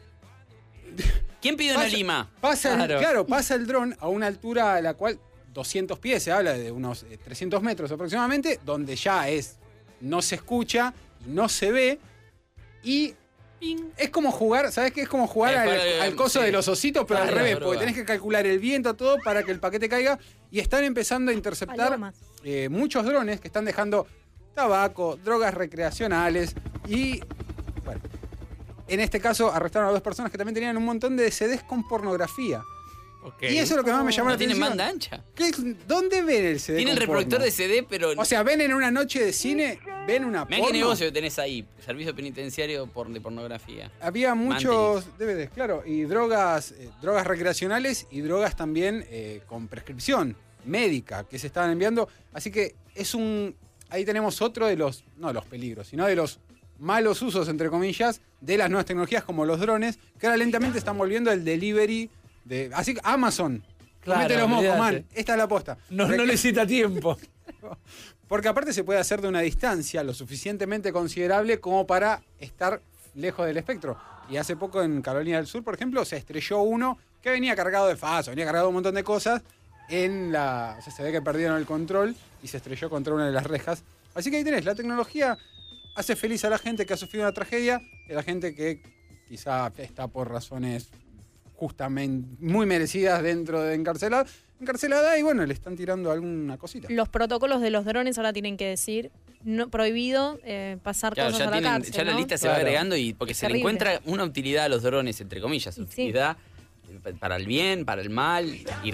¿Quién pidió una lima? Pasa el dron a una altura a la cual 200 pies, se habla de unos 300 metros aproximadamente, donde ya no se escucha, no se ve, y es como jugar, ¿sabes qué? Es como jugar al coso de los ositos, pero al revés, porque tenés que calcular el viento, todo, para que el paquete caiga, y están empezando a interceptar muchos drones que están dejando tabaco, drogas recreacionales, y bueno, en este caso arrestaron a 2 personas que también tenían un montón de CDs con pornografía. Okay. Y eso es lo que más me llamó la atención. ¿Tienen banda ancha? ¿Dónde ven el CD? Tienen reproductor de CD, pero... O sea, ven en una noche de cine, ven una Mirá qué negocio tenés ahí, servicio penitenciario de pornografía. Había muchos DVDs, claro, y drogas recreacionales y drogas también con prescripción médica que se estaban enviando. Así que ahí tenemos otro de los, no los peligros, sino de los malos usos, entre comillas, de las nuevas tecnologías como los drones, que ahora lentamente están volviendo el delivery. Así que Amazon, mete los mocos, man, esta es la posta. No necesita tiempo. Porque aparte se puede hacer de una distancia lo suficientemente considerable como para estar lejos del espectro. Y hace poco en Carolina del Sur, por ejemplo, se estrelló uno que venía cargado de faso, venía cargado de un montón de cosas. O sea, se ve que perdieron el control y se estrelló contra una de las rejas. Así que ahí tenés, la tecnología hace feliz a la gente que ha sufrido una tragedia y a la gente que quizá está por razones justamente muy merecidas dentro de encarcelada y bueno, le están tirando alguna cosita. Los protocolos de los drones ahora tienen que decir prohibido pasar cosas a la cárcel. Ya la lista se va agregando y porque se le encuentra una utilidad a los drones, entre comillas, utilidad para el bien, para el mal,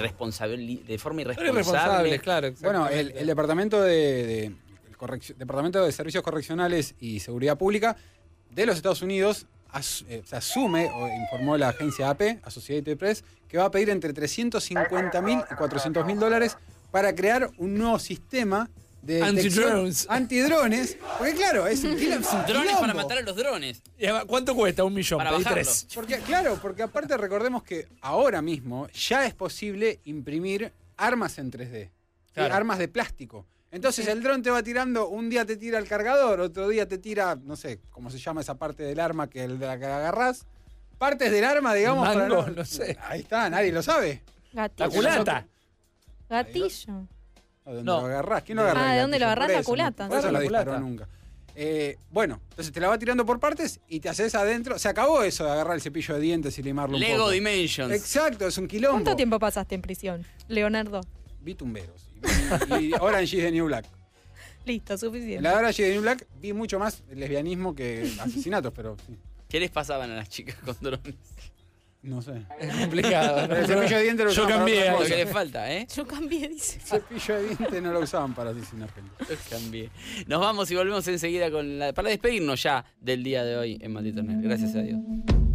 de forma irresponsable. Claro, bueno, el Departamento de Servicios Correccionales y Seguridad Pública de los Estados Unidos se asume, o informó la agencia AP, Associated Press, que va a pedir entre $350.000 y $400.000 para crear un nuevo sistema de antidrones. Porque claro, es un drones para matar a los drones. ¿Cuánto cuesta? $1 millón. Para bajarlos. Porque aparte recordemos que ahora mismo ya es posible imprimir armas en 3D. Armas de plástico. Entonces el dron te va tirando, un día te tira el cargador, otro día te tira, no sé, cómo se llama esa parte del arma de la que agarrás. Partes del arma, digamos. Mango, no sé. Ahí está, nadie lo sabe. Gatillo. La culata. Gatillo. ¿Dónde lo agarrás? ¿Quién lo agarrá? ¿De dónde lo agarrás? La culata. Por eso no disparó nunca. Bueno, entonces te la va tirando por partes y te haces adentro. Se acabó eso de agarrar el cepillo de dientes y limarlo un poco. Lego Dimensions. Exacto, es un quilombo. ¿Cuánto tiempo pasaste en prisión, Leonardo? Vi Tumberos. Y Orange is the New Black. Listo, suficiente. En la Orange is the New Black vi mucho más lesbianismo que asesinatos, pero sí. ¿Qué les pasaban a las chicas con drones? No sé. Es complicado. El cepillo de dientes lo usaban Yo cambié. para Lo otra que cosa. le falta, ¿eh? Yo cambié, dice. El cepillo de dientes no lo usaban para asesinar gente. Cambié. Nos vamos y volvemos enseguida para despedirnos ya del día de hoy en Maldito Nerd. Gracias a Dios.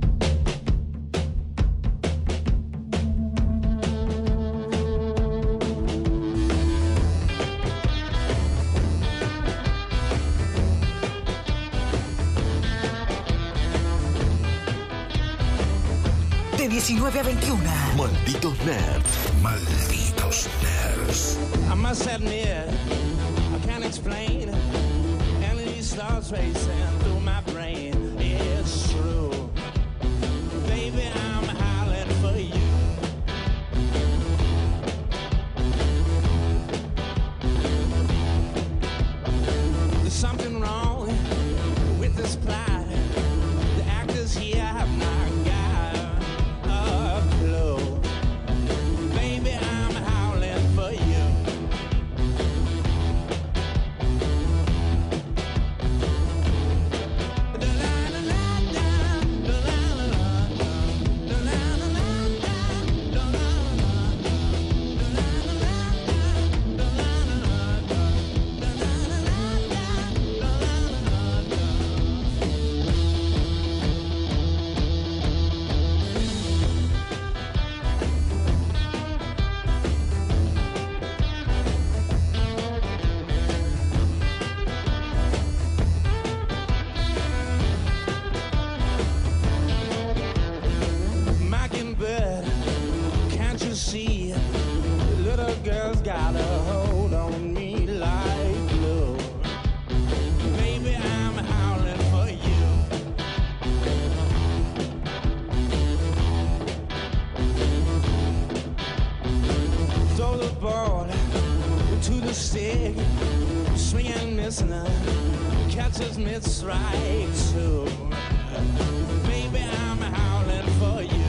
De 19 a 21. Malditos Nerds. Malditos Nerds. I must admit, I can't explain. Energy starts racing through my brain. It's true. Baby, I'm howling for you. spot. The actors here have not got a clue. Baby, I'm howling for you. Mockingbird, can't you see? The little girl's got a hold on me like glue. Baby, I'm howling for you. Throw the ball to the stick, swing and miss now. Catches mid-strike too. Baby, I'm howling for you.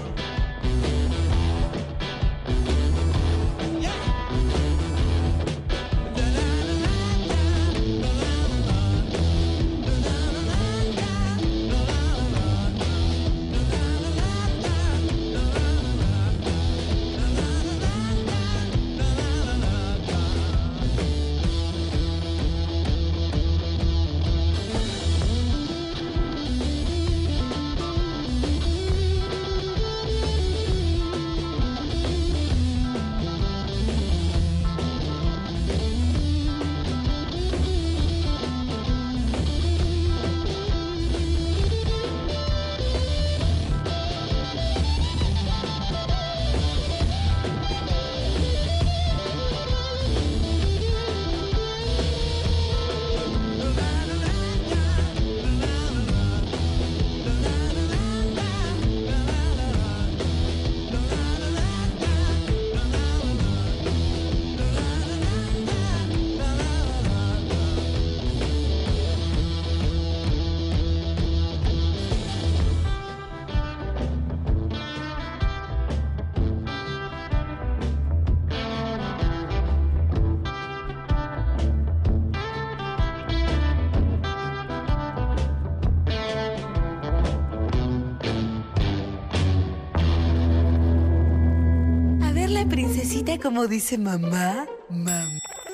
Princesita, como dice mamá, mamá.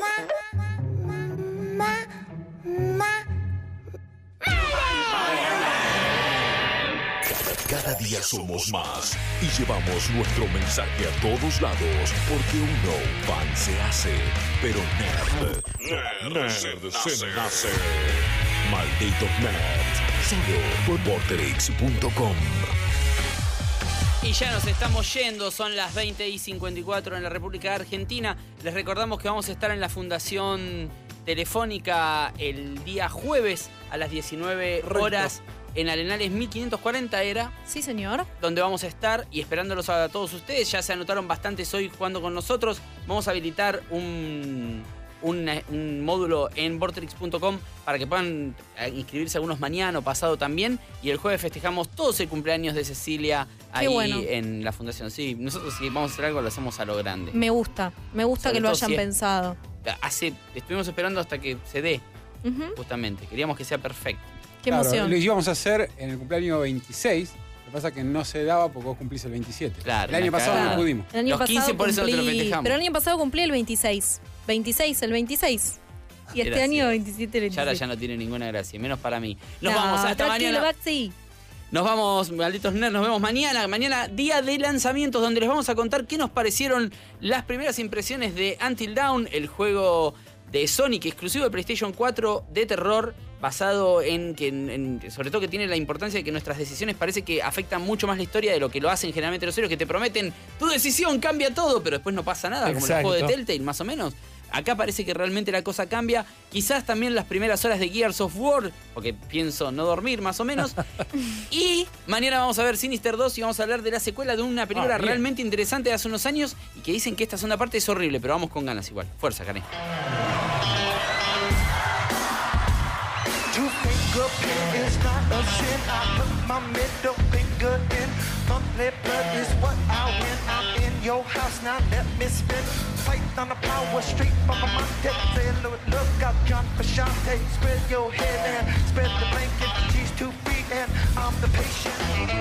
Cada día somos más y llevamos nuestro mensaje a todos lados, porque uno fan se hace, pero nerd se nace. Maldito nerd, solo por vorterix.com. Y ya nos estamos yendo, son las 20:54 en la República Argentina. Les recordamos que vamos a estar en la Fundación Telefónica el día jueves a las 19 horas en Arenales 1540 era. Sí, señor. Donde vamos a estar y esperándolos a todos ustedes. Ya se anotaron bastantes hoy jugando con nosotros. Vamos a habilitar un módulo en vorterix.com para que puedan inscribirse algunos mañana o pasado también. Y el jueves festejamos todos el cumpleaños de Cecilia ahí en la fundación. Sí, nosotros si vamos a hacer algo lo hacemos a lo grande. Me gusta Sobre que lo todo hayan si es- pensado. Estuvimos esperando hasta que se dé, justamente. Queríamos que sea perfecto. Qué emoción. Lo íbamos a hacer en el cumpleaños 26. Lo que pasa es que no se daba porque vos cumplís el 27. Claro, el año una pasado cagada. no pudimos. El año Los pasado 15 por eso te lo festejamos. Pero el año pasado cumplí el 26. 26, el 26. Y este Gracias. año 27, el 26. Ya ahora ya no tiene ninguna gracia, menos para mí. Nos No, vamos, hasta tranquilo, mañana. Baxi. Nos vamos, malditos nerds, nos vemos mañana. Mañana, día de lanzamientos, donde les vamos a contar qué nos parecieron las primeras impresiones de Until Dawn, el juego de Sonic exclusivo de PlayStation 4 de terror, basado sobre todo que tiene la importancia de que nuestras decisiones parece que afectan mucho más la historia de lo que lo hacen generalmente los héroes, que te prometen tu decisión cambia todo, pero después no pasa nada, como el Exacto. juego de Telltale, más o menos. Acá parece que realmente la cosa cambia. Quizás también las primeras horas de Gears of War, porque pienso no dormir más o menos. Y mañana vamos a ver Sinister 2 y vamos a hablar de la secuela de una película bien. realmente interesante de hace unos años y que dicen que esta segunda parte es horrible, pero vamos con ganas igual. Fuerza, Karen. You think Sugar is not a sin. I put my middle finger in. Monthly blood is what I win. I'm in your house now. Let me spin. Fight on the power street from a Monte. Say look out, John Frusciante. Spread your head and spread the blanket. She's 2 feet and I'm the patient.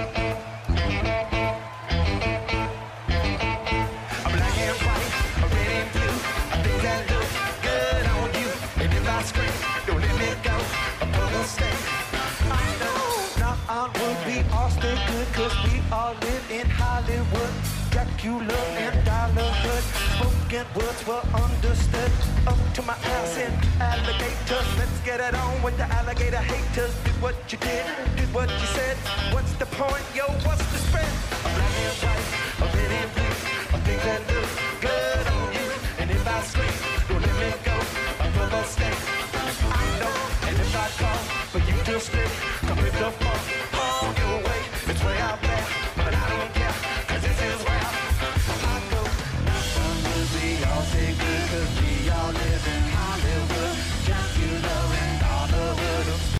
I'm black and white, red and blue. I think that looks good on you. And if I scream, don't let me go. A bubble stay. I know not on would be all stay good, cause we all live in Hollywood. Dracula and Dollarhood. Spoken words were understood. Up to my ass in alligators. Let's get it on with the alligator haters. Did what you did, did what you said. What's the point, yo, what's the spread? I'm black and white, I'm red and blue. I think that looks good on you. And if I scream, don't let me go. I'm gonna stay. I know, and if I call for you to stay, come with the phone.